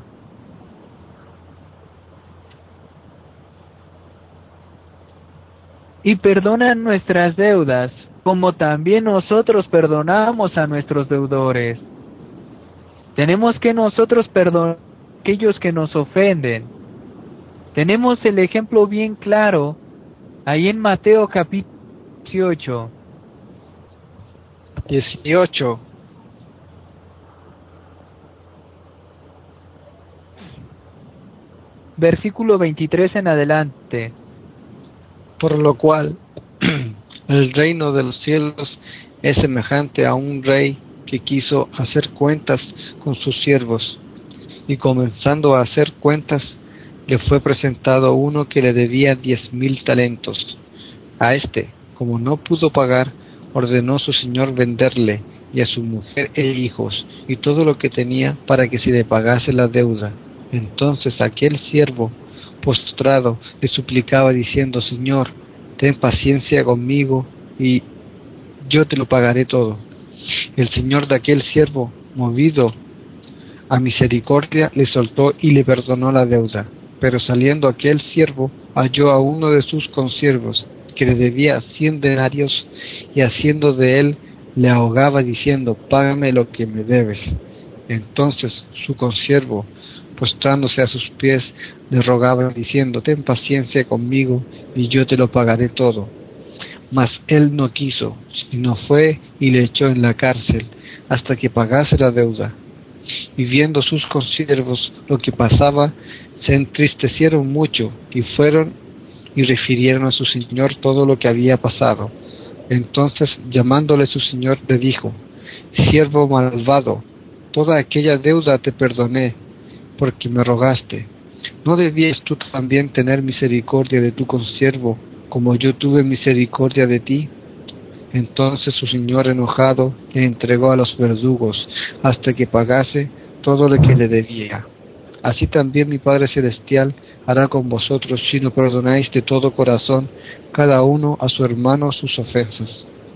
S3: Y perdonan nuestras deudas, como también nosotros perdonamos a nuestros deudores. Tenemos que nosotros perdonar a aquellos que nos ofenden. Tenemos el ejemplo bien claro ahí en Mateo capítulo dieciocho.
S2: dieciocho.
S3: versículo veintitrés en adelante.
S2: Por lo cual, el reino de los cielos es semejante a un rey que quiso hacer cuentas con sus siervos, y comenzando a hacer cuentas, le fue presentado uno que le debía diez mil talentos. A este, como no pudo pagar, ordenó su señor venderle, y a su mujer e hijos, y todo lo que tenía, para que se le pagase la deuda. Entonces aquel siervo, postrado, le suplicaba diciendo: Señor, ten paciencia conmigo, y yo te lo pagaré todo. El señor de aquel siervo, movido a misericordia, le soltó y le perdonó la deuda. Pero saliendo aquel siervo, halló a uno de sus consiervos, que le debía cien denarios, y haciendo de él, le ahogaba diciendo: Págame lo que me debes. Entonces su consiervo, postrándose a sus pies, le rogaba diciendo: Ten paciencia conmigo, y yo te lo pagaré todo. Mas él no quiso, sino fue y le echó en la cárcel, hasta que pagase la deuda. Y viendo sus consiervos lo que pasaba, se entristecieron mucho, y fueron y refirieron a su señor todo lo que había pasado. Entonces, llamándole su señor, le dijo: Siervo malvado, toda aquella deuda te perdoné, porque me rogaste. ¿No debías tú también tener misericordia de tu consiervo, como yo tuve misericordia de ti? Entonces su señor, enojado, le entregó a los verdugos, hasta que pagase todo lo que le debía. Así también mi Padre Celestial hará con vosotros, si no perdonáis de todo corazón cada uno a su hermano sus ofensas.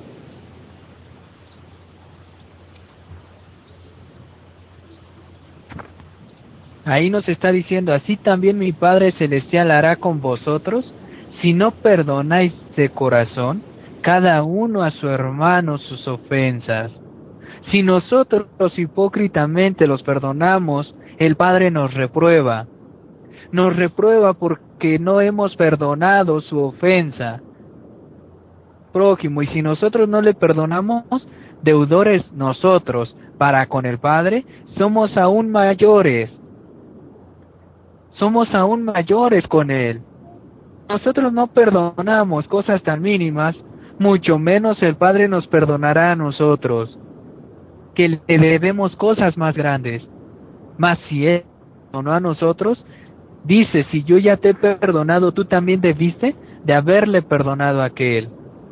S3: Ahí nos está diciendo: así también mi Padre Celestial hará con vosotros, si no perdonáis de corazón cada uno a su hermano sus ofensas. Si nosotros hipócritamente los perdonamos, el Padre nos reprueba. Nos reprueba porque no hemos perdonado su ofensa prójimo, y si nosotros no le perdonamos, deudores nosotros para con el Padre, somos aún mayores. Somos aún mayores con Él. Nosotros no perdonamos cosas tan mínimas, mucho menos el Padre nos perdonará a nosotros, que le debemos cosas más grandes. Mas si Él perdonó a nosotros, dice: si yo ya te he perdonado, tú también debiste de haberle perdonado a aquel.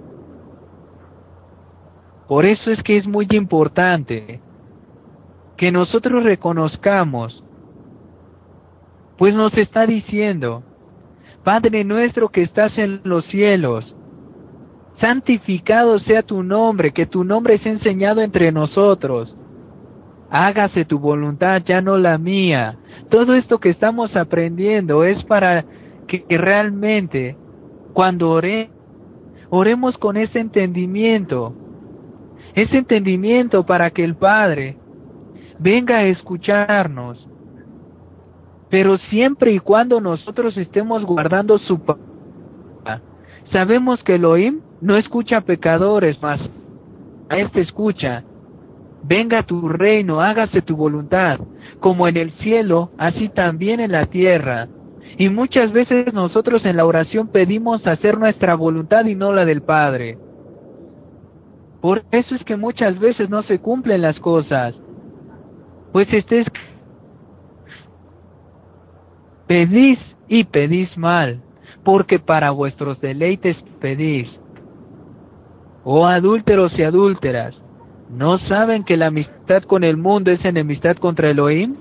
S3: Por eso es que es muy importante que nosotros reconozcamos, pues nos está diciendo: Padre nuestro que estás en los cielos, santificado sea tu nombre, que tu nombre sea enseñado entre nosotros. Hágase tu voluntad, ya no la mía. Todo esto que estamos aprendiendo es para que realmente, cuando ore, oremos con ese entendimiento. Ese entendimiento para que el Padre venga a escucharnos. Pero siempre y cuando nosotros estemos guardando su palabra. Sabemos que Elohim no escucha pecadores, mas a este escucha: venga tu reino, hágase tu voluntad, como en el cielo, así también en la tierra. Y muchas veces nosotros en la oración pedimos hacer nuestra voluntad y no la del Padre. Por eso es que muchas veces no se cumplen las cosas. Pues estés pedís y pedís mal, porque para vuestros deleites pedís. Oh adúlteros y adúlteras, ¿no saben que la amistad con el mundo es enemistad contra Elohim?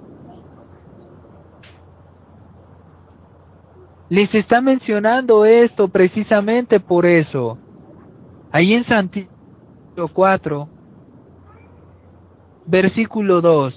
S3: Les está mencionando esto precisamente por eso. Ahí en Santiago cuatro, versículo dos.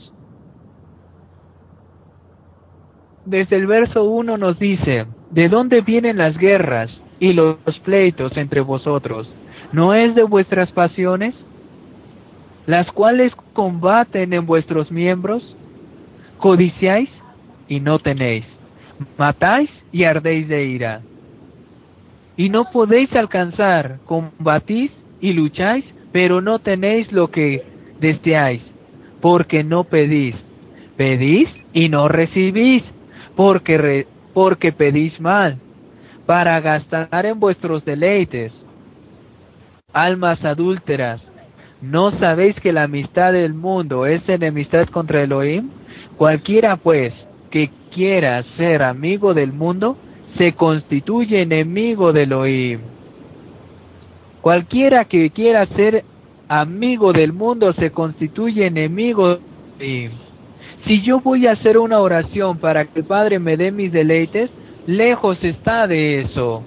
S3: Desde el verso uno nos dice: ¿de dónde vienen las guerras y los pleitos entre vosotros? ¿No es de vuestras pasiones, las cuales combaten en vuestros miembros? Codiciáis y no tenéis, matáis y ardéis de ira. Y no podéis alcanzar, combatís y lucháis, pero no tenéis lo que deseáis, porque no pedís. Pedís y no recibís, porque, re, porque pedís mal, para gastar en vuestros deleites. Almas adúlteras, ¿no sabéis que la amistad del mundo es enemistad contra Elohim? Cualquiera pues que quiera ser amigo del mundo, se constituye enemigo de Elohim. Cualquiera que quiera ser amigo del mundo se constituye enemigo de Elohim. Si yo voy a hacer una oración para que el Padre me dé mis deleites, lejos está de eso.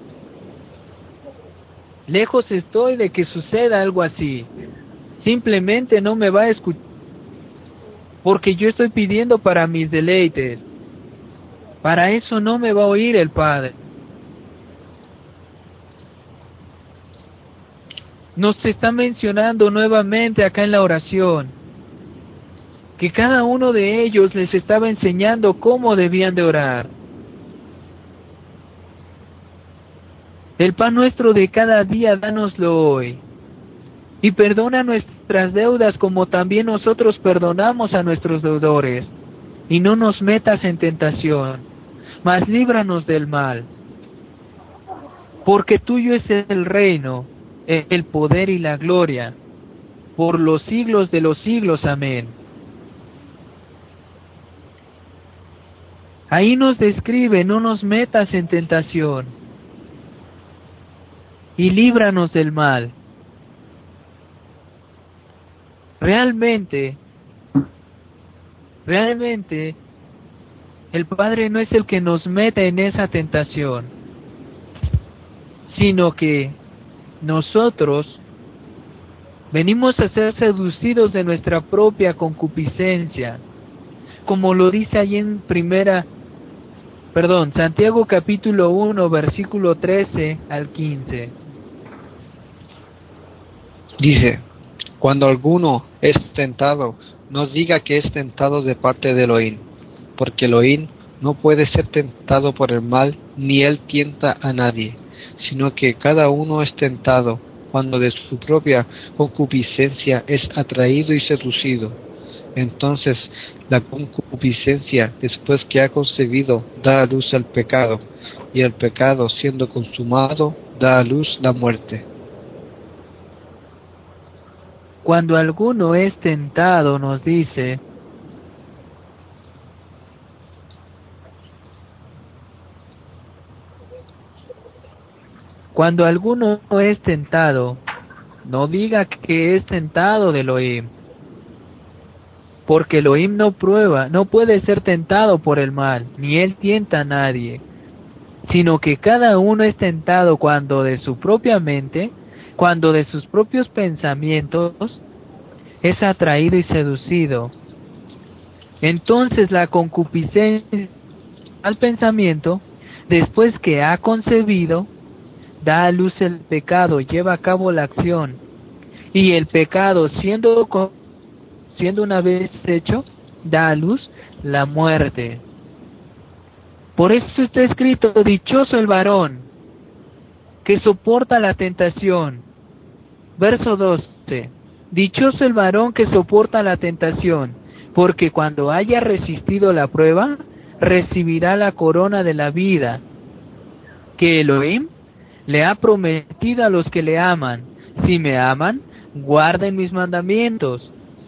S3: Lejos estoy de que suceda algo así. Simplemente no me va a escuchar, porque yo estoy pidiendo para mis deleites. Para eso no me va a oír el Padre. Nos está mencionando nuevamente acá en la oración que cada uno de ellos les estaba enseñando cómo debían de orar. El pan nuestro de cada día, dánoslo hoy. Y perdona nuestras deudas como también nosotros perdonamos a nuestros deudores. Y no nos metas en tentación, mas líbranos del mal. Porque tuyo es el reino, el poder y la gloria, por los siglos de los siglos. Amén. Ahí nos describe, no nos metas en tentación, y líbranos del mal. Realmente, realmente, el Padre no es el que nos mete en esa tentación, sino que nosotros venimos a ser seducidos de nuestra propia concupiscencia, como lo dice ahí en primera, perdón, Santiago capítulo uno, versículo trece al quince.
S2: Dice: cuando alguno es tentado, no diga que es tentado de parte de Elohim, porque Elohim no puede ser tentado por el mal, ni él tienta a nadie, sino que cada uno es tentado cuando de su propia concupiscencia es atraído y seducido. Entonces la concupiscencia, después que ha concebido, da a luz el pecado, y el pecado, siendo consumado, da a luz la muerte.
S3: Cuando alguno es tentado, nos dice, cuando alguno es tentado, no diga que es tentado de Elohim, porque Elohim no prueba, no puede ser tentado por el mal, ni él tienta a nadie, sino que cada uno es tentado cuando de su propia mente, cuando de sus propios pensamientos es atraído y seducido. Entonces la concupiscencia al pensamiento, después que ha concebido, da a luz el pecado, lleva a cabo la acción, y el pecado, siendo, siendo una vez hecho, da a luz la muerte. Por eso está escrito: dichoso el varón que soporta la tentación. Verso doce: dichoso el varón que soporta la tentación, porque cuando haya resistido la prueba, recibirá la corona de la vida, que Elohim le ha prometido a los que le aman. Si me aman, guarden mis mandamientos.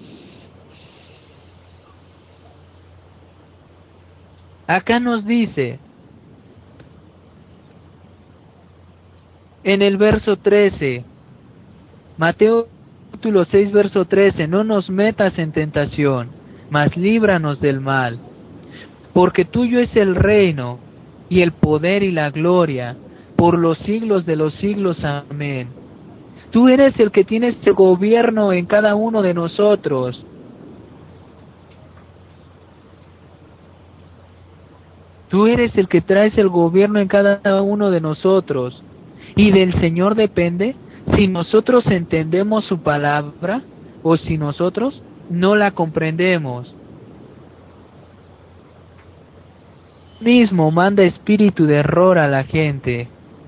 S3: Acá nos dice, en el verso trece, Mateo capítulo seis, verso trece, no nos metas en tentación, mas líbranos del mal. Porque tuyo es el reino, y el poder y la gloria, por los siglos de los siglos. Amén. Tú eres el que tienes el gobierno en cada uno de nosotros. Tú eres el que traes el gobierno en cada uno de nosotros. Y del Señor depende si nosotros entendemos su palabra o si nosotros no la comprendemos. Él mismo manda espíritu de error a la gente.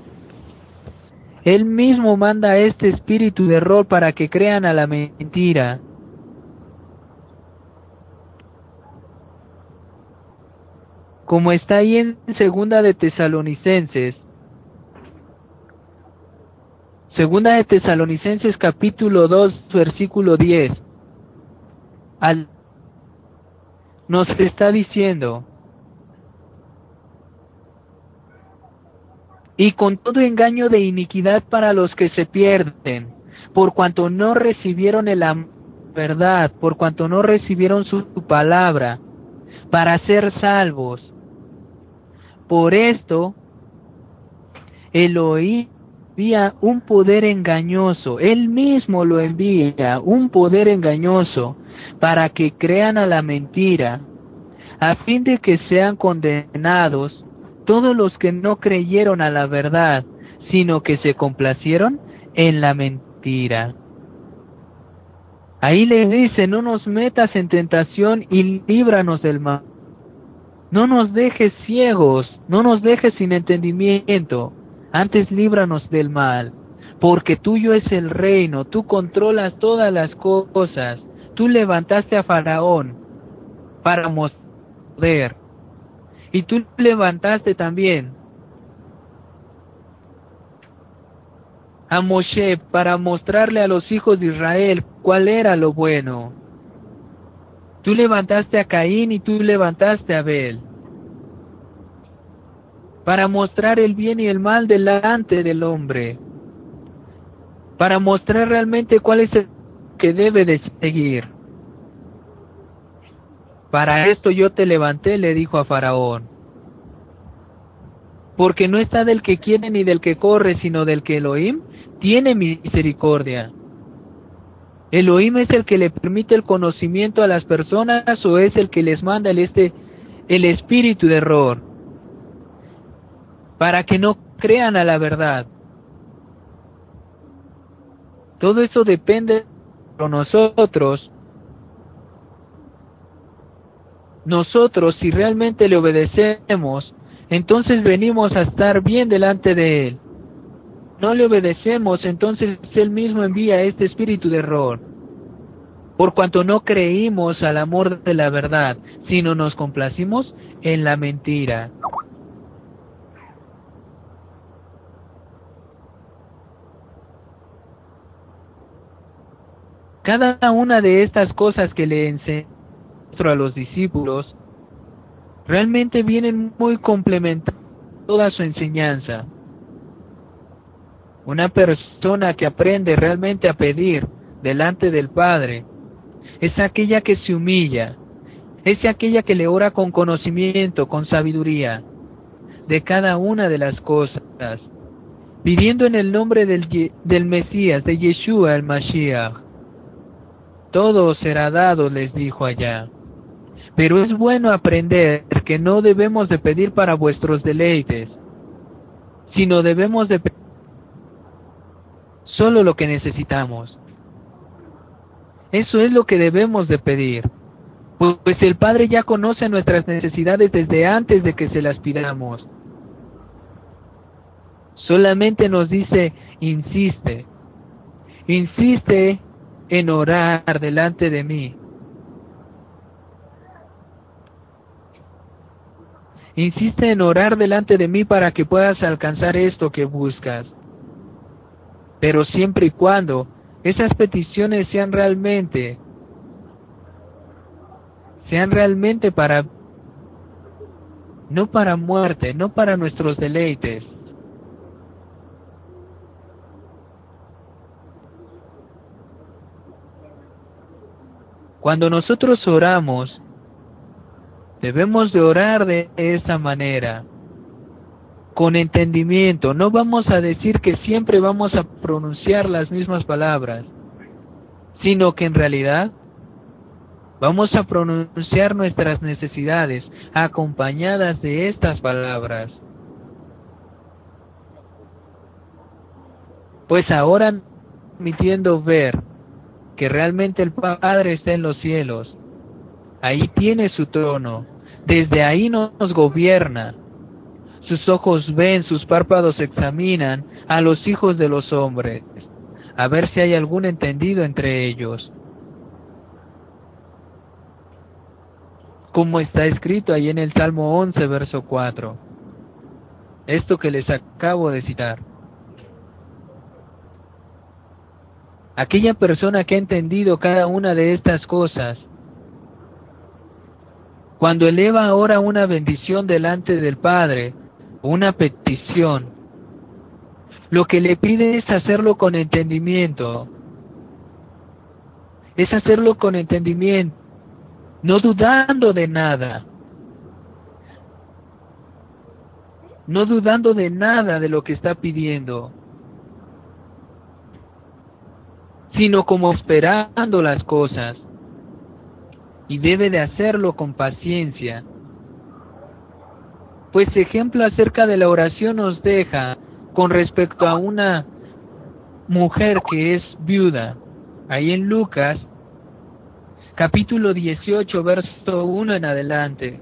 S3: Él mismo manda este espíritu de error para que crean a la mentira. como está ahí en Segunda de Tesalonicenses, Segunda de Tesalonicenses capítulo dos, versículo diez, al, nos está diciendo: y con todo engaño de iniquidad para los que se pierden, por cuanto no recibieron la verdad, por cuanto no recibieron su, su palabra, para ser salvos. Por esto, Elohim envía un poder engañoso, Él mismo lo envía, un poder engañoso, para que crean a la mentira, a fin de que sean condenados todos los que no creyeron a la verdad, sino que se complacieron en la mentira. Ahí le dice: no nos metas en tentación y líbranos del mal. No nos dejes ciegos, no nos dejes sin entendimiento, antes líbranos del mal, porque tuyo es el reino, tú controlas todas las cosas, tú levantaste a Faraón para mostrar, y tú levantaste también a Moshe para mostrarle a los hijos de Israel cuál era lo bueno. Tú levantaste a Caín y tú levantaste a Abel para mostrar el bien y el mal delante del hombre, para mostrar realmente cuál es el que debe de seguir. Para esto yo te levanté, le dijo a Faraón, porque no está del que quiere ni del que corre, sino del que Elohim tiene misericordia. ¿Elohim es el que le permite el conocimiento a las personas o es el que les manda el, este, el espíritu de error para que no crean a la verdad? Todo eso depende de nosotros. Nosotros, si realmente le obedecemos, entonces venimos a estar bien delante de Él. No le obedecemos, entonces Él mismo envía este espíritu de error, por cuanto no creímos al amor de la verdad, sino nos complacimos en la mentira. Cada una de estas cosas que le enseñó a los discípulos realmente vienen muy complementando toda su enseñanza. Una persona que aprende realmente a pedir delante del Padre es aquella que se humilla, es aquella que le ora con conocimiento, con sabiduría de cada una de las cosas, pidiendo en el nombre del, del Mesías, de Yeshua el Mashiach. Todo será dado, les dijo allá. Pero es bueno aprender que no debemos de pedir para vuestros deleites, sino debemos de pedir solo lo que necesitamos. Eso es lo que debemos de pedir, pues el Padre ya conoce nuestras necesidades desde antes de que se las pidamos. Solamente nos dice: insiste, insiste en orar delante de mí. Insiste en orar delante de mí para que puedas alcanzar esto que buscas. Pero siempre y cuando esas peticiones sean realmente, sean realmente para, no para muerte, no para nuestros deleites. Cuando nosotros oramos, debemos de orar de esa manera, con entendimiento. No vamos a decir que siempre vamos a pronunciar las mismas palabras, sino que en realidad vamos a pronunciar nuestras necesidades acompañadas de estas palabras. Pues ahora, permitiendo ver que realmente el Padre está en los cielos, ahí tiene su trono, desde ahí nos gobierna. Sus ojos ven, sus párpados examinan a los hijos de los hombres, a ver si hay algún entendido entre ellos. como está escrito ahí en el Salmo once, verso cuatro. Esto que les acabo de citar. Aquella persona que ha entendido cada una de estas cosas, cuando eleva ahora una bendición delante del Padre, una petición, lo que le pide es hacerlo con entendimiento, es hacerlo con entendimiento, no dudando de nada, no dudando de nada de lo que está pidiendo, sino como esperando las cosas, y debe de hacerlo con paciencia. Pues ejemplo acerca de la oración nos deja con respecto a una mujer que es viuda, ahí en Lucas, capítulo dieciocho, verso uno en adelante.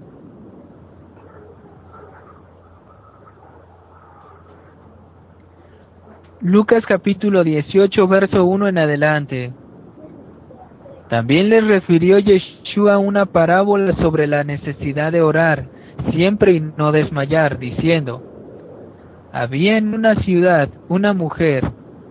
S3: Lucas capítulo dieciocho, verso uno en adelante. También les refirió Yeshua una parábola sobre la necesidad de orar siempre y no desmayar, diciendo: había en una ciudad una mujer,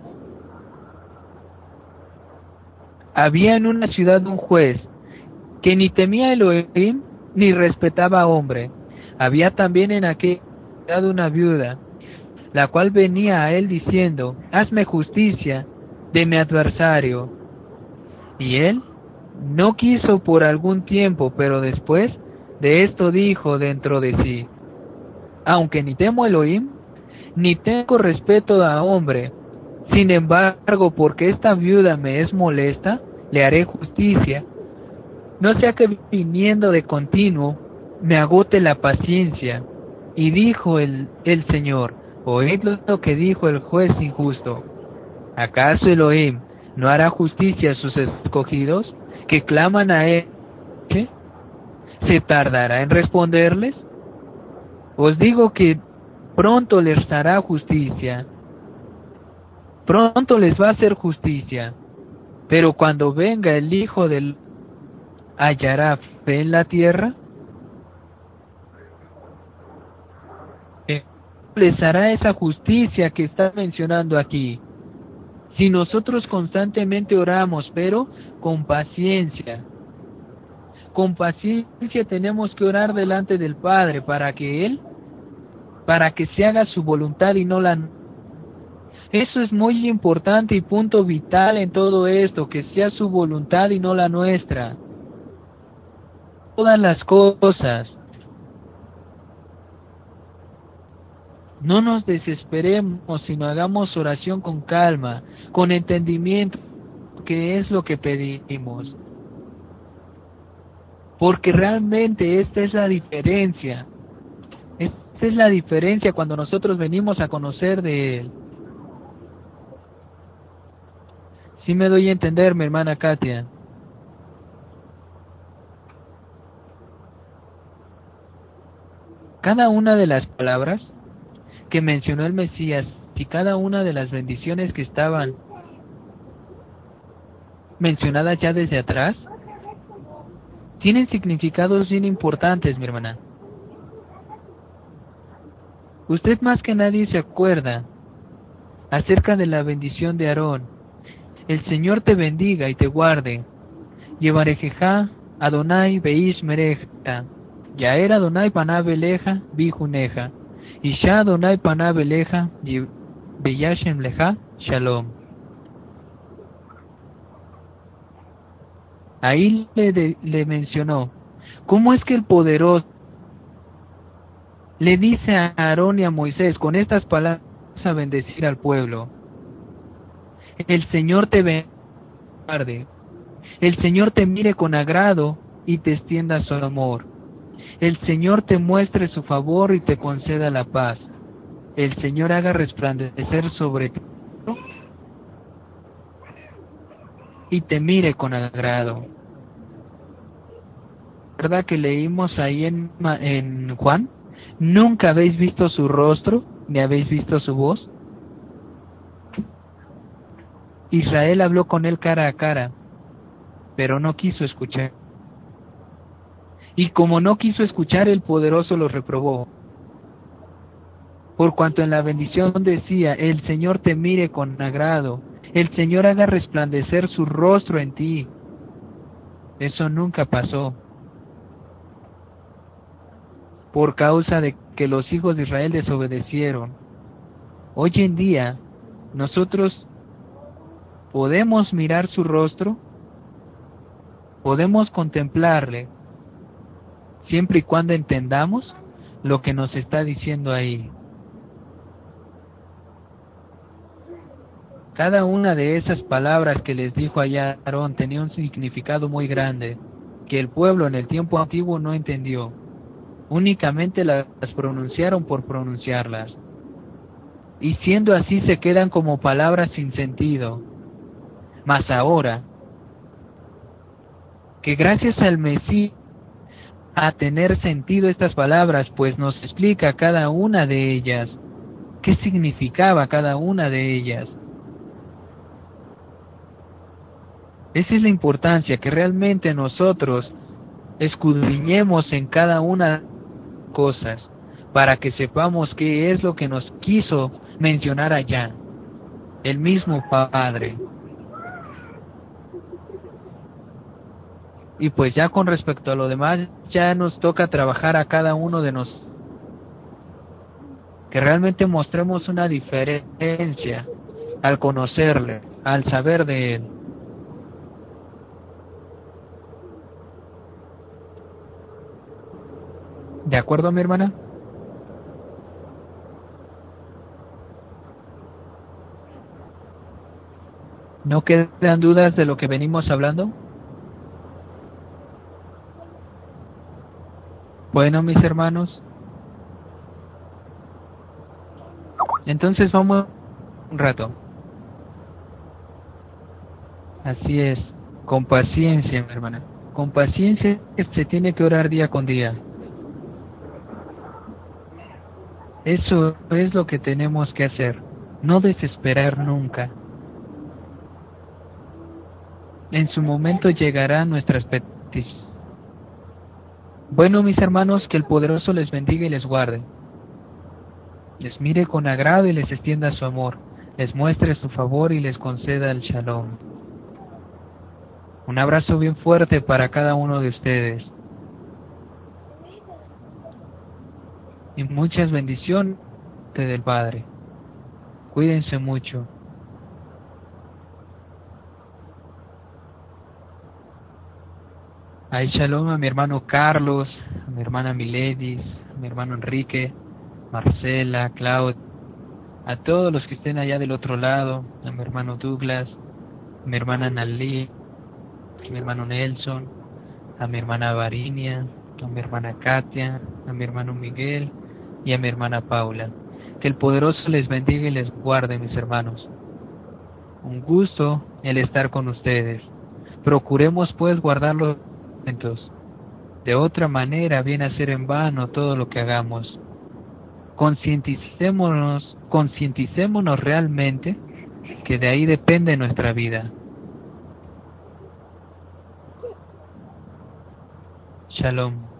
S3: había en una ciudad un juez que ni temía a Elohim ni respetaba a hombre. Había también en aquella ciudad una viuda, la cual venía a él diciendo: hazme justicia de mi adversario. Y él no quiso por algún tiempo, pero después de esto dijo dentro de sí: aunque ni temo a Elohim, ni tengo respeto a hombre, sin embargo, porque esta viuda me es molesta, le haré justicia, no sea que viniendo de continuo me agote la paciencia. Y dijo el, el Señor: oíd lo que dijo el juez injusto. ¿Acaso Elohim no hará justicia a sus escogidos, que claman a él? ¿Se tardará en responderles? Os digo que pronto les hará justicia, pronto les va a hacer justicia. Pero cuando venga el Hijo del ¿hallará fe en la tierra? Les hará esa justicia que está mencionando aquí. Si nosotros constantemente oramos, pero con paciencia, con paciencia tenemos que orar delante del Padre para que Él, para que se haga su voluntad y no la... Eso es muy importante y punto vital en todo esto, que sea su voluntad y no la nuestra. Todas las cosas. No nos desesperemos, sino hagamos oración con calma, con entendimiento, que es lo que pedimos. Porque realmente esta es la diferencia. Esta es la diferencia cuando nosotros venimos a conocer de Él. ¿Sí me doy a entender, mi hermana Katia? Cada una de las palabras que mencionó el Mesías y cada una de las bendiciones que estaban mencionadas ya desde atrás tienen significados bien importantes, mi hermana. Usted más que nadie se acuerda acerca de la bendición de Aarón. El Señor te bendiga y te guarde. Yevarejeja Adonai beish mereja. Yaer Adonai panav eleja bijuneja. Isha Adonai panav eleja beyashem leja shalom. Ahí le, de, le mencionó cómo es que el poderoso le dice a Aarón y a Moisés con estas palabras a bendecir al pueblo. El Señor te bendiga, el Señor te mire con agrado y te extienda su amor. El Señor te muestre su favor y te conceda la paz. El Señor haga resplandecer sobre ti y te mire con agrado. ¿Verdad que leímos ahí en, en Juan? ¿Nunca habéis visto su rostro, ni habéis visto su voz? Israel habló con él cara a cara, pero no quiso escuchar. Y como no quiso escuchar, el poderoso los reprobó. Por cuanto en la bendición decía, el Señor te mire con agrado, el Señor haga resplandecer su rostro en ti. Eso nunca pasó. Por causa de que los hijos de Israel desobedecieron. Hoy en día, nosotros podemos mirar su rostro, podemos contemplarle, siempre y cuando entendamos lo que nos está diciendo ahí. Cada una de esas palabras que les dijo allá Aarón tenía un significado muy grande, que el pueblo en el tiempo antiguo no entendió. Únicamente las pronunciaron por pronunciarlas. Y siendo así se quedan como palabras sin sentido. Mas ahora, que gracias al Mesías a tener sentido estas palabras, pues nos explica cada una de ellas, qué significaba cada una de ellas. Esa es la importancia, que realmente nosotros escudriñemos en cada una de las cosas, para que sepamos qué es lo que nos quiso mencionar allá, el mismo Padre. Y pues ya con respecto a lo demás, ya nos toca trabajar a cada uno de nosotros, que realmente mostremos una diferencia al conocerle, al saber de Él. ¿De acuerdo, mi hermana? ¿No quedan dudas de lo que venimos hablando? Bueno, mis hermanos, entonces vamos un rato. Así es, con paciencia, mi hermana. Con paciencia se tiene que orar día con día. Eso es lo que tenemos que hacer, no desesperar nunca. En su momento llegarán nuestras peticiones. Bueno, mis hermanos, que el poderoso les bendiga y les guarde. Les mire con agrado y les extienda su amor. Les muestre su favor y les conceda el shalom. Un abrazo bien fuerte para cada uno de ustedes. Y muchas bendiciones del Padre. Cuídense mucho. Ay, shalom a mi hermano Carlos, a mi hermana Miledis, a mi hermano Enrique, Marcela, Claudia, a todos los que estén allá del otro lado, a mi hermano Douglas, a mi hermana Nalí, a mi hermano Nelson, a mi hermana Varinia, a mi hermana Katia, a mi hermano Miguel y a mi hermana Paula. Que el poderoso les bendiga y les guarde, mis hermanos. Un gusto el estar con ustedes. Procuremos pues guardar los momentos. De otra manera viene a ser en vano todo lo que hagamos. Concienticémonos, concienticémonos realmente que de ahí depende nuestra vida. Shalom.